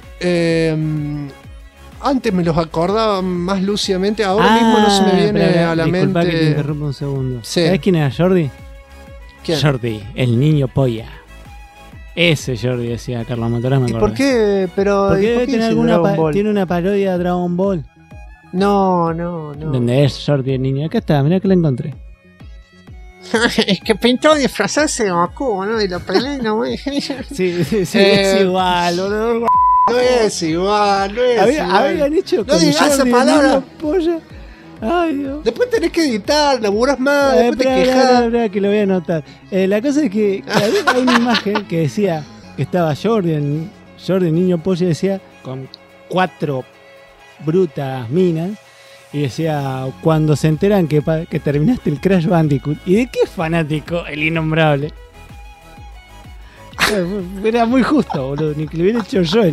Antes me los acordaba más lúcidamente. Ahora mismo no se me viene a la mente. Que te interrumpa un segundo. Sí. ¿Sabés quién era Jordi? ¿Quién? Jordi, el niño polla. Ese Jordi, decía Carlos Matorás. ¿Y por qué? Porque tiene una parodia de Dragon Ball. No. ¿Dónde es Jordi el niño? Acá está, mirá que la encontré. Es que pintó disfrazarse de Goku, ¿no? Y lo peleé, ¿no? Sí, es igual, boludo. No es igual. Habían hecho no digas esa palabra. Polla. Ay, Dios. Después tenés que editar, laburás más, después te quejás. Que lo voy a anotar. La cosa es que había una imagen que decía que estaba Jordi, niño polla, decía con 4 brutas minas, y decía cuando se enteran que terminaste el Crash Bandicoot. ¿Y de qué es fanático el innombrable? Era muy justo, boludo. Ni que le hubiera hecho yo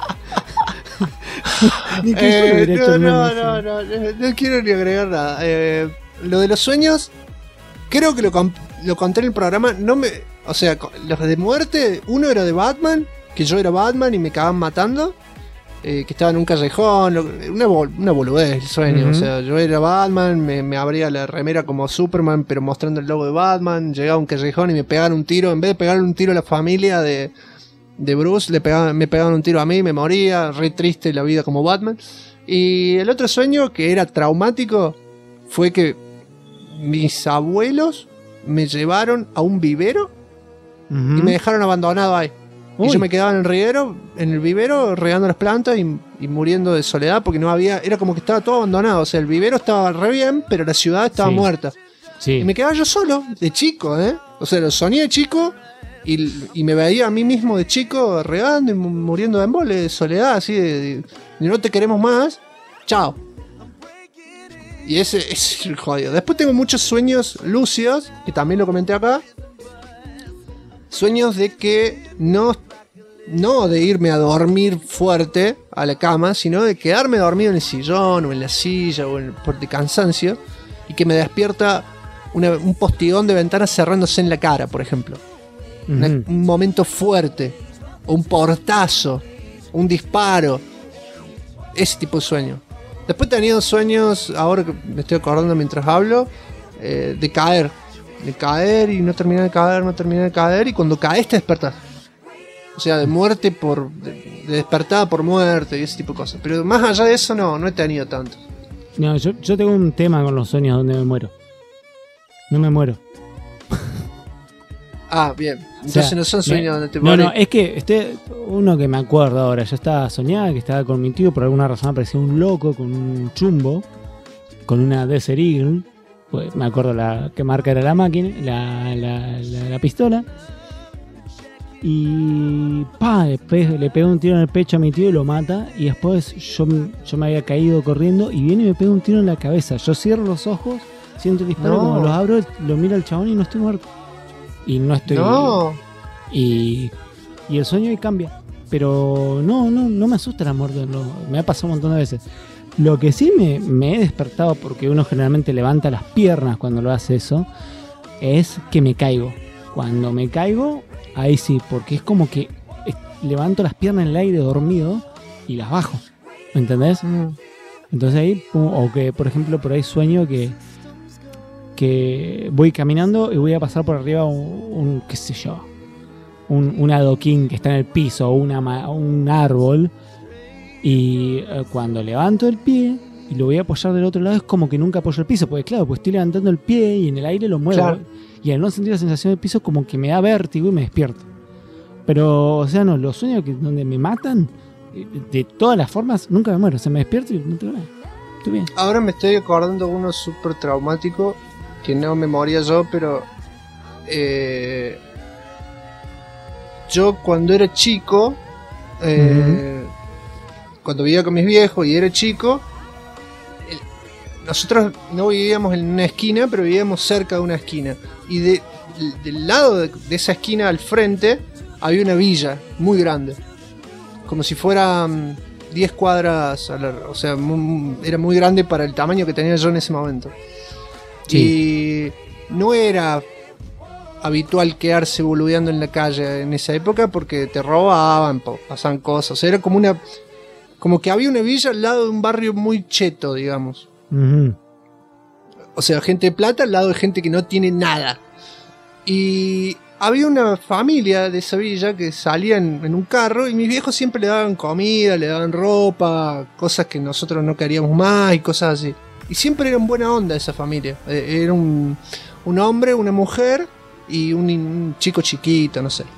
ni que yo le hubiera hecho el no quiero ni agregar nada. Lo de los sueños, creo que lo conté en el programa. O sea, los de muerte, uno era de Batman, que yo era Batman y me cagaban matando. que estaba en un callejón, una boludez el sueño. O sea, yo era Batman, me abría la remera como Superman, pero mostrando el logo de Batman, llegaba a un callejón y me pegaban un tiro, en vez de pegarle un tiro a la familia de Bruce, me pegaban un tiro a mí, me moría, re triste la vida como Batman. Y el otro sueño que era traumático fue que mis abuelos me llevaron a un vivero y me dejaron abandonado ahí. Uy. Y yo me quedaba en el vivero regando las plantas y muriendo de soledad porque no había, era como que estaba todo abandonado. O sea, el vivero estaba re bien, pero la ciudad estaba muerta. Sí. Y me quedaba yo solo, de chico, O sea, lo soñé de chico y me veía a mí mismo de chico regando y muriendo de embole, de soledad, así de no te queremos más, chao. Y ese es el jodido. Después tengo muchos sueños lúcidos, que también lo comenté acá. Sueños de que no de irme a dormir fuerte a la cama, sino de quedarme dormido en el sillón o en la silla o por de cansancio y que me despierta un postigón de ventana cerrándose en la cara, por ejemplo. Un momento fuerte, o un portazo, un disparo, ese tipo de sueño. Después he tenido sueños, ahora que me estoy acordando mientras hablo, de caer y no terminar de caer y cuando caes te despertás. O sea, de muerte de despertada por muerte y ese tipo de cosas. Pero más allá de eso no he tenido tanto. No, yo tengo un tema con los sueños donde me muero. No me muero. Ah, bien. Entonces, o sea, no son sueños donde te mueres. No, es que uno que me acuerdo ahora, yo estaba soñando que estaba con mi tío, por alguna razón aparecía un loco con un chumbo, con una Desert Eagle. Pues me acuerdo qué marca era la máquina, la pistola. Y le pega un tiro en el pecho a mi tío y lo mata. Y después yo me había caído corriendo y viene y me pega un tiro en la cabeza. Yo cierro los ojos, siento el disparo, como los abro, lo miro al chabón y no estoy muerto. Y no estoy... No. Y el sueño ahí cambia. Pero no me asusta la muerte. Me ha pasado un montón de veces. Lo que sí me he despertado, porque uno generalmente levanta las piernas cuando lo hace eso, es que me caigo. Cuando me caigo, ahí sí, porque es como que levanto las piernas en el aire dormido y las bajo. ¿Me entendés? Entonces ahí, o que por ejemplo por ahí sueño que voy caminando y voy a pasar por arriba un qué sé yo, un adoquín que está en el piso o un árbol. Y cuando levanto el pie y lo voy a apoyar del otro lado, es como que nunca apoyo el piso, porque claro, pues estoy levantando el pie y en el aire lo muevo. Claro. Y al no sentir la sensación del piso, como que me da vértigo y me despierto. Pero, o sea, no, los sueños donde me matan, de todas las formas, nunca me muero. O sea, me despierto y no tengo nada. Estoy bien. Ahora me estoy acordando de uno súper traumático, que no me moría yo, pero... yo cuando era chico... cuando vivía con mis viejos y era chico, nosotros no vivíamos en una esquina, pero vivíamos cerca de una esquina. Y del lado de esa esquina al frente había una villa muy grande. Como si fueran 10 cuadras, o sea, era muy grande para el tamaño que tenía yo en ese momento. Sí. Y no era habitual quedarse boludeando en la calle en esa época porque te robaban, pasaban cosas. O sea, era como que había una villa al lado de un barrio muy cheto, digamos. O sea, gente de plata al lado de gente que no tiene nada. Y había una familia de esa villa que salía en un carro y mis viejos siempre le daban comida, le daban ropa, cosas que nosotros no queríamos más y cosas así. Y siempre eran buena onda esa familia. Era un hombre, una mujer y un chico chiquito, no sé.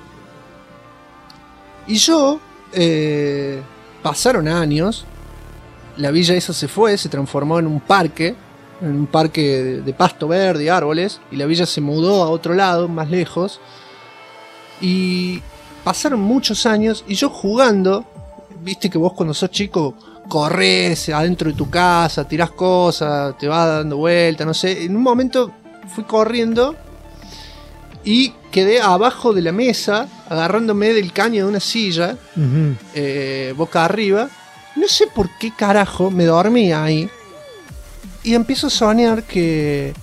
Y yo... pasaron años, la villa esa se transformó en un parque de pasto verde y árboles, y la villa se mudó a otro lado, más lejos, y pasaron muchos años, y yo jugando, viste que vos cuando sos chico corres adentro de tu casa, tirás cosas, te vas dando vueltas, no sé, en un momento fui corriendo y quedé abajo de la mesa, agarrándome del caño de una silla, boca arriba. No sé por qué carajo me dormí ahí. Y empiezo a soñar que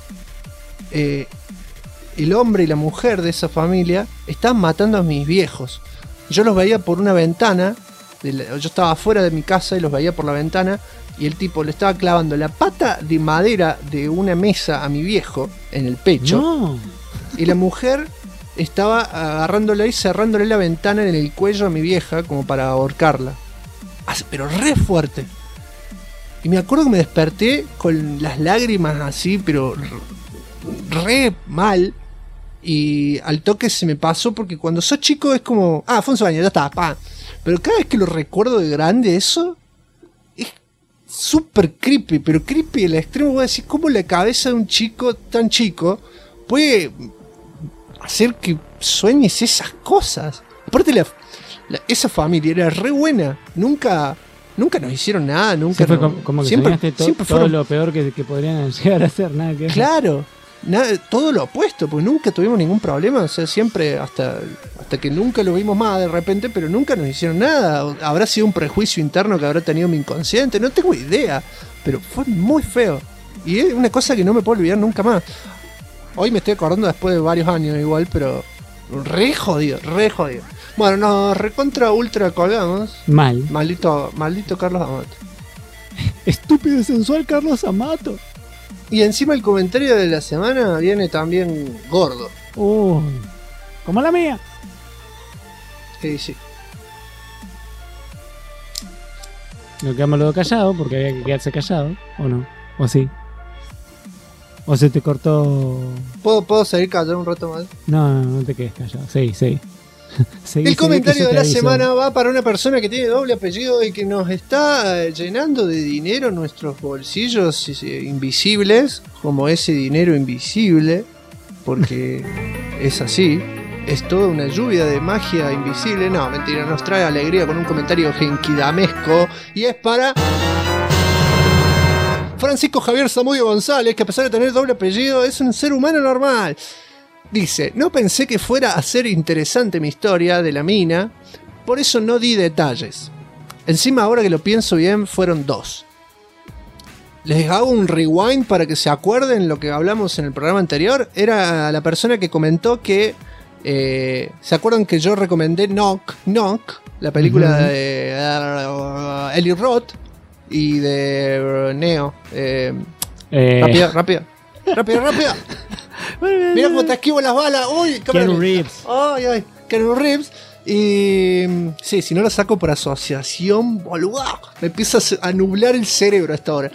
el hombre y la mujer de esa familia estaban matando a mis viejos. Yo los veía por una ventana Yo estaba afuera de mi casa y los veía por la ventana y el tipo le estaba clavando la pata de madera de una mesa a mi viejo en el pecho. No. Y la mujer estaba agarrándole y cerrándole la ventana en el cuello a mi vieja como para ahorcarla. Pero re fuerte. Y me acuerdo que me desperté con las lágrimas así, pero re mal. Y al toque se me pasó porque cuando sos chico es como... fue un sueño, ya está, pa. Pero cada vez que lo recuerdo de grande eso... Es súper creepy, pero creepy al extremo. Voy a decir, ¿cómo la cabeza de un chico tan chico puede hacer que sueñes esas cosas? Aparte esa familia era re buena. Nunca nos hicieron nada, nunca. Fue como que siempre todo fueron lo peor que podrían llegar a hacer, nada que ver. Claro, todo lo opuesto, porque nunca tuvimos ningún problema, o sea, siempre hasta que nunca lo vimos más de repente, pero nunca nos hicieron nada. Habrá sido un prejuicio interno que habrá tenido mi inconsciente, no tengo idea, pero fue muy feo. Y es una cosa que no me puedo olvidar nunca más. Hoy me estoy acordando después de varios años igual, pero re jodido. Bueno, nos recontra ultra colgamos. Mal. Maldito Carlos Amato. Estúpido y sensual Carlos Amato. Y encima el comentario de la semana viene también gordo. Como la mía. Sí. Nos quedamos luego callados porque había que quedarse callado, ¿o no? ¿O sí? ¿O se te cortó? ¿Puedo seguir callado un rato más? No te quedes callado. Sí. El comentario de la semana va para una persona que tiene doble apellido y que nos está llenando de dinero nuestros bolsillos invisibles, como ese dinero invisible, porque es así, es toda una lluvia de magia invisible. No, mentira, nos trae alegría con un comentario genkidamesco y es para Francisco Javier Zamudio González, que a pesar de tener doble apellido es un ser humano normal. Dice, no pensé que fuera a ser interesante mi historia de la mina, por eso no di detalles. Encima, ahora que lo pienso bien, fueron 2. Les hago un rewind para que se acuerden lo que hablamos en el programa anterior. Era la persona que comentó que... ¿se acuerdan que yo recomendé Knock, la película de Eli Roth y de Neo? Rápida. Mira cómo te esquivo las balas. Uy, Keanu Reeves. Ay, Keanu Reeves. Y sí, si no lo saco por asociación, boludo, me empieza a nublar el cerebro a esta hora.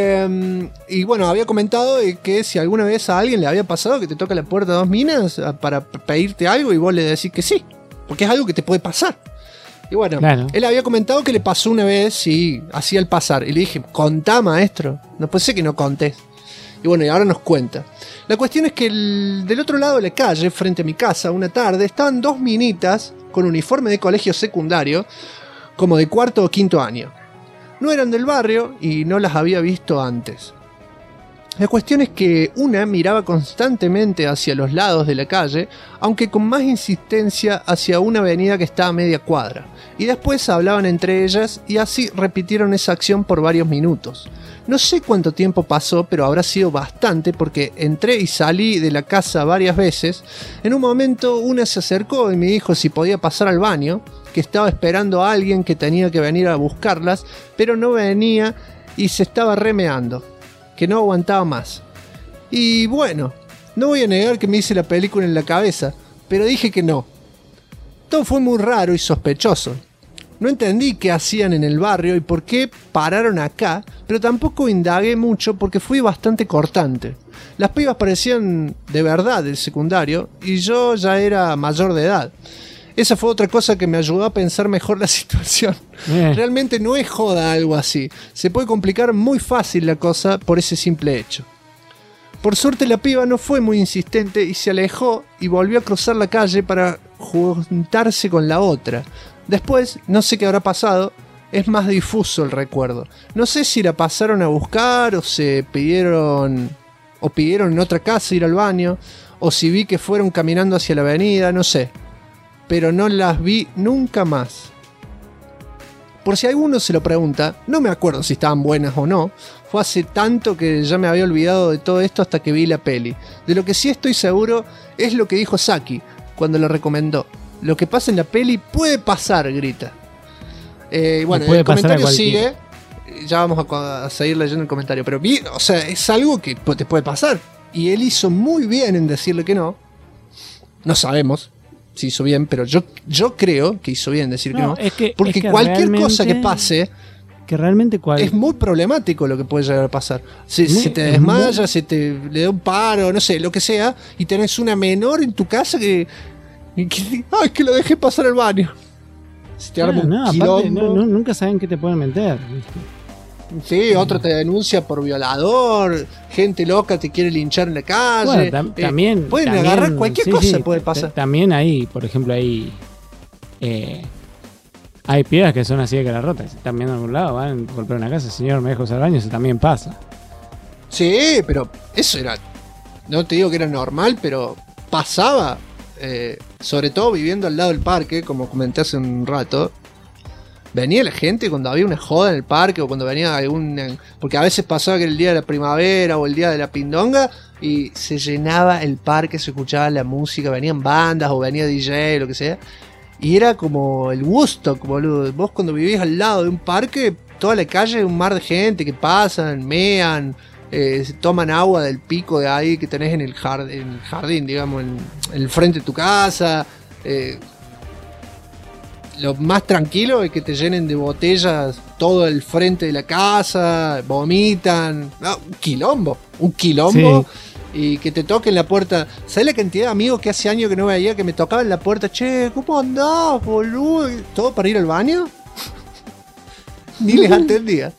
Y bueno, había comentado que si alguna vez a alguien le había pasado que te toca la puerta de 2 minas para pedirte algo y vos le decís que sí, porque es algo que te puede pasar. Y bueno, claro. Él había comentado que le pasó una vez y hacía el pasar. Y le dije, contá, maestro. No puede ser que no contés. Y bueno, y ahora nos cuenta. La cuestión es que del otro lado de la calle, frente a mi casa, una tarde, estaban 2 minitas con uniforme de colegio secundario, como de 4º o 5º año. No eran del barrio y no las había visto antes. La cuestión es que una miraba constantemente hacia los lados de la calle, aunque con más insistencia hacia una avenida que estaba a media cuadra. Y después hablaban entre ellas y así repitieron esa acción por varios minutos. No sé cuánto tiempo pasó, pero habrá sido bastante porque entré y salí de la casa varias veces. En un momento una se acercó y me dijo si podía pasar al baño, que estaba esperando a alguien que tenía que venir a buscarlas, pero no venía y se estaba remeando, que no aguantaba más. Y bueno, no voy a negar que me hice la película en la cabeza, pero dije que no. Todo fue muy raro y sospechoso. No entendí qué hacían en el barrio y por qué pararon acá, pero tampoco indagué mucho porque fui bastante cortante. Las pibas parecían de verdad del secundario y yo ya era mayor de edad. Esa fue otra cosa que me ayudó a pensar mejor la situación. Realmente no es joda algo así. Se puede complicar muy fácil la cosa por ese simple hecho. Por suerte la piba no fue muy insistente y se alejó y volvió a cruzar la calle para juntarse con la otra. Después, no sé qué habrá pasado, es más difuso el recuerdo. No sé si la pasaron a buscar o se pidieron en otra casa ir al baño, o si vi que fueron caminando hacia la avenida, no sé. Pero no las vi nunca más. Por si alguno se lo pregunta, no me acuerdo si estaban buenas o no. Fue hace tanto que ya me había olvidado de todo esto hasta que vi la peli. De lo que sí estoy seguro es lo que dijo Saki cuando la recomendó. Lo que pasa en la peli puede pasar, grita. Bueno, el comentario sigue. Ya vamos a seguir leyendo el comentario. Pero, o sea, es algo que te puede pasar. Y él hizo muy bien en decirle que no. No sabemos si hizo bien, pero yo creo que hizo bien en decir que no. Porque cualquier cosa que pase... Que realmente es muy problemático lo que puede llegar a pasar. Si te desmaya, si le da un paro, no sé, lo que sea, y tenés una menor en tu casa que que lo dejé pasar al baño. Si te arma un quilombo. Aparte, nunca saben qué te pueden meter. Sí, otro te denuncia por violador, gente loca te quiere linchar en la calle. Bueno, también pueden agarrar cualquier cosa, puede pasar. También hay, por ejemplo, hay piedras que son así de cara rota. Si están viendo a algún lado, van a golpear una casa, señor, me dejo usar el baño, eso también pasa. Sí, pero eso era, no te digo que era normal, pero pasaba, sobre todo viviendo al lado del parque, como comenté hace un rato. Venía la gente cuando había una joda en el parque o cuando venía porque a veces pasaba que era el día de la primavera o el día de la pindonga y se llenaba el parque, se escuchaba la música, venían bandas o venía DJ, lo que sea. Y era como el Woodstock, boludo. Vos cuando vivís al lado de un parque, toda la calle es un mar de gente que pasan, mean, se toman agua del pico de ahí que tenés en el jardín, digamos, en el frente de tu casa. Lo más tranquilo es que te llenen de botellas todo el frente de la casa, vomitan. Un quilombo. Sí. Y que te toquen la puerta. ¿Sabes la cantidad de amigos que hace años que no veía que me tocaban la puerta? Che, ¿cómo andás, boludo? ¿Todo para ir al baño? Ni les atendía.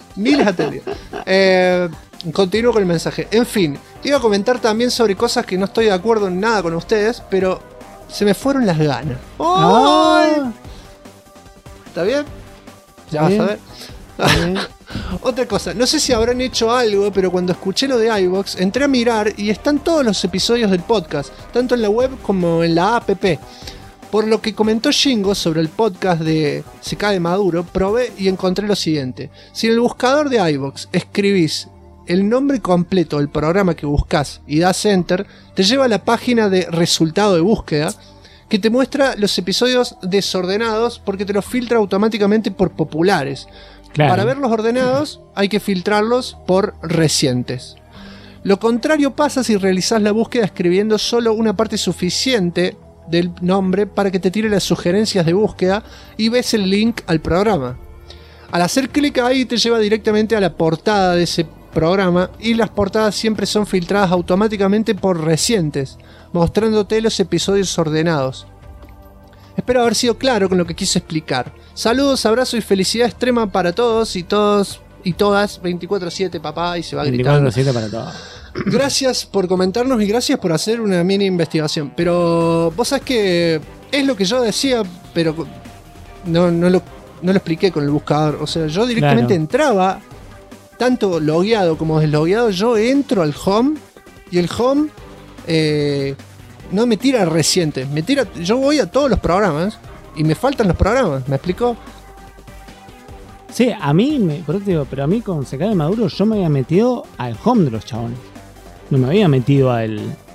Continúo con el mensaje. En fin, iba a comentar también sobre cosas que no estoy de acuerdo en nada con ustedes, pero se me fueron las ganas. ¡Ay! ¿Está bien? Ya vas a ver. Otra cosa, no sé si habrán hecho algo, pero cuando escuché lo de iVoox, entré a mirar y están todos los episodios del podcast, tanto en la web como en la app. Por lo que comentó Shingo sobre el podcast de Se cae Maduro, probé y encontré lo siguiente. Si en el buscador de iVoox escribís el nombre completo del programa que buscás y das Enter, te lleva a la página de resultado de búsqueda, que te muestra los episodios desordenados porque te los filtra automáticamente por populares. Claro. Para verlos ordenados hay que filtrarlos por recientes. Lo contrario pasa si realizás la búsqueda escribiendo solo una parte suficiente del nombre para que te tire las sugerencias de búsqueda y ves el link al programa. Al hacer clic ahí te lleva directamente a la portada de ese programa y las portadas siempre son filtradas automáticamente por recientes, mostrándote los episodios ordenados. Espero haber sido claro con lo que quise explicar. Saludos, abrazos y felicidad extrema para todos y todas 24/7, papá, y se va gritando. 24/7 para todos. Gracias por comentarnos y gracias por hacer una mini investigación. Pero vos sabés que es lo que yo decía, pero no lo expliqué con el buscador. O sea, yo directamente entraba, tanto logueado como deslogueado, yo entro al home y el home no me tira recientes, yo voy a todos los programas y me faltan los programas, ¿me explicó? Sí, a mí, por eso te digo, pero a mí con Se cae Maduro yo me había metido al home de los chabones. No me había metido a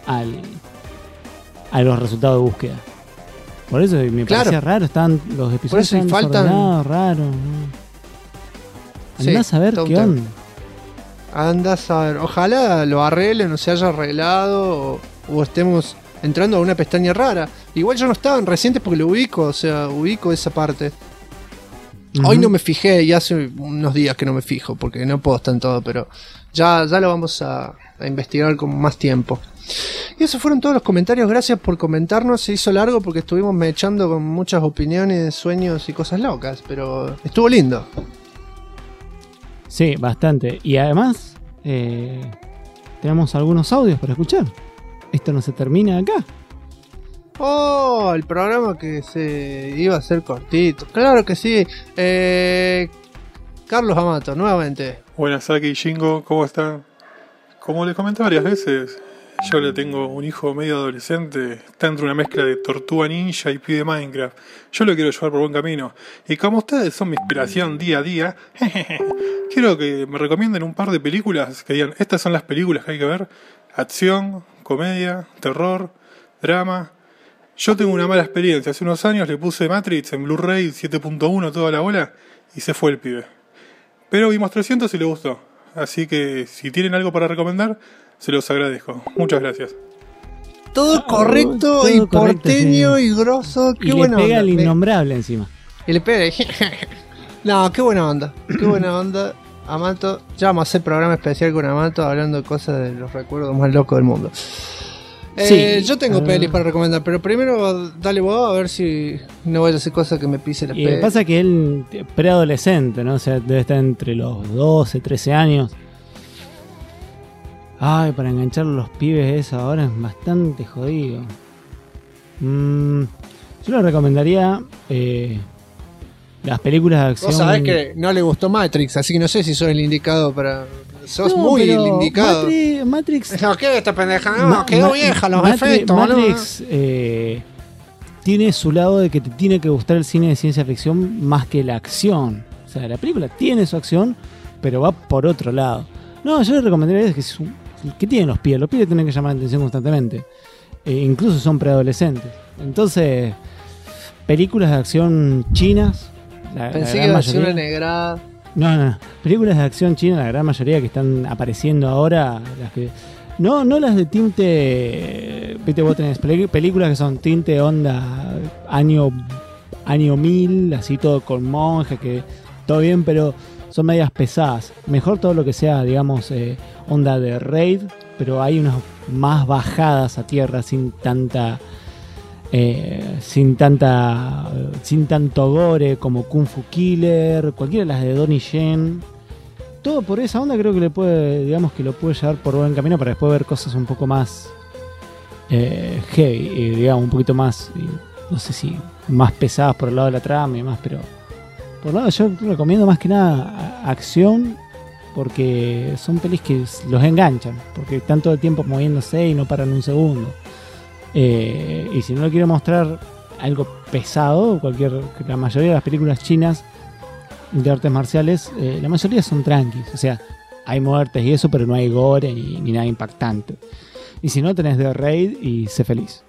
los resultados de búsqueda. Por eso me parecía raro, estaban los episodios por eso faltan raros. Andás a ver qué onda. Andás a ver, ojalá lo arreglen o se haya arreglado o estemos entrando a una pestaña rara. Igual yo no estaba en recientes porque lo ubico, o sea, ubico esa parte. Hoy no me fijé y hace unos días que no me fijo porque no puedo estar en todo, pero ya lo vamos a investigar con más tiempo. Y esos fueron todos los comentarios. Gracias por comentarnos. Se hizo largo porque estuvimos mechando con muchas opiniones, sueños y cosas locas, pero estuvo lindo. Sí, bastante. Y además tenemos algunos audios para escuchar. Esto no se termina acá. Oh, el programa que se iba a hacer cortito. Claro que sí. Carlos Amato, nuevamente. Buenas, Saki y Shingo, ¿cómo están? Como les comenté varias veces, yo le tengo un hijo medio adolescente, está entre una mezcla de Tortuga Ninja y pide Minecraft. Yo lo quiero llevar por buen camino. Y como ustedes son mi inspiración día a día, quiero que me recomienden un par de películas que digan, estas son las películas que hay que ver. Acción, comedia, terror, drama. Yo tengo una mala experiencia. Hace unos años le puse Matrix en Blu-ray 7.1 toda la bola y se fue el pibe. Pero vimos 300 y le gustó. Así que si tienen algo para recomendar, se los agradezco. Muchas gracias. Todo correcto todo y correcto, porteño sí. y grosso. Qué Y buena le pega onda. el innombrable encima. Y le pega. No, qué buena onda. Qué buena onda. Amato. Ya vamos a hacer programa especial con Amato hablando de cosas de los recuerdos más locos del mundo. Sí, yo tengo pelis para recomendar, pero primero dale vos a ver si no voy a hacer cosas que me pise las Y lo que pelis. pasa es que él, preadolescente, ¿no? O sea, debe estar entre los 12, 13 años. Ay, para enganchar a los pibes eso ahora es bastante jodido. Yo le recomendaría las películas de acción. Vos sabés que no le gustó Matrix, así que no sé si sos el indicado para... Sos No, muy el pero indicado. Matrix No, ¿qué esta pendeja? No, quedó vieja los efectos, boludo. Matrix tiene su lado de que te tiene que gustar el cine de ciencia ficción más que la acción. O sea, la película tiene su acción, pero va por otro lado. No, yo le recomendaría que tienen los pibes. Los pibes tienen que llamar la atención constantemente. Incluso son preadolescentes. Entonces, películas de acción chinas. Pensé que iba a ser una negrada. No. Películas de acción china, la gran mayoría que están apareciendo ahora, las que no las de tinte, viste, vos tenés películas que son tinte onda año 1000, así todo con monjes, que todo bien, pero son medias pesadas. Mejor todo lo que sea, digamos, onda de raid, pero hay unas más bajadas a tierra sin tanto gore, como Kung Fu Killer, cualquiera de las de Donnie Yen. Todo por esa onda creo que le puede, digamos, que lo puede llevar por buen camino para después ver cosas un poco más heavy, digamos, un poquito más, no sé si más pesadas por el lado de la trama y demás, pero por el lado yo recomiendo más que nada acción, porque son pelis que los enganchan, porque están todo el tiempo moviéndose y no paran un segundo. Y si no le quiero mostrar algo pesado, la mayoría de las películas chinas de artes marciales, la mayoría son tranquis, o sea, hay muertes y eso, pero no hay gore ni nada impactante. Y si no, tenés The Raid y sé feliz.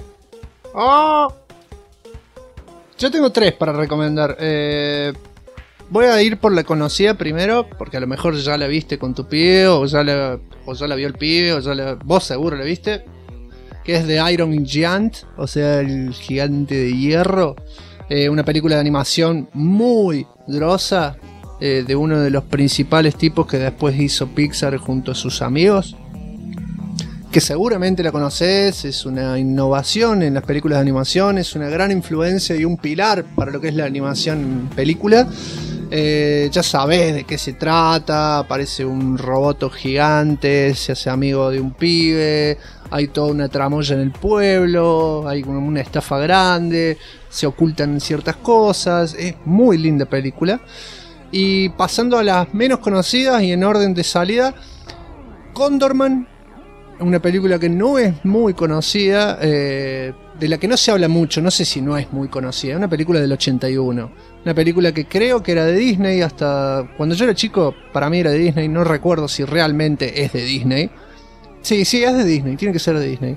Yo tengo 3 para recomendar. Voy a ir por la conocida primero, porque a lo mejor ya la viste con tu pibe, o ya la vio el pibe, vos seguro la viste. Que es The Iron Giant, o sea, el gigante de hierro. Una película de animación muy grosa, de uno de los principales tipos que después hizo Pixar junto a sus amigos. Que seguramente la conoces, es una innovación en las películas de animación, es una gran influencia y un pilar para lo que es la animación en película. Ya sabés de qué se trata, aparece un robot gigante, se hace amigo de un pibe, hay toda una tramoya en el pueblo, hay una estafa grande, se ocultan ciertas cosas, es muy linda película. Y pasando a las menos conocidas y en orden de salida, Condorman, una película que no es muy conocida, de la que no se habla mucho, no sé si no es muy conocida, una película del 81, una película que creo que era de Disney, hasta cuando yo era chico para mí era de Disney, no recuerdo si realmente es de Disney. Sí, es de Disney, tiene que ser de Disney.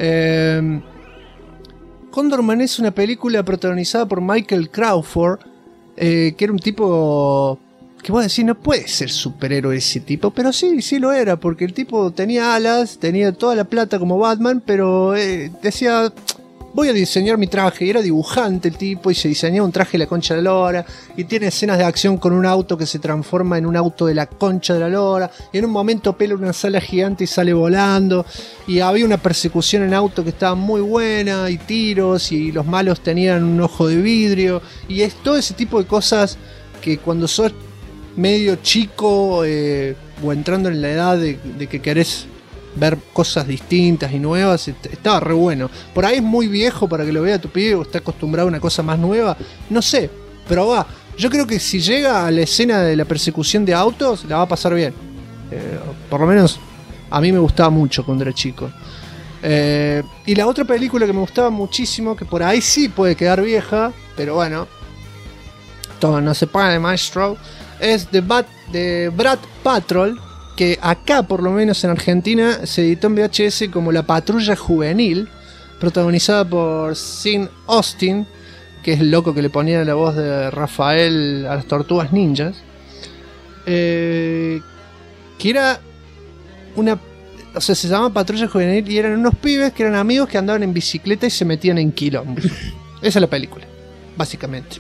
Condorman es una película protagonizada por Michael Crawford, que era un tipo que vos decís, no puede ser superhéroe ese tipo, pero sí lo era, porque el tipo tenía alas, tenía toda la plata como Batman, pero decía, voy a diseñar mi traje, y era dibujante el tipo, y se diseñó un traje de la concha de la lora, y tiene escenas de acción con un auto que se transforma en un auto de la concha de la lora, y en un momento pela una sala gigante y sale volando, y había una persecución en auto que estaba muy buena, y tiros, y los malos tenían un ojo de vidrio, y es todo ese tipo de cosas que cuando sos medio chico o entrando en la edad de que querés ver cosas distintas y nuevas, estaba re bueno. Por ahí es muy viejo para que lo vea tu pibe o está acostumbrado a una cosa más nueva, no sé, pero va. Yo creo que si llega a la escena de la persecución de autos, la va a pasar bien. Por lo menos a mí me gustaba mucho cuando era chico. Y la otra película que me gustaba muchísimo, que por ahí sí puede quedar vieja, pero bueno, todo no se paga de maestro, es The Brat Patrol, que acá por lo menos en Argentina se editó en VHS como La Patrulla Juvenil, protagonizada por Sean Austin, que es el loco que le ponía la voz de Rafael a las Tortugas Ninjas, que era una... O sea, se llama Patrulla Juvenil y eran unos pibes que eran amigos que andaban en bicicleta y se metían en quilombos. Esa es la película, básicamente.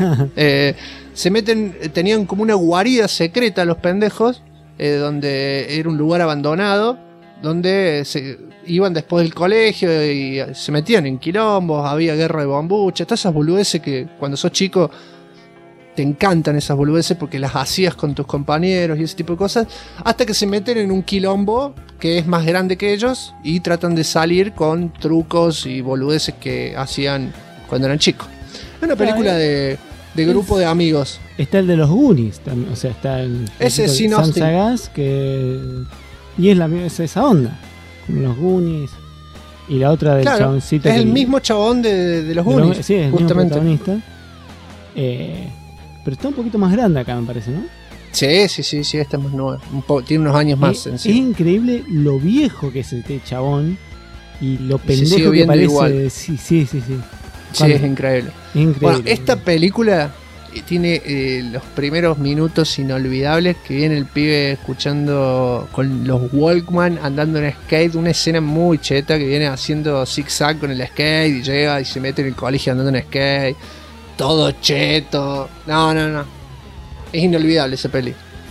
Tenían como una guarida secreta los pendejos, donde era un lugar abandonado, donde se iban después del colegio y se metían en quilombos, había guerra de bombucha, todas esas boludeces que cuando sos chico te encantan, esas boludeces porque las hacías con tus compañeros y ese tipo de cosas, hasta que se meten en un quilombo que es más grande que ellos y tratan de salir con trucos y boludeces que hacían cuando eran chicos. Es una película de grupo de amigos. Está el de los Goonies también, o sea, está el ese Sin Sam Austin. Sagaz, que y es esa onda, como los Goonies y la otra del chaboncito. Es el mismo chabón de los Goonies, sí, es justamente. El mismo protagonista. Pero está un poquito más grande acá, me parece, ¿no? Sí, esta es más nueva. Tiene unos años más Es increíble lo viejo que es este chabón y lo pendejo que parece. Igual. Sí. Sí, es increíble. Bueno, esta película tiene los primeros minutos inolvidables que viene el pibe escuchando con los Walkman, andando en skate, una escena muy cheta que viene haciendo zigzag con el skate y llega y se mete en el colegio andando en skate. Todo cheto. No. Es inolvidable esa peli.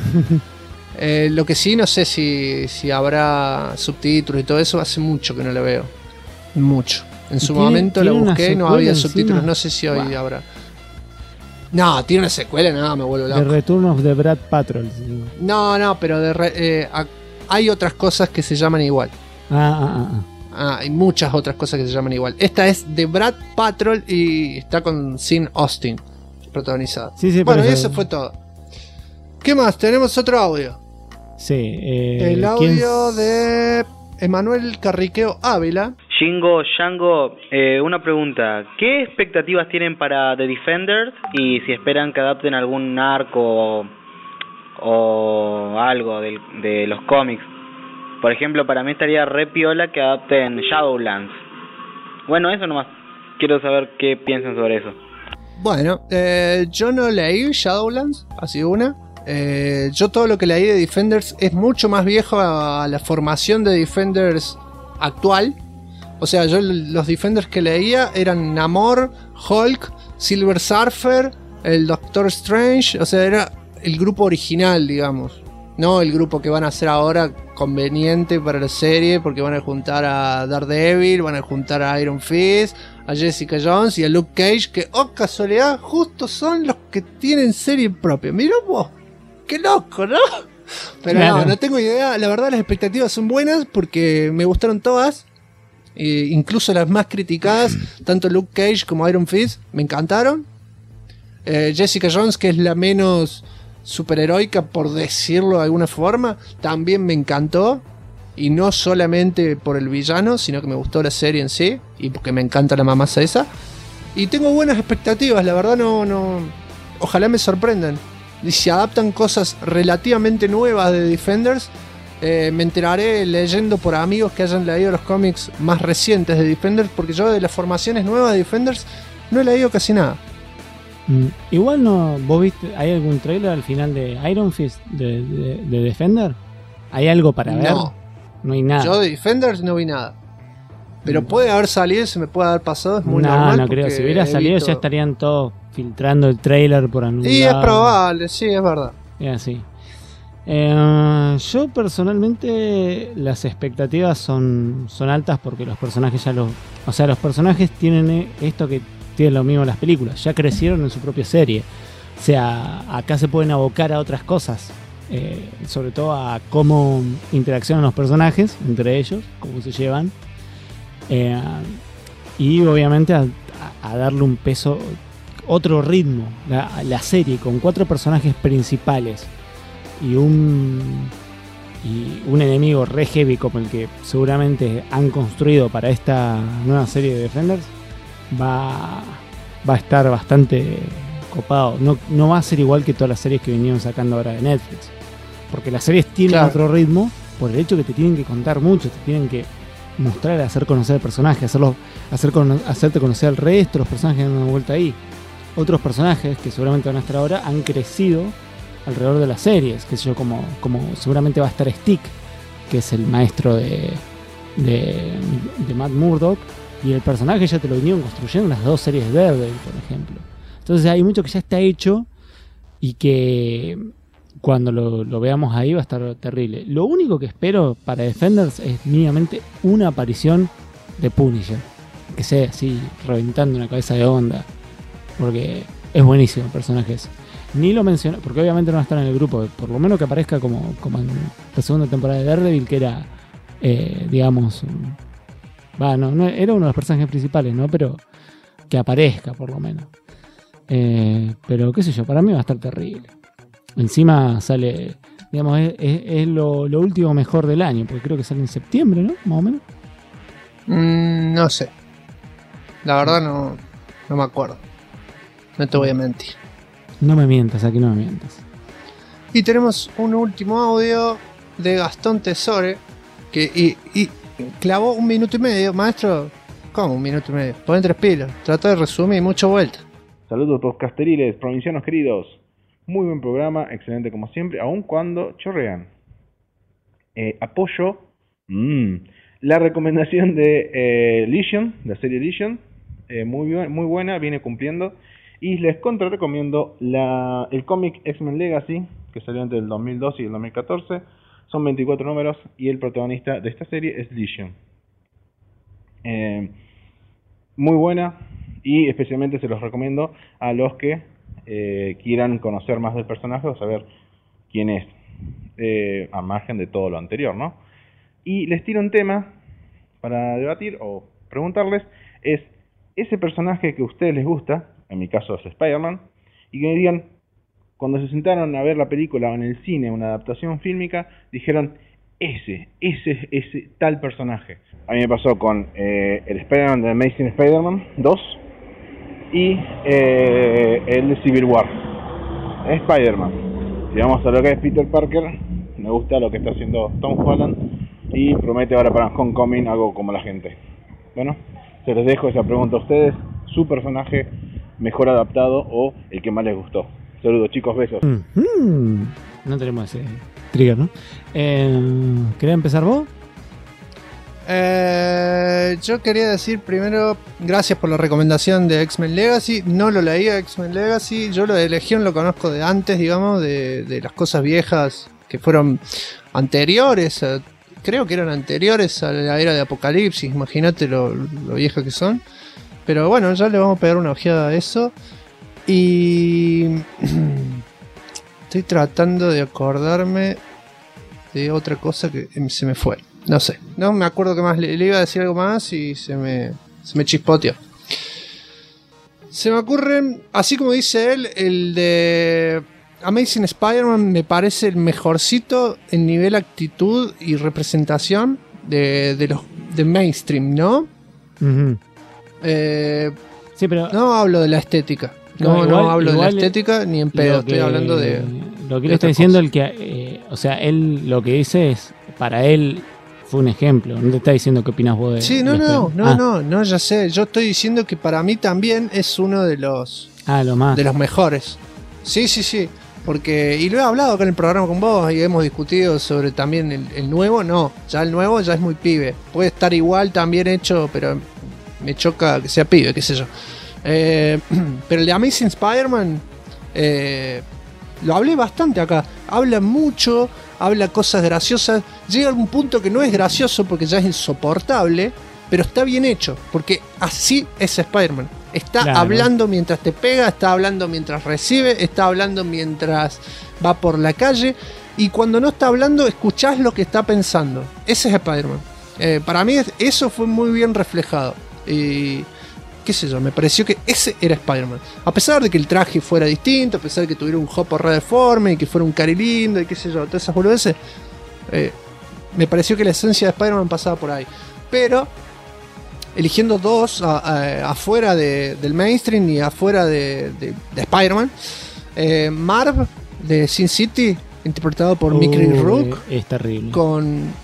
Lo que sí, no sé si habrá subtítulos y todo eso. Hace mucho que no la veo. Mucho. En su momento la busqué y no había subtítulos. No sé si hoy habrá. No, tiene una secuela, nada, me vuelvo loco. The Return of the Brat Patrol. No, pero hay otras cosas que se llaman igual. Hay muchas otras cosas que se llaman igual. Esta es The Brat Patrol y está con Sin Austin protagonizada. Sí, bueno, y eso fue todo. ¿Qué más? Tenemos otro audio. Sí. El audio de Emanuel Carriqueo Ávila. Shango, una pregunta. ¿Qué expectativas tienen para The Defenders? Y si esperan que adapten algún arco o algo de los cómics. Por ejemplo, para mí estaría re piola que adapten Shadowlands. Bueno, eso nomás. Quiero saber qué piensan sobre eso. Bueno, yo no leí Shadowlands, así una. Yo todo lo que leí de Defenders es mucho más viejo a la formación de Defenders actual. O sea, yo los Defenders que leía eran Namor, Hulk, Silver Surfer, el Doctor Strange. O sea, era el grupo original, digamos. No el grupo que van a hacer ahora conveniente para la serie, porque van a juntar a Daredevil, van a juntar a Iron Fist, a Jessica Jones y a Luke Cage, que, oh casualidad, justo son los que tienen serie propia. Mirá vos, qué loco, ¿no? Pero claro. No tengo idea. La verdad, las expectativas son buenas porque me gustaron todas. Incluso las más criticadas, tanto Luke Cage como Iron Fist, me encantaron. Jessica Jones, que es la menos superheroica, por decirlo de alguna forma, también me encantó. Y no solamente por el villano, sino que me gustó la serie en sí. Y porque me encanta la mamasa esa. Y tengo buenas expectativas, la verdad no. Ojalá me sorprendan. Y si adaptan cosas relativamente nuevas de Defenders, me enteraré leyendo por amigos que hayan leído los cómics más recientes de Defenders, porque yo de las formaciones nuevas de Defenders no he leído casi nada. Igual no, vos viste, ¿hay algún trailer al final de Iron Fist de Defender? ¿Hay algo para ver? No hay nada. Yo de Defenders no vi nada. Pero puede haber salido, se me puede haber pasado, es muy normal. No creo, si hubiera salido ya estarían todos filtrando el trailer por anunciar. Y es probable, sí, es verdad. Es así. Yo personalmente las expectativas son altas porque los personajes los personajes tienen esto que tienen lo mismo las películas, ya crecieron en su propia serie. O sea, acá se pueden abocar a otras cosas, sobre todo a cómo interaccionan los personajes entre ellos, cómo se llevan, y obviamente a darle un peso, otro ritmo. La serie con 4 personajes principales y un enemigo re heavy como el que seguramente han construido para esta nueva serie de Defenders va a estar bastante copado. No va a ser igual que todas las series que vinieron sacando ahora de Netflix, porque las series tienen otro ritmo por el hecho que te tienen que contar mucho, te tienen que mostrar, hacer conocer el personaje, hacerte conocer al resto, los personajes que dan una vuelta ahí. Otros personajes que seguramente van a estar ahora han crecido alrededor de las series, que sé yo, como seguramente va a estar Stick, que es el maestro de Matt Murdock, y el personaje ya te lo vinieron construyendo en las 2 series de Daredevil, por ejemplo. Entonces hay mucho que ya está hecho y que cuando lo veamos ahí va a estar terrible. Lo único que espero para Defenders es mínimamente una aparición de Punisher, que sea así reventando una cabeza de onda, porque es buenísimo el personaje ese. Ni lo mencioné, porque obviamente no va a estar en el grupo, por lo menos que aparezca como en la segunda temporada de Daredevil, que era digamos, no era uno de los personajes principales, ¿no? Pero que aparezca por lo menos. Pero qué sé yo, para mí va a estar terrible. Encima sale, digamos, es lo último mejor del año, porque creo que sale en septiembre, ¿no? Más o menos. No sé. La verdad no me acuerdo. No te voy a mentir. No me mientas, aquí no me mientas. Y tenemos un último audio de Gastón Tesore, que y clavó 1 minuto y medio. Maestro, ¿cómo 1 minuto y medio? Ponen 3 pilas. Trata de resumir, mucha vuelta. Saludos podcasteriles, provincianos queridos. Muy buen programa, excelente como siempre, aun cuando chorrean. Apoyo la recomendación de Legion, la serie Legion. Muy buena, viene cumpliendo. Y les recomiendo el cómic X-Men Legacy, que salió entre el 2012 y el 2014. Son 24 números y el protagonista de esta serie es Legion. Muy buena, y especialmente se los recomiendo a los que quieran conocer más del personaje o saber quién es, a margen de todo lo anterior, ¿no? Y les tiro un tema para debatir o preguntarles, es ese personaje que a ustedes les gusta, en mi caso es Spider-Man, y que me digan, cuando se sentaron a ver la película en el cine, una adaptación fílmica, dijeron, ese tal personaje. A mí me pasó con el Spider-Man de Amazing Spider-Man 2 y el de Civil War. Spider-Man, si vamos a lo que es Peter Parker, me gusta lo que está haciendo Tom Holland y promete ahora para Homecoming algo como la gente. Bueno, se les dejo esa pregunta a ustedes, su personaje mejor adaptado o el que más les gustó. Saludos chicos, besos. No tenemos ese trigger, ¿no? ¿Querés empezar vos? Yo quería decir primero, gracias por la recomendación de X-Men Legacy. No lo leía X-Men Legacy. Yo lo de Legión lo conozco de antes, digamos, de las cosas viejas que fueron anteriores, creo que eran anteriores a la era de Apocalipsis. Imagínate lo viejas que son. Pero bueno, ya le vamos a pegar una ojeada a eso. Y estoy tratando de acordarme de otra cosa que se me fue. No sé, no me acuerdo qué más. Le iba a decir algo más y se me chispoteó. Se me ocurren, así como dice él, el de Amazing Spider-Man me parece el mejorcito en nivel actitud y representación de mainstream, ¿no? Uh-huh. Sí, pero no hablo de la estética. No hablo de la estética ni en pedo. Estoy hablando de lo que él está diciendo, el que o sea, él lo que dice es, para él fue un ejemplo. No te está diciendo qué opinas vos de. Sí, no, ya sé. Yo estoy diciendo que para mí también es uno de los de los mejores. Sí. Porque, y lo he hablado acá en el programa con vos y hemos discutido sobre también el nuevo. No, ya el nuevo ya es muy pibe. Puede estar igual, también hecho, pero me choca que sea pibe, qué sé yo. Pero el de Amazing Spider-Man lo hablé bastante acá. Habla mucho, habla cosas graciosas. Llega a algún punto que no es gracioso porque ya es insoportable, pero está bien hecho, porque así es Spider-Man. Está hablando mientras te pega, está hablando mientras recibe, está hablando mientras va por la calle, y cuando no está hablando escuchás lo que está pensando. Ese es Spider-Man. Para mí eso fue muy bien reflejado. Y qué sé yo, me pareció que ese era Spider-Man. A pesar de que el traje fuera distinto, a pesar de que tuviera un Hopper re deforme y que fuera un cari lindo y qué sé yo, todas esas boludeces, me pareció que la esencia de Spider-Man pasaba por ahí. Pero eligiendo dos afuera del mainstream y afuera de Spider-Man, Marv de Sin City, interpretado por Mickey Rourke, es terrible. con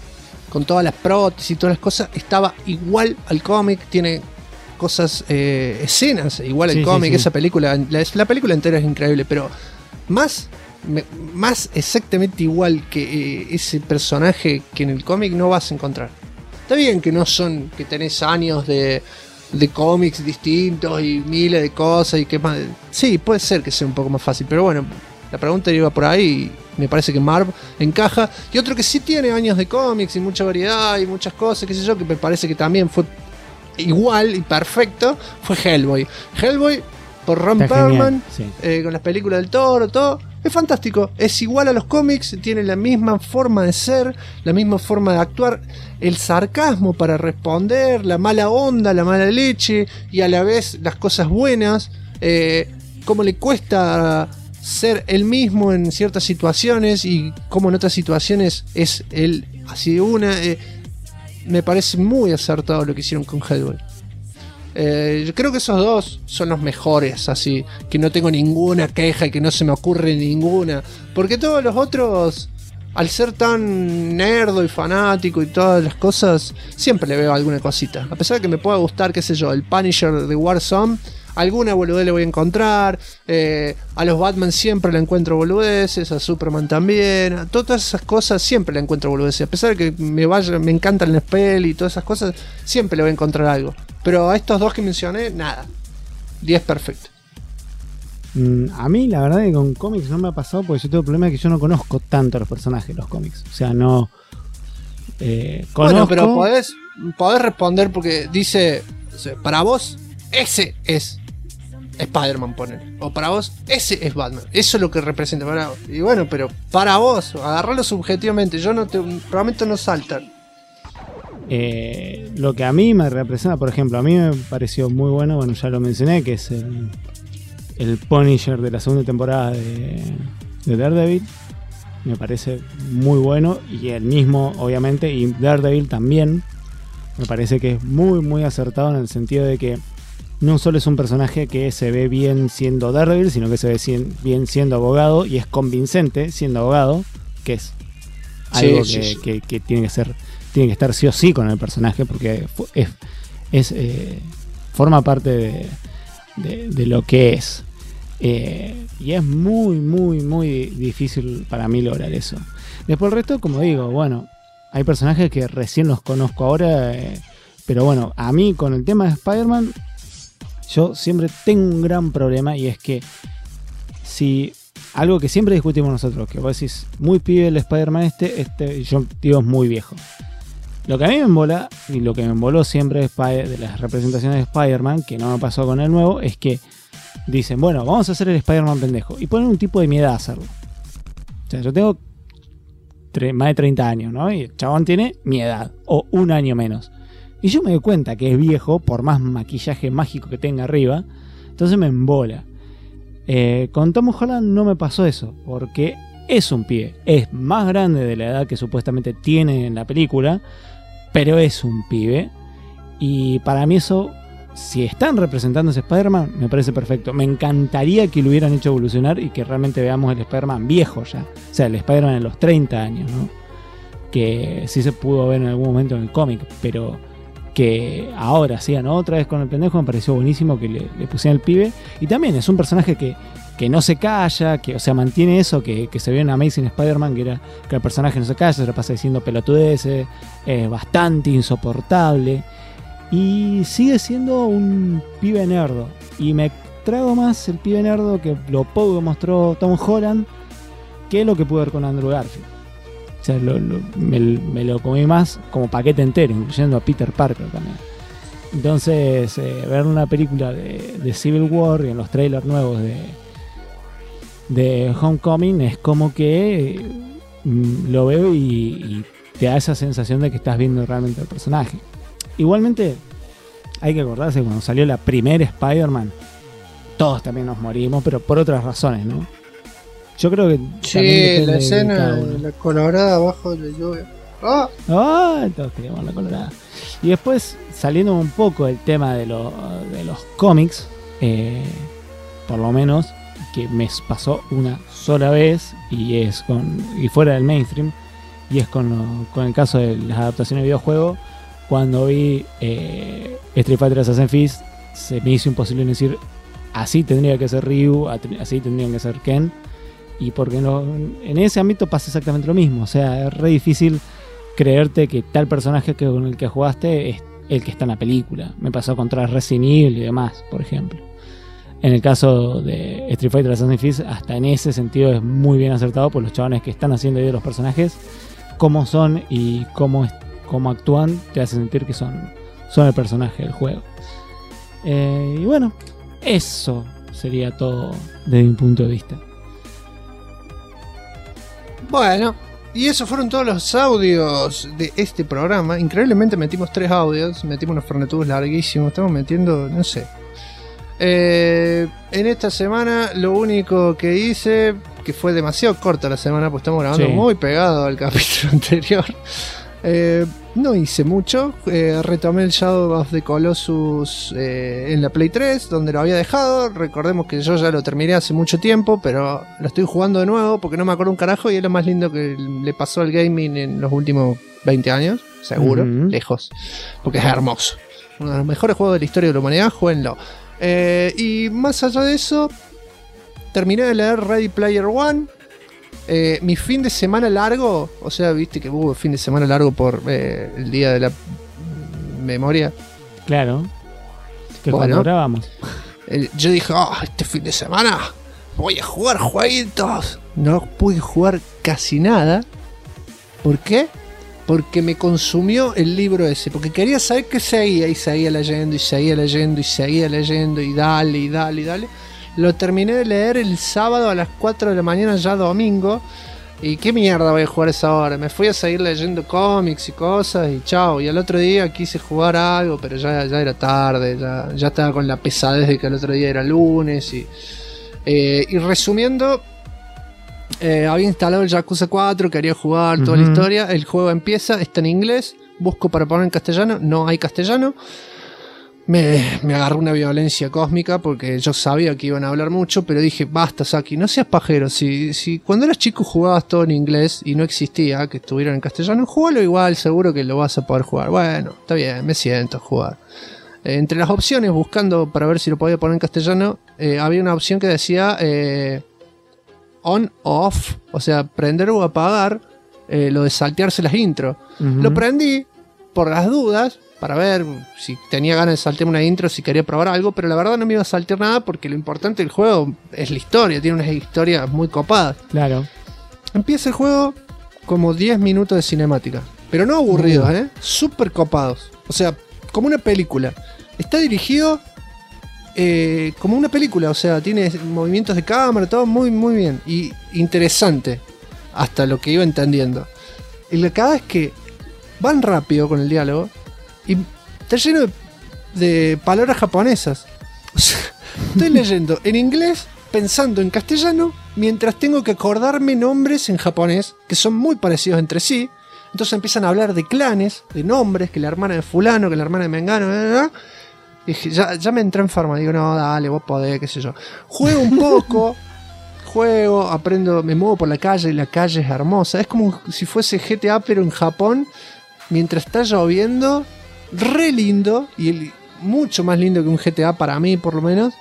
con todas las prótesis y todas las cosas, estaba igual al cómic, tiene cosas, escenas igual al cómic, sí. Esa película, la película entera es increíble, pero más exactamente igual que ese personaje que en el cómic no vas a encontrar. Está bien que no son, que tenés años de cómics distintos y miles de cosas y que más. Sí, puede ser que sea un poco más fácil, pero bueno, la pregunta iba por ahí y me parece que Marv encaja. Y otro que sí tiene años de cómics y mucha variedad y muchas cosas, qué sé yo, que me parece que también fue igual y perfecto, fue Hellboy. Hellboy por Ron Perlman, sí. Con las películas del Toro, todo. Es fantástico, es igual a los cómics, tiene la misma forma de ser, la misma forma de actuar, el sarcasmo para responder, la mala onda, la mala leche y a la vez las cosas buenas, cómo le cuesta ser él mismo en ciertas situaciones y cómo en otras situaciones es él así de una. Me parece muy acertado lo que hicieron con Hellboy. Yo creo que esos dos son los mejores, así que no tengo ninguna queja y que no se me ocurre ninguna, porque todos los otros, al ser tan nerdo y fanático y todas las cosas, siempre le veo alguna cosita, a pesar de que me pueda gustar, qué sé yo, el Punisher de Warzone, alguna boludez le voy a encontrar, a los Batman siempre le encuentro boludeces, a Superman también, a todas esas cosas siempre le encuentro boludeces, a pesar de que me encantan las pelis y todas esas cosas, siempre le voy a encontrar algo. Pero a estos dos que mencioné, nada. 10 perfecto. A mí la verdad que con cómics no me ha pasado porque yo tengo el problema de que yo no conozco tanto a los personajes de los cómics. O sea, no... conozco... Bueno, pero podés responder porque dice, o sea, para vos, ese es Spider-Man, poner. O para vos, ese es Batman. Eso es lo que representa para vos. Y bueno, pero para vos, agarrarlo subjetivamente. Yo no te... Probablemente no saltan. Lo que a mí me representa, por ejemplo, a mí me pareció muy bueno, bueno, ya lo mencioné, que es el Punisher de la segunda temporada de Daredevil. Me parece muy bueno, y el mismo, obviamente, y Daredevil también me parece que es muy, muy acertado en el sentido de que no solo es un personaje que se ve bien siendo Daredevil, sino que se ve bien siendo abogado, y es convincente siendo abogado, que es algo que tiene que ser... Tiene que estar sí o sí con el personaje porque forma parte de lo que es. Y es muy, muy, muy difícil para mí lograr eso. Después el resto, como digo, bueno, hay personajes que recién los conozco ahora, pero bueno, a mí con el tema de Spider-Man, yo siempre tengo un gran problema, y es que si... Algo que siempre discutimos nosotros, que vos decís, muy pibe el Spider-Man yo digo es muy viejo. Lo que a mí me embola, y lo que me emboló siempre de las representaciones de Spider-Man, que no me pasó con el nuevo, es que dicen, bueno, vamos a hacer el Spider-Man pendejo, y ponen un tipo de mi edad a hacerlo. O sea, yo tengo más de 30 años, ¿no? Y el chabón tiene mi edad, o un año menos. Y yo me doy cuenta que es viejo, por más maquillaje mágico que tenga arriba, entonces me embola. Con Tom Holland no me pasó eso, porque es un pibe, es más grande de la edad que supuestamente tiene en la película, pero es un pibe, y para mí eso, si están representando ese Spider-Man, me parece perfecto. Me encantaría que lo hubieran hecho evolucionar y que realmente veamos el Spider-Man viejo ya, o sea, el Spider-Man en los 30 años, ¿no? Que sí se pudo ver en algún momento en el cómic, pero que ahora sigan otra vez con el pendejo, me pareció buenísimo que le pusieran el pibe. Y también es un personaje que no se calla, que, o sea, mantiene eso que se ve en Amazing Spider-Man, que el personaje no se calla, se lo pasa diciendo pelotudeces, bastante insoportable, y sigue siendo un pibe nerdo. Y me trago más el pibe nerdo que lo poco que mostró Tom Holland que lo que pude ver con Andrew Garfield. O sea, me lo comí más como paquete entero, incluyendo a Peter Parker también. Entonces, ver una película de Civil War y en los trailers nuevos de Homecoming es como que lo veo y te da esa sensación de que estás viendo realmente el personaje. Igualmente, hay que acordarse que cuando salió la primera Spider-Man, todos también nos morimos, pero por otras razones, ¿no? Yo creo que... Sí, la escena de la colorada abajo de la lluvia. ¡Ah! Todos queríamos la colorada. Y después, saliendo un poco del tema de los cómics, por lo menos, que me pasó una sola vez, y fuera del mainstream, y es con el caso de las adaptaciones de videojuegos. Cuando vi Street Fighter Assassin's Creed, se me hizo imposible decir así tendría que ser Ryu, así tendría que ser Ken, y porque no, en ese ámbito pasa exactamente lo mismo. O sea, es re difícil creerte que tal personaje con el que jugaste es el que está en la película. Me pasó contra Resident Evil y demás, por ejemplo. En el caso de Street Fighter Assassin's Creed, hasta en ese sentido es muy bien acertado por los chavales que están haciendo de los personajes, cómo son y cómo actúan, te hace sentir que son el personaje del juego. Y bueno, eso sería todo desde mi punto de vista. Bueno, y esos fueron todos los audios de este programa. Increíblemente metimos 3 audios, metimos unos Fornetubos larguísimos, estamos metiendo, no sé. En esta semana lo único que hice, que fue demasiado corta la semana, pues estamos grabando muy pegado al capítulo anterior. No hice mucho, retomé el Shadow of the Colossus en la Play 3, donde lo había dejado. Recordemos que yo ya lo terminé hace mucho tiempo, pero lo estoy jugando de nuevo porque no me acuerdo un carajo y es lo más lindo que le pasó al gaming en los últimos 20 años, seguro, lejos, porque es hermoso. Uno de los mejores juegos de la historia de la humanidad, jueguenlo. Y más allá de eso, terminé de leer Ready Player One. Mi fin de semana largo, o sea, viste que hubo fin de semana largo por el día de la memoria. Claro, que cuando grabamos. Yo dije, este fin de semana voy a jugar jueguitos. No pude jugar casi nada. ¿Por qué? Porque me consumió el libro ese, porque quería saber qué seguía, y seguía leyendo, y seguía leyendo, y seguía leyendo, y dale. Lo terminé de leer el sábado a las 4 de la mañana, ya domingo. Y qué mierda voy a jugar a esa hora. Me fui a seguir leyendo cómics y cosas y chao. Y al otro día quise jugar algo, pero ya era tarde. Ya estaba con la pesadez de que el otro día era lunes. Y resumiendo, había instalado el Yakuza 4, quería jugar toda la historia. El juego empieza, está en inglés. Busco para poner en castellano, no hay castellano. Me agarró una violencia cósmica porque yo sabía que iban a hablar mucho, pero dije, basta Saki, no seas pajero. Si cuando eras chico jugabas todo en inglés y no existía que estuviera en castellano, jugalo igual, seguro que lo vas a poder jugar. Bueno, está bien, me siento a jugar. Entre las opciones, buscando para ver si lo podía poner en castellano, había una opción que decía on, off, o sea, prender o apagar lo de saltearse las intros. Lo prendí por las dudas, para ver si tenía ganas de saltearme una intro, si quería probar algo, pero la verdad no me iba a saltear nada porque lo importante del juego es la historia, tiene unas historias muy copadas. Claro. Empieza el juego como 10 minutos de cinemática, pero no aburridos, súper copados. O sea, como una película. Está dirigido como una película, o sea, tiene movimientos de cámara, todo muy, muy bien y interesante, hasta lo que iba entendiendo. Y la cagada es que van rápido con el diálogo. Y está lleno de palabras japonesas. O sea, estoy leyendo en inglés, pensando en castellano, mientras tengo que acordarme nombres en japonés que son muy parecidos entre sí. Entonces empiezan a hablar de clanes, de nombres, que la hermana de fulano, que la hermana de mengano, y dije, ya me entré enfermo. Digo, no, dale, vos podés, qué sé yo. Juego un poco, aprendo, me muevo por la calle y la calle es hermosa. Es como si fuese GTA pero en Japón, mientras está lloviendo. Re lindo, y mucho más lindo que un GTA para mí, por lo menos.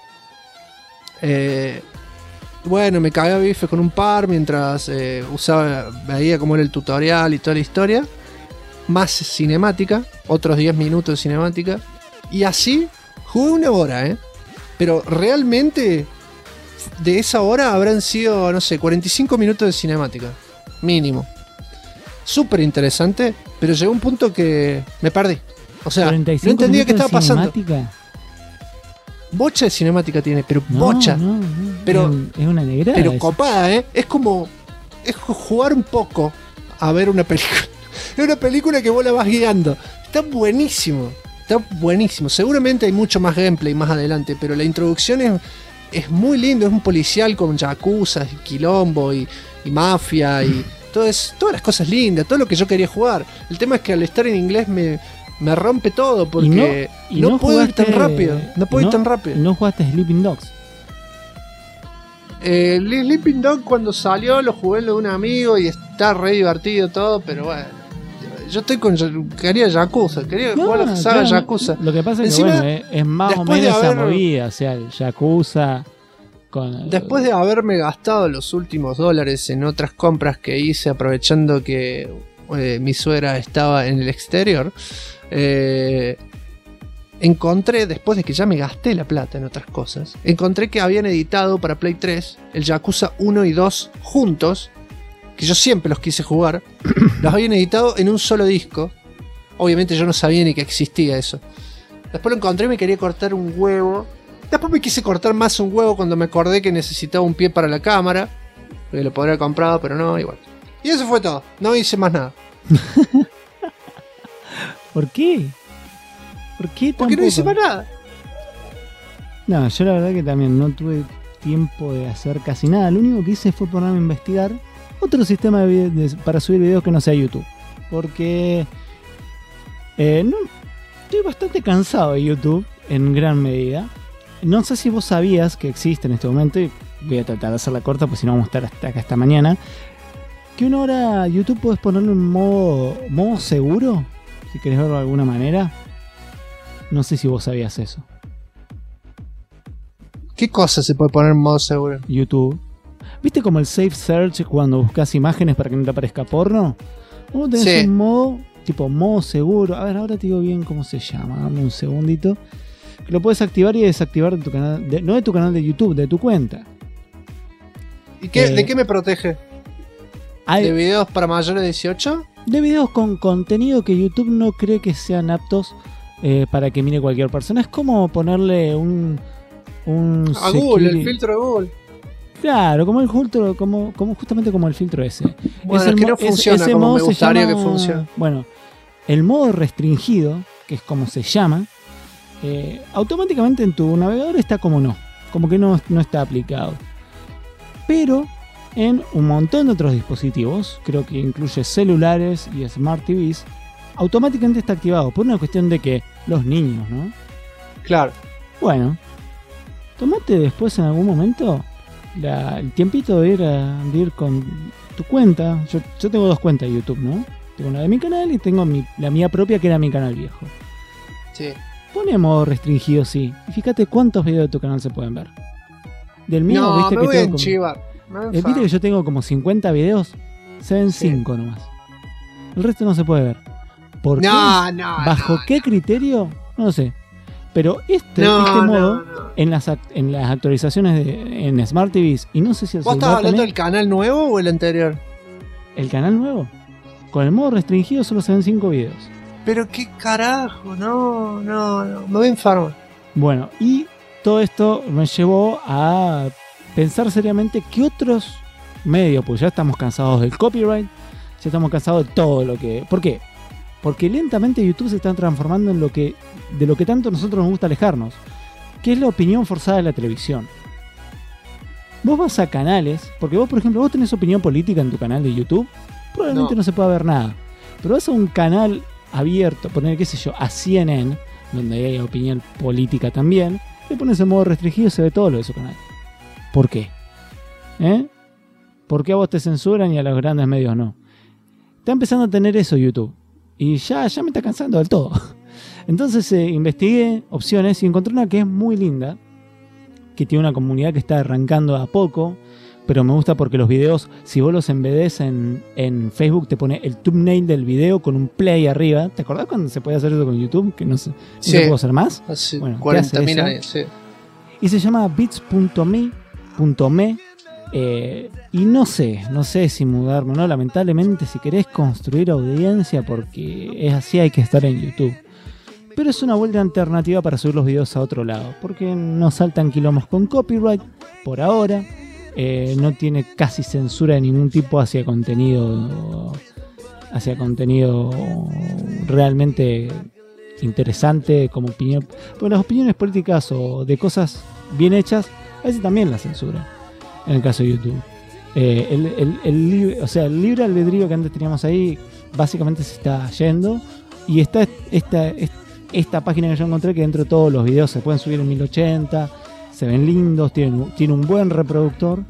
Bueno, me cagué a bife con un par mientras veía cómo era el tutorial y toda la historia. Más cinemática, otros 10 minutos de cinemática. Y así jugué una hora, pero realmente de esa hora habrán sido, no sé, 45 minutos de cinemática. Mínimo. Súper interesante, pero llegó un punto que me perdí. O sea, no entendía qué estaba pasando. Bocha de cinemática tiene, pero bocha. No, pero es una negrada. Pero copada, Es como jugar un poco a ver una película. Es una película que vos la vas guiando. Está buenísimo. Seguramente hay mucho más gameplay más adelante, pero la introducción es muy lindo. Es un policial con yakuza, y quilombo y mafia y todas las cosas lindas, todo lo que yo quería jugar. El tema es que al estar en inglés me rompe todo porque no puedo ir tan rápido. No puedo ir tan rápido. ¿No jugaste Sleeping Dogs? El Sleeping Dog cuando salió lo jugué en lo de un amigo y está re divertido todo, pero bueno. Yo estoy quería Yakuza, quería jugar la saga Yakuza. Lo que pasa es que bueno, es más o menos esa movida, o sea, el Yakuza después de haberme gastado los últimos dólares en otras compras que hice aprovechando que mi suegra estaba en el exterior, encontré, después de que ya me gasté la plata en otras cosas, encontré que habían editado para Play 3 el Yakuza 1 y 2 juntos, que yo siempre los quise jugar. Los habían editado en un solo disco. Obviamente yo no sabía ni que existía eso. Después lo encontré y me quería cortar un huevo. Después me quise cortar más un huevo cuando me acordé que necesitaba un pie para la cámara, que lo podría haber comprado, pero no, igual. Y eso fue todo, no hice más nada. ¿Por qué? Porque no hice más nada. No, yo la verdad que también no tuve tiempo de hacer casi nada. Lo único que hice fue ponerme a investigar otro sistema para subir videos que no sea YouTube. Porque estoy bastante cansado de YouTube en gran medida. No sé si vos sabías que existe en este momento, y voy a tratar de hacerla corta, pues si no vamos a estar hasta acá esta mañana, que una hora YouTube puedes ponerlo en modo seguro, si querés verlo de alguna manera. No sé si vos sabías eso. ¿Qué cosa se puede poner en modo seguro? YouTube. ¿Viste como el Safe Search cuando buscas imágenes para que no te aparezca porno? Vos tenés un modo, tipo modo seguro. A ver, ahora te digo bien cómo se llama. Dame un segundito. Que lo puedes activar y desactivar de tu canal. No de tu canal de YouTube, de tu cuenta. ¿Y de qué me protege? ¿De videos para mayores de 18? De videos con contenido que YouTube no cree que sean aptos para que mire cualquier persona. Es como ponerle a Google, el filtro de Google. Claro, como el filtro, como justamente como el filtro ese. Bueno, es que no funciona ese como modo me gustaría llama, que funcione. Bueno, el modo restringido, que es como se llama, automáticamente en tu navegador está como que no está aplicado. Pero en un montón de otros dispositivos, creo que incluye celulares y Smart TVs, automáticamente está activado por una cuestión de que los niños, ¿no? Claro. Bueno, tomate después en algún momento el tiempito de ir con tu cuenta. Yo tengo 2 cuentas de YouTube, ¿no? Tengo una de mi canal y tengo la mía propia, que era mi canal viejo. Sí. Pone modo restringido, sí. Y fíjate cuántos videos de tu canal se pueden ver. Del mío, no, viste me que voy a tengo enchivar. viste que yo tengo como 50 videos. Se ven 5 nomás. El resto no se puede ver. ¿Por qué? ¿Bajo qué criterio? No lo sé. Pero este modo en las actualizaciones en Smart TVs, y no sé si el ¿Vos estás hablando del canal nuevo o el anterior? El canal nuevo. Con el modo restringido solo se ven 5 videos. Pero qué carajo, no, me voy a enfermar. Bueno, y todo esto me llevó a pensar seriamente qué otros medios, pues ya estamos cansados del copyright, ya estamos cansados de todo lo que... ¿Por qué? Porque lentamente YouTube se está transformando en de lo que tanto a nosotros nos gusta alejarnos, que es la opinión forzada de la televisión. Vos vas a canales, porque vos, por ejemplo, vos tenés opinión política en tu canal de YouTube, probablemente no se pueda ver nada. Pero vas a un canal abierto, poner, qué sé yo, a CNN, donde hay opinión política también, le pones en modo restringido y se ve todo lo de su canal. ¿Por qué? ¿Por qué a vos te censuran y a los grandes medios no? Está empezando a tener eso YouTube. Y ya me está cansando del todo. Entonces investigué opciones y encontré una que es muy linda, que tiene una comunidad que está arrancando a poco, pero me gusta porque los videos, si vos los embedés en Facebook, te pone el thumbnail del video con un play arriba. ¿Te acordás cuando se podía hacer eso con YouTube? Que no se puede hacer más. Hace bueno, 40.000 años, sí. Y se llama bits.me. Y no sé si mudarme o no. Lamentablemente, si querés construir audiencia, porque es así, hay que estar en YouTube. Pero es una buena alternativa para subir los videos a otro lado, porque no saltan quilombos con copyright por ahora. No tiene casi censura de ningún tipo hacia contenido realmente interesante como opinión. Pero las opiniones políticas o de cosas bien hechas, a veces también las censuran. En el caso de YouTube, el libre albedrío que antes teníamos ahí básicamente se está yendo, y está esta página que yo encontré, que dentro de todos los videos se pueden subir en 1080, se ven lindos, tiene un buen reproductor,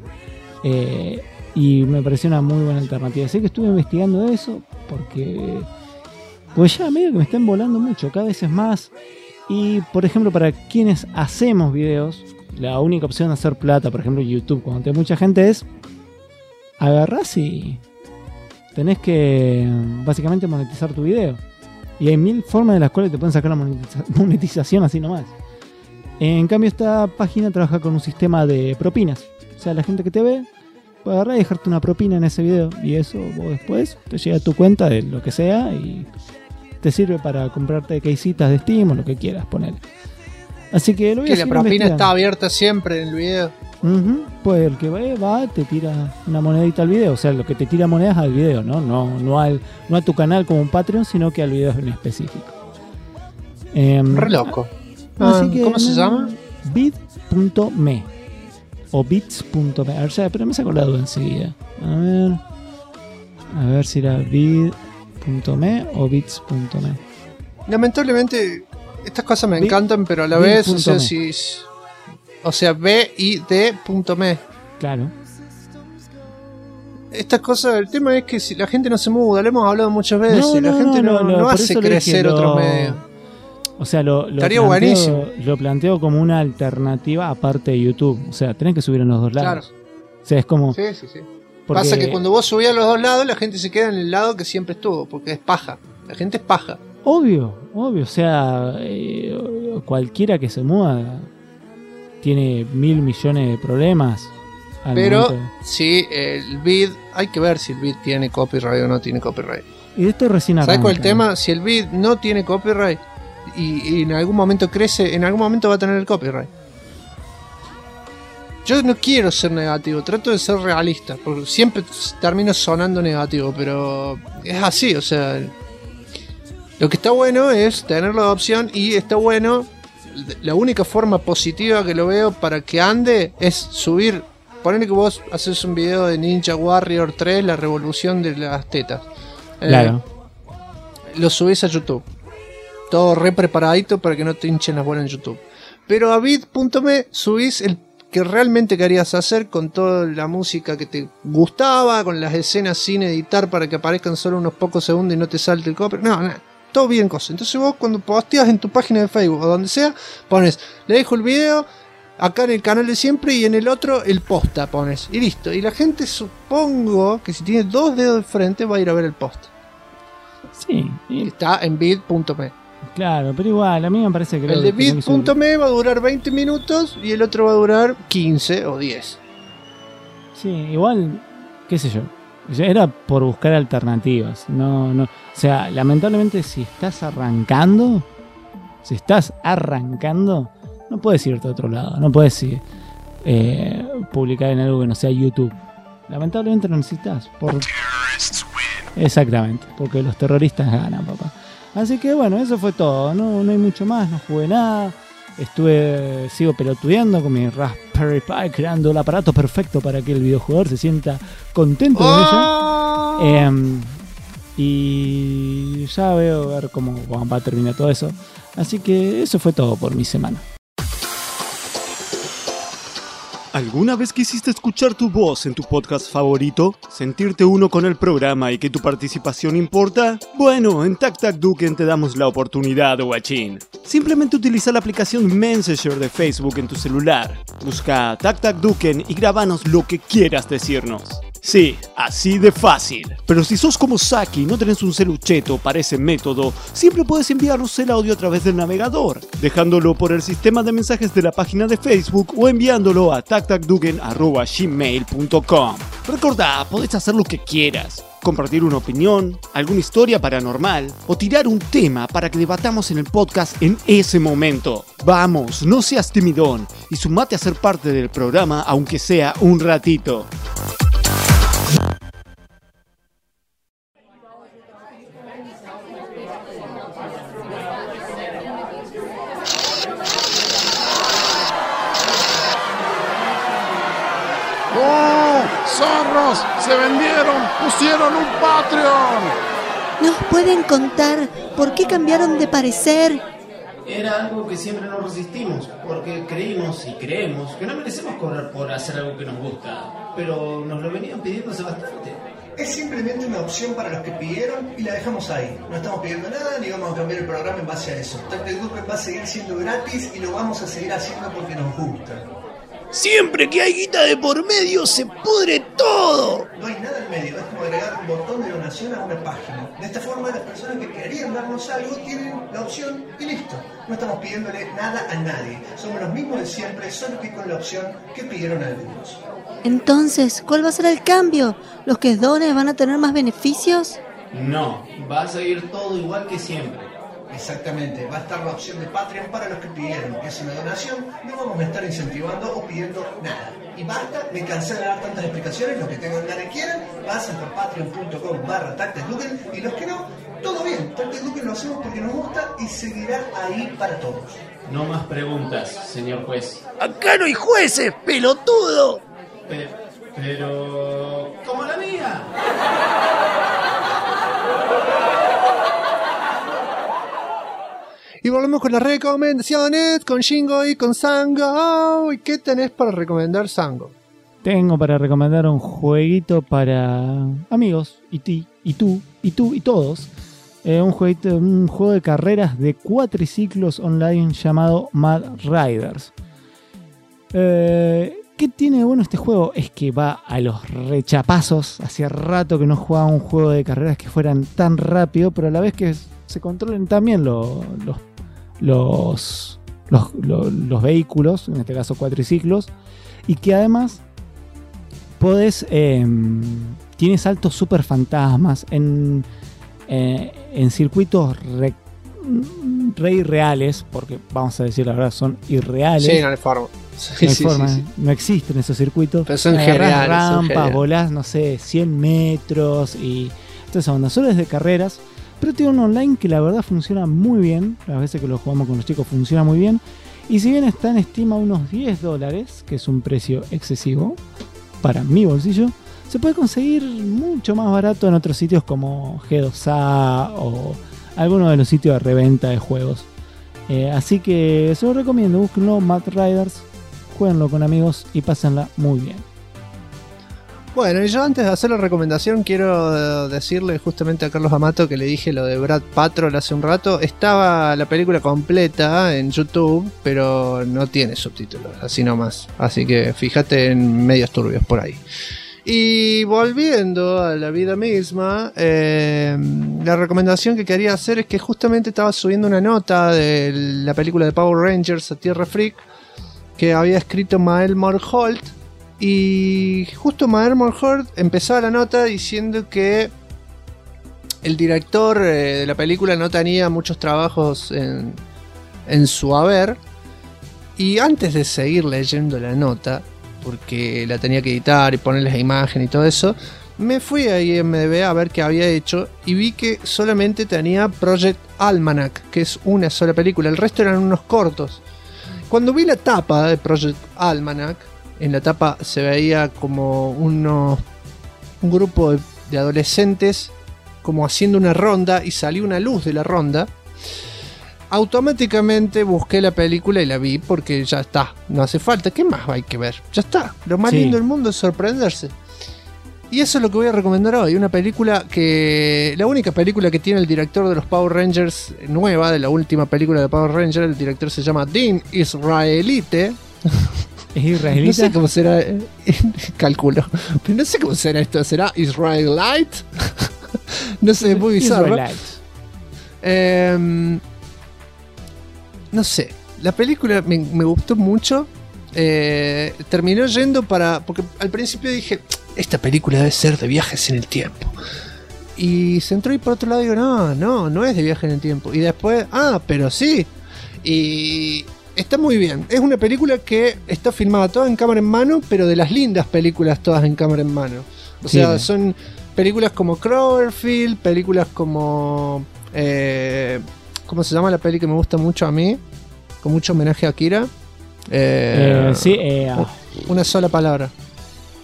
y me pareció una muy buena alternativa. Así que estuve investigando eso porque pues ya medio que me están volando mucho, cada vez es más. Y por ejemplo, para quienes hacemos videos, la única opción de hacer plata, por ejemplo YouTube, cuando hay mucha gente, es agarrás y tenés que básicamente monetizar tu video. Y hay 1000 formas de las cuales te pueden sacar la monetización así nomás. En cambio, esta página trabaja con un sistema de propinas. O sea, la gente que te ve puede agarrar y dejarte una propina en ese video. Y eso vos después te llega a tu cuenta de lo que sea y te sirve para comprarte casitas de Steam o lo que quieras poner. Así que lo voy a seguir. Que la propina está abierta siempre en el video. Pues el que va te tira una monedita al video. O sea, lo que te tira monedas al video, no a tu canal como un Patreon, sino que al video en específico. Re loco. Así que, ¿cómo se llama? Bit.me o bits.me. A ver, pero me saco la duda enseguida. A ver si era bit.me o bits.me. Lamentablemente estas cosas me encantan, pero a la vez, o sea, bid.me. Claro. Estas cosas, el tema es que si la gente no se muda, lo hemos hablado muchas veces, la gente no hace crecer otros medios. O sea, lo planteo como una alternativa aparte de YouTube. O sea, tenés que subir en los dos lados. Claro. O sea, es como... Sí. Porque... Pasa que cuando vos subís a los dos lados, la gente se queda en el lado que siempre estuvo, porque es paja. La gente es paja. Obvio. O sea, cualquiera que se muda tiene 1000 millones de problemas. Pero sí, el bid, hay que ver si el bid tiene copyright o no tiene copyright. Y esto recién arranca. ¿Sabes cuál es el tema? Si el bid no tiene copyright y en algún momento crece, en algún momento va a tener el copyright. Yo no quiero ser negativo, trato de ser realista, porque siempre termino sonando negativo, pero es así, o sea, lo que está bueno es tener la opción y está bueno, la única forma positiva que lo veo para que ande es subir, ponele que vos haces un video de Ninja Warrior 3, la revolución de las tetas. Claro. Lo subís a YouTube. Todo re preparadito para que no te hinchen las bolas en YouTube. Pero a bit.me subís el que realmente querías hacer con toda la música que te gustaba, con las escenas sin editar para que aparezcan solo unos pocos segundos y no te salte el copyright. No, todo bien cosa. Entonces vos cuando posteas en tu página de Facebook o donde sea, pones, le dejo el video acá en el canal de siempre y en el otro el posta pones. Y listo. Y la gente, supongo que si tiene 2 dedos de frente va a ir a ver el post. Sí. Está en bit.me. Claro, pero igual, a mí me parece que... El de bit.me va a durar 20 minutos y el otro va a durar 15 o 10. Sí, igual, qué sé yo. Era por buscar alternativas. No. O sea, lamentablemente si estás arrancando, no puedes irte a otro lado. No puedes ir, publicar en algo que no sea YouTube. Lamentablemente lo necesitas. Exactamente, porque los terroristas ganan, papá. Así que bueno, eso fue todo. No hay mucho más, no jugué nada. Sigo pelotudeando con mi Raspberry Pi, creando el aparato perfecto para que el videojugador se sienta contento con ella. Y ya veo a ver cómo va a terminar todo eso. Así que eso fue todo por mi semana. ¿Alguna vez quisiste escuchar tu voz en tu podcast favorito? ¿Sentirte uno con el programa y que tu participación importa? Bueno, en TacTacDuken te damos la oportunidad, guachín. Simplemente utiliza la aplicación Messenger de Facebook en tu celular. Busca TacTacDuken y grábanos lo que quieras decirnos. Sí, así de fácil. Pero si sos como Saki y no tenés un celucheto para ese método, siempre puedes enviarnos el audio a través del navegador, dejándolo por el sistema de mensajes de la página de Facebook o enviándolo a tactacduken@gmail.com. Recordá, podés hacer lo que quieras. Compartir una opinión, alguna historia paranormal o tirar un tema para que debatamos en el podcast en ese momento. Vamos, no seas timidón y sumate a ser parte del programa aunque sea un ratito. ¡Zorros! ¡Se vendieron! ¡Pusieron un Patreon! ¿Nos pueden contar por qué cambiaron de parecer? Era algo que siempre nos resistimos, porque creímos y creemos que no merecemos cobrar por hacer algo que nos gusta, pero nos lo venían pidiendo hace bastante. Es simplemente una opción para los que pidieron y la dejamos ahí. No estamos pidiendo nada ni vamos a cambiar el programa en base a eso. Tactic Duken va a seguir siendo gratis y lo vamos a seguir haciendo porque nos gusta. Siempre que hay guita de por medio se pudre todo. No hay nada en medio, es como agregar un botón de donación a una página. De esta forma las personas que querían darnos algo tienen la opción y listo. No estamos pidiéndole nada a nadie. Somos los mismos de siempre, solo que con la opción que pidieron algunos. Entonces, ¿cuál va a ser el cambio? ¿Los que donen van a tener más beneficios? No, va a seguir todo igual que siempre. Exactamente, va a estar la opción de Patreon para los que pidieron. Es una donación, no vamos a estar incentivando o pidiendo nada. Y basta, me cansé de dar tantas explicaciones. Los que tengan ganas y quieran, pasen por patreon.com/TacticDuken y los que no, todo bien. Tactic Duken lo hacemos porque nos gusta y seguirá ahí para todos. No más preguntas, señor juez. Acá no hay jueces, pelotudo. Pero... ¡como la mía! Y volvemos con las recomendaciones, con Shingo y con Sango. ¿Y qué tenés para recomendar, Sango? Tengo para recomendar un jueguito para amigos, y tú, y todos. Un juego de carreras de cuatriciclos online llamado Mad Riders. ¿Qué tiene de bueno este juego? Es que va a los rechapazos. Hacía rato que no jugaba un juego de carreras que fueran tan rápido, pero a la vez que se controlen también los vehículos, en este caso cuatriciclos, y que además podés, tiene saltos super fantasmas en circuitos re irreales, porque vamos a decir la verdad, son irreales. Sí, no hay forma. No hay forma, no existen esos circuitos. Pero son geniales, rampas, volás, no sé, 100 metros y toda esa onda. Solo es de carreras, pero tiene un online que la verdad funciona muy bien. Las veces que lo jugamos con los chicos funciona muy bien. Y si bien está en Steam a unos $10, que es un precio excesivo para mi bolsillo, se puede conseguir mucho más barato en otros sitios como G2A o algunos de los sitios de reventa de juegos. Así que se lo recomiendo, búsquenlo, Mad Riders, jueguenlo con amigos y pásenla muy bien. Bueno, y yo antes de hacer la recomendación quiero decirle justamente a Carlos Amato que le dije lo de Brad Patrol hace un rato. Estaba la película completa en YouTube, pero no tiene subtítulos, así nomás. Así que fíjate en medios turbios por ahí. Y volviendo a la vida misma, la recomendación que quería hacer es que justamente estaba subiendo una nota de la película de Power Rangers a Tierra Freak que había escrito Mael Morholt. Y justo Mael Morholt empezaba la nota diciendo que el director de la película no tenía muchos trabajos en su haber. Y antes de seguir leyendo la nota, porque la tenía que editar y ponerles la imagen y todo eso, me fui a IMDb a ver qué había hecho y vi que solamente tenía Project Almanac, que es una sola película, el resto eran unos cortos. Cuando vi la tapa de Project Almanac, en la tapa se veía como un grupo de adolescentes como haciendo una ronda y salió una luz de la ronda. Automáticamente busqué la película y la vi porque ya está, no hace falta, ¿qué más hay que ver? Ya está, lo más lindo del mundo es sorprenderse. Y eso es lo que voy a recomendar hoy, una película que... La única película que tiene el director de los Power Rangers nueva, de la última película de Power Rangers, el director se llama Dean Israelite. ¿Es israelita? No sé cómo será, calculo, pero no sé cómo será esto, ¿será Israelite? No sé, es muy bizarro. No sé, la película me gustó mucho. Terminó yendo porque al principio dije, esta película debe ser de viajes en el tiempo. Y se entró y por otro lado digo, no es de viaje en el tiempo. Y después, pero sí. Y está muy bien. Es una película que está filmada toda en cámara en mano, pero de las lindas películas todas en cámara en mano. O sea, son películas como Cloverfield, películas como... ¿cómo se llama la peli que me gusta mucho a mí? Con mucho homenaje a Akira. Una sola palabra.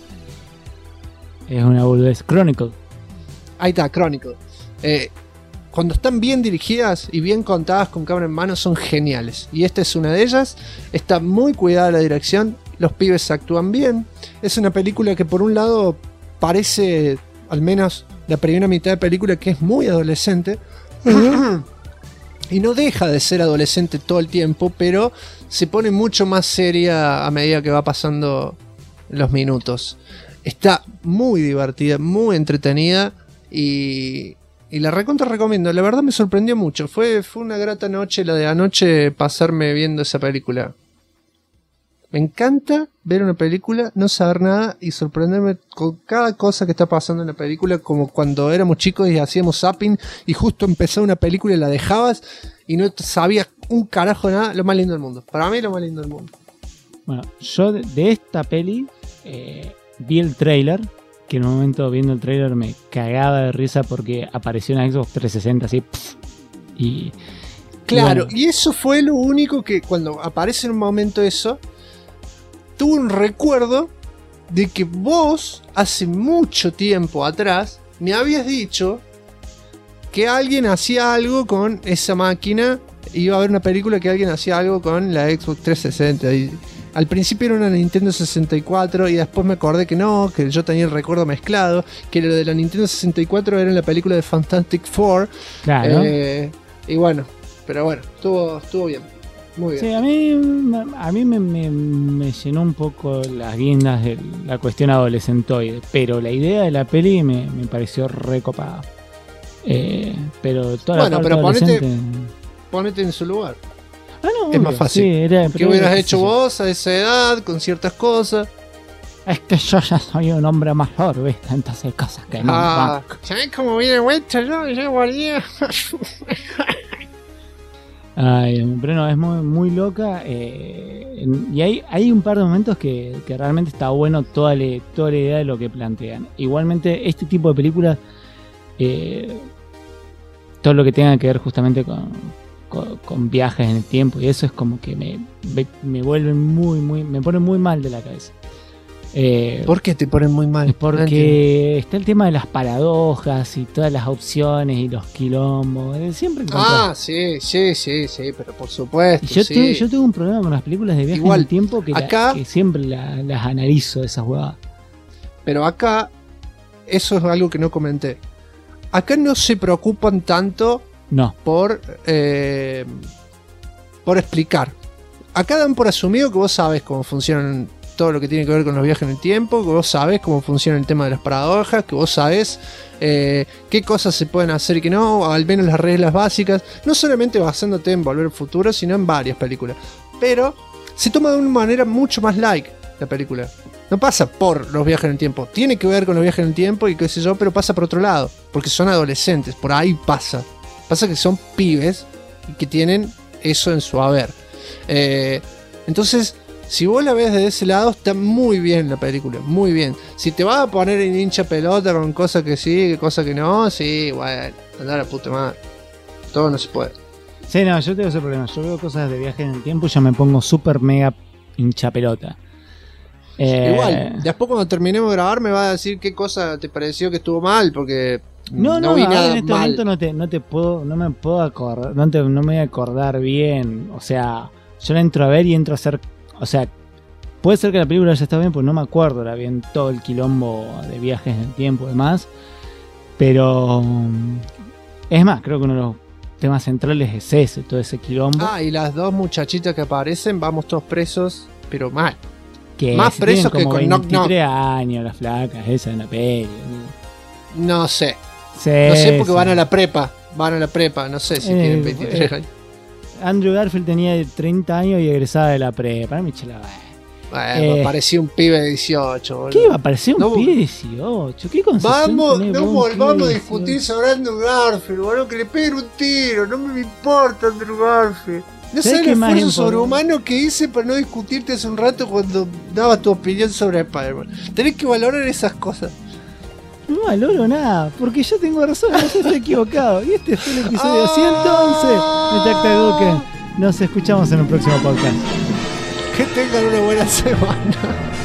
Es una boludez. Chronicle. Ahí está, Chronicle. cuando están bien dirigidas y bien contadas con cámara en mano, son geniales. Y esta es una de ellas. Está muy cuidada la dirección. Los pibes actúan bien. Es una película que por un lado parece, al menos la primera mitad de película, que es muy adolescente. Y no deja de ser adolescente todo el tiempo, pero se pone mucho más seria a medida que va pasando los minutos. Está muy divertida, muy entretenida y la recontra recomiendo. La verdad me sorprendió mucho. Fue una grata noche la de anoche pasarme viendo esa película. Me encanta ver una película, no saber nada y sorprenderme con cada cosa que está pasando en la película, como cuando éramos chicos y hacíamos zapping y justo empezaba una película y la dejabas y no sabías un carajo de nada. Lo más lindo del mundo. Para mí lo más lindo del mundo. Bueno, yo de esta peli vi el tráiler, que en un momento viendo el tráiler me cagaba de risa porque apareció una Xbox 360 así. Y claro, bueno. Y eso fue lo único que cuando aparece en un momento eso, tuve un recuerdo de que vos hace mucho tiempo atrás me habías dicho que alguien hacía algo con esa máquina. Iba a haber una película que alguien hacía algo con la Xbox 360 y al principio era una Nintendo 64 y después me acordé que no, que yo tenía el recuerdo mezclado, que lo de la Nintendo 64 era en la película de Fantastic Four. Claro. Y bueno, pero bueno, estuvo bien. Muy bien. Sí, a mí me llenó un poco las guindas de la cuestión adolescentoide, pero la idea de la peli me pareció recopada. Pero toda bueno, la parte pero adolescente... ponete en su lugar. Ah, no, es más fácil. Sí, ¿Qué hubieras hecho vos a esa edad con ciertas cosas? Es que yo ya soy un hombre mayor, ¿viste? Entonces cosas que no. ¿Sabés cómo viene vuelta? Yo guardé. Ay, pero no, es muy, muy loca. Y hay un par de momentos que realmente está bueno toda la idea de lo que plantean. Igualmente, este tipo de películas, todo lo que tenga que ver justamente con viajes en el tiempo y eso es como que me vuelve me pone muy mal de la cabeza. ¿Por qué te ponen muy mal? Porque está el tema de las paradojas y todas las opciones y los quilombos. Siempre sí, pero por supuesto. Yo tengo un problema con las películas de viajes en el tiempo que siempre las analizo, esas huevadas. Pero acá, eso es algo que no comenté. Acá no se preocupan tanto por explicar. Acá dan por asumido que vos sabés cómo funcionan todo lo que tiene que ver con los viajes en el tiempo, que vos sabés cómo funciona el tema de las paradojas, que vos sabés qué cosas se pueden hacer y qué no, o al menos las reglas básicas, no solamente basándote en Volver al Futuro, sino en varias películas. Pero se toma de una manera mucho más light la película. No pasa por los viajes en el tiempo, tiene que ver con los viajes en el tiempo y qué sé yo, pero pasa por otro lado, porque son adolescentes, por ahí pasa que son pibes y que tienen eso en su haber. Entonces, si vos la ves de ese lado, está muy bien la película, muy bien. Si te vas a poner en hincha pelota con cosas que sí, cosas que no, sí, bueno, andar a puta madre. Todo no se puede. Sí, no, yo tengo ese problema. Yo veo cosas de viaje en el tiempo y ya me pongo súper mega hincha pelota. Igual, después cuando terminemos de grabar me vas a decir qué cosa te pareció que estuvo mal, porque no vi nada en este mal. momento no me puedo acordar, no me voy a acordar bien. O sea, yo la entro a ver y entro a hacer. O sea, puede ser que la película ya está bien, pues no me acuerdo era bien todo el quilombo de viajes en el tiempo y demás. Pero es más, creo que uno de los temas centrales es ese, todo ese quilombo. Y las dos muchachitas que aparecen, vamos todos presos, pero mal. Que más presos que con 23 años las flacas, esa en la peli. No sé. Sí, no sé porque van a la prepa, no sé si tienen 23 años. Andrew Garfield tenía 30 años y egresaba de la prepa. Parecía un pibe de 18, boludo. ¿Qué iba a parecer un pibe de 18? ¿Qué vamos a discutir sobre Andrew Garfield, boludo, que le peguen un tiro. No me importa Andrew Garfield. No sé el esfuerzo sobrehumano que hice para no discutirte hace un rato cuando dabas tu opinión sobre Spider-Man. Tenés que valorar esas cosas. No valoro nada, porque yo tengo razón, no estoy equivocado. Y este fue el episodio 111 de Tac Tac Duque. Nos escuchamos en el próximo podcast. Que tengan una buena semana.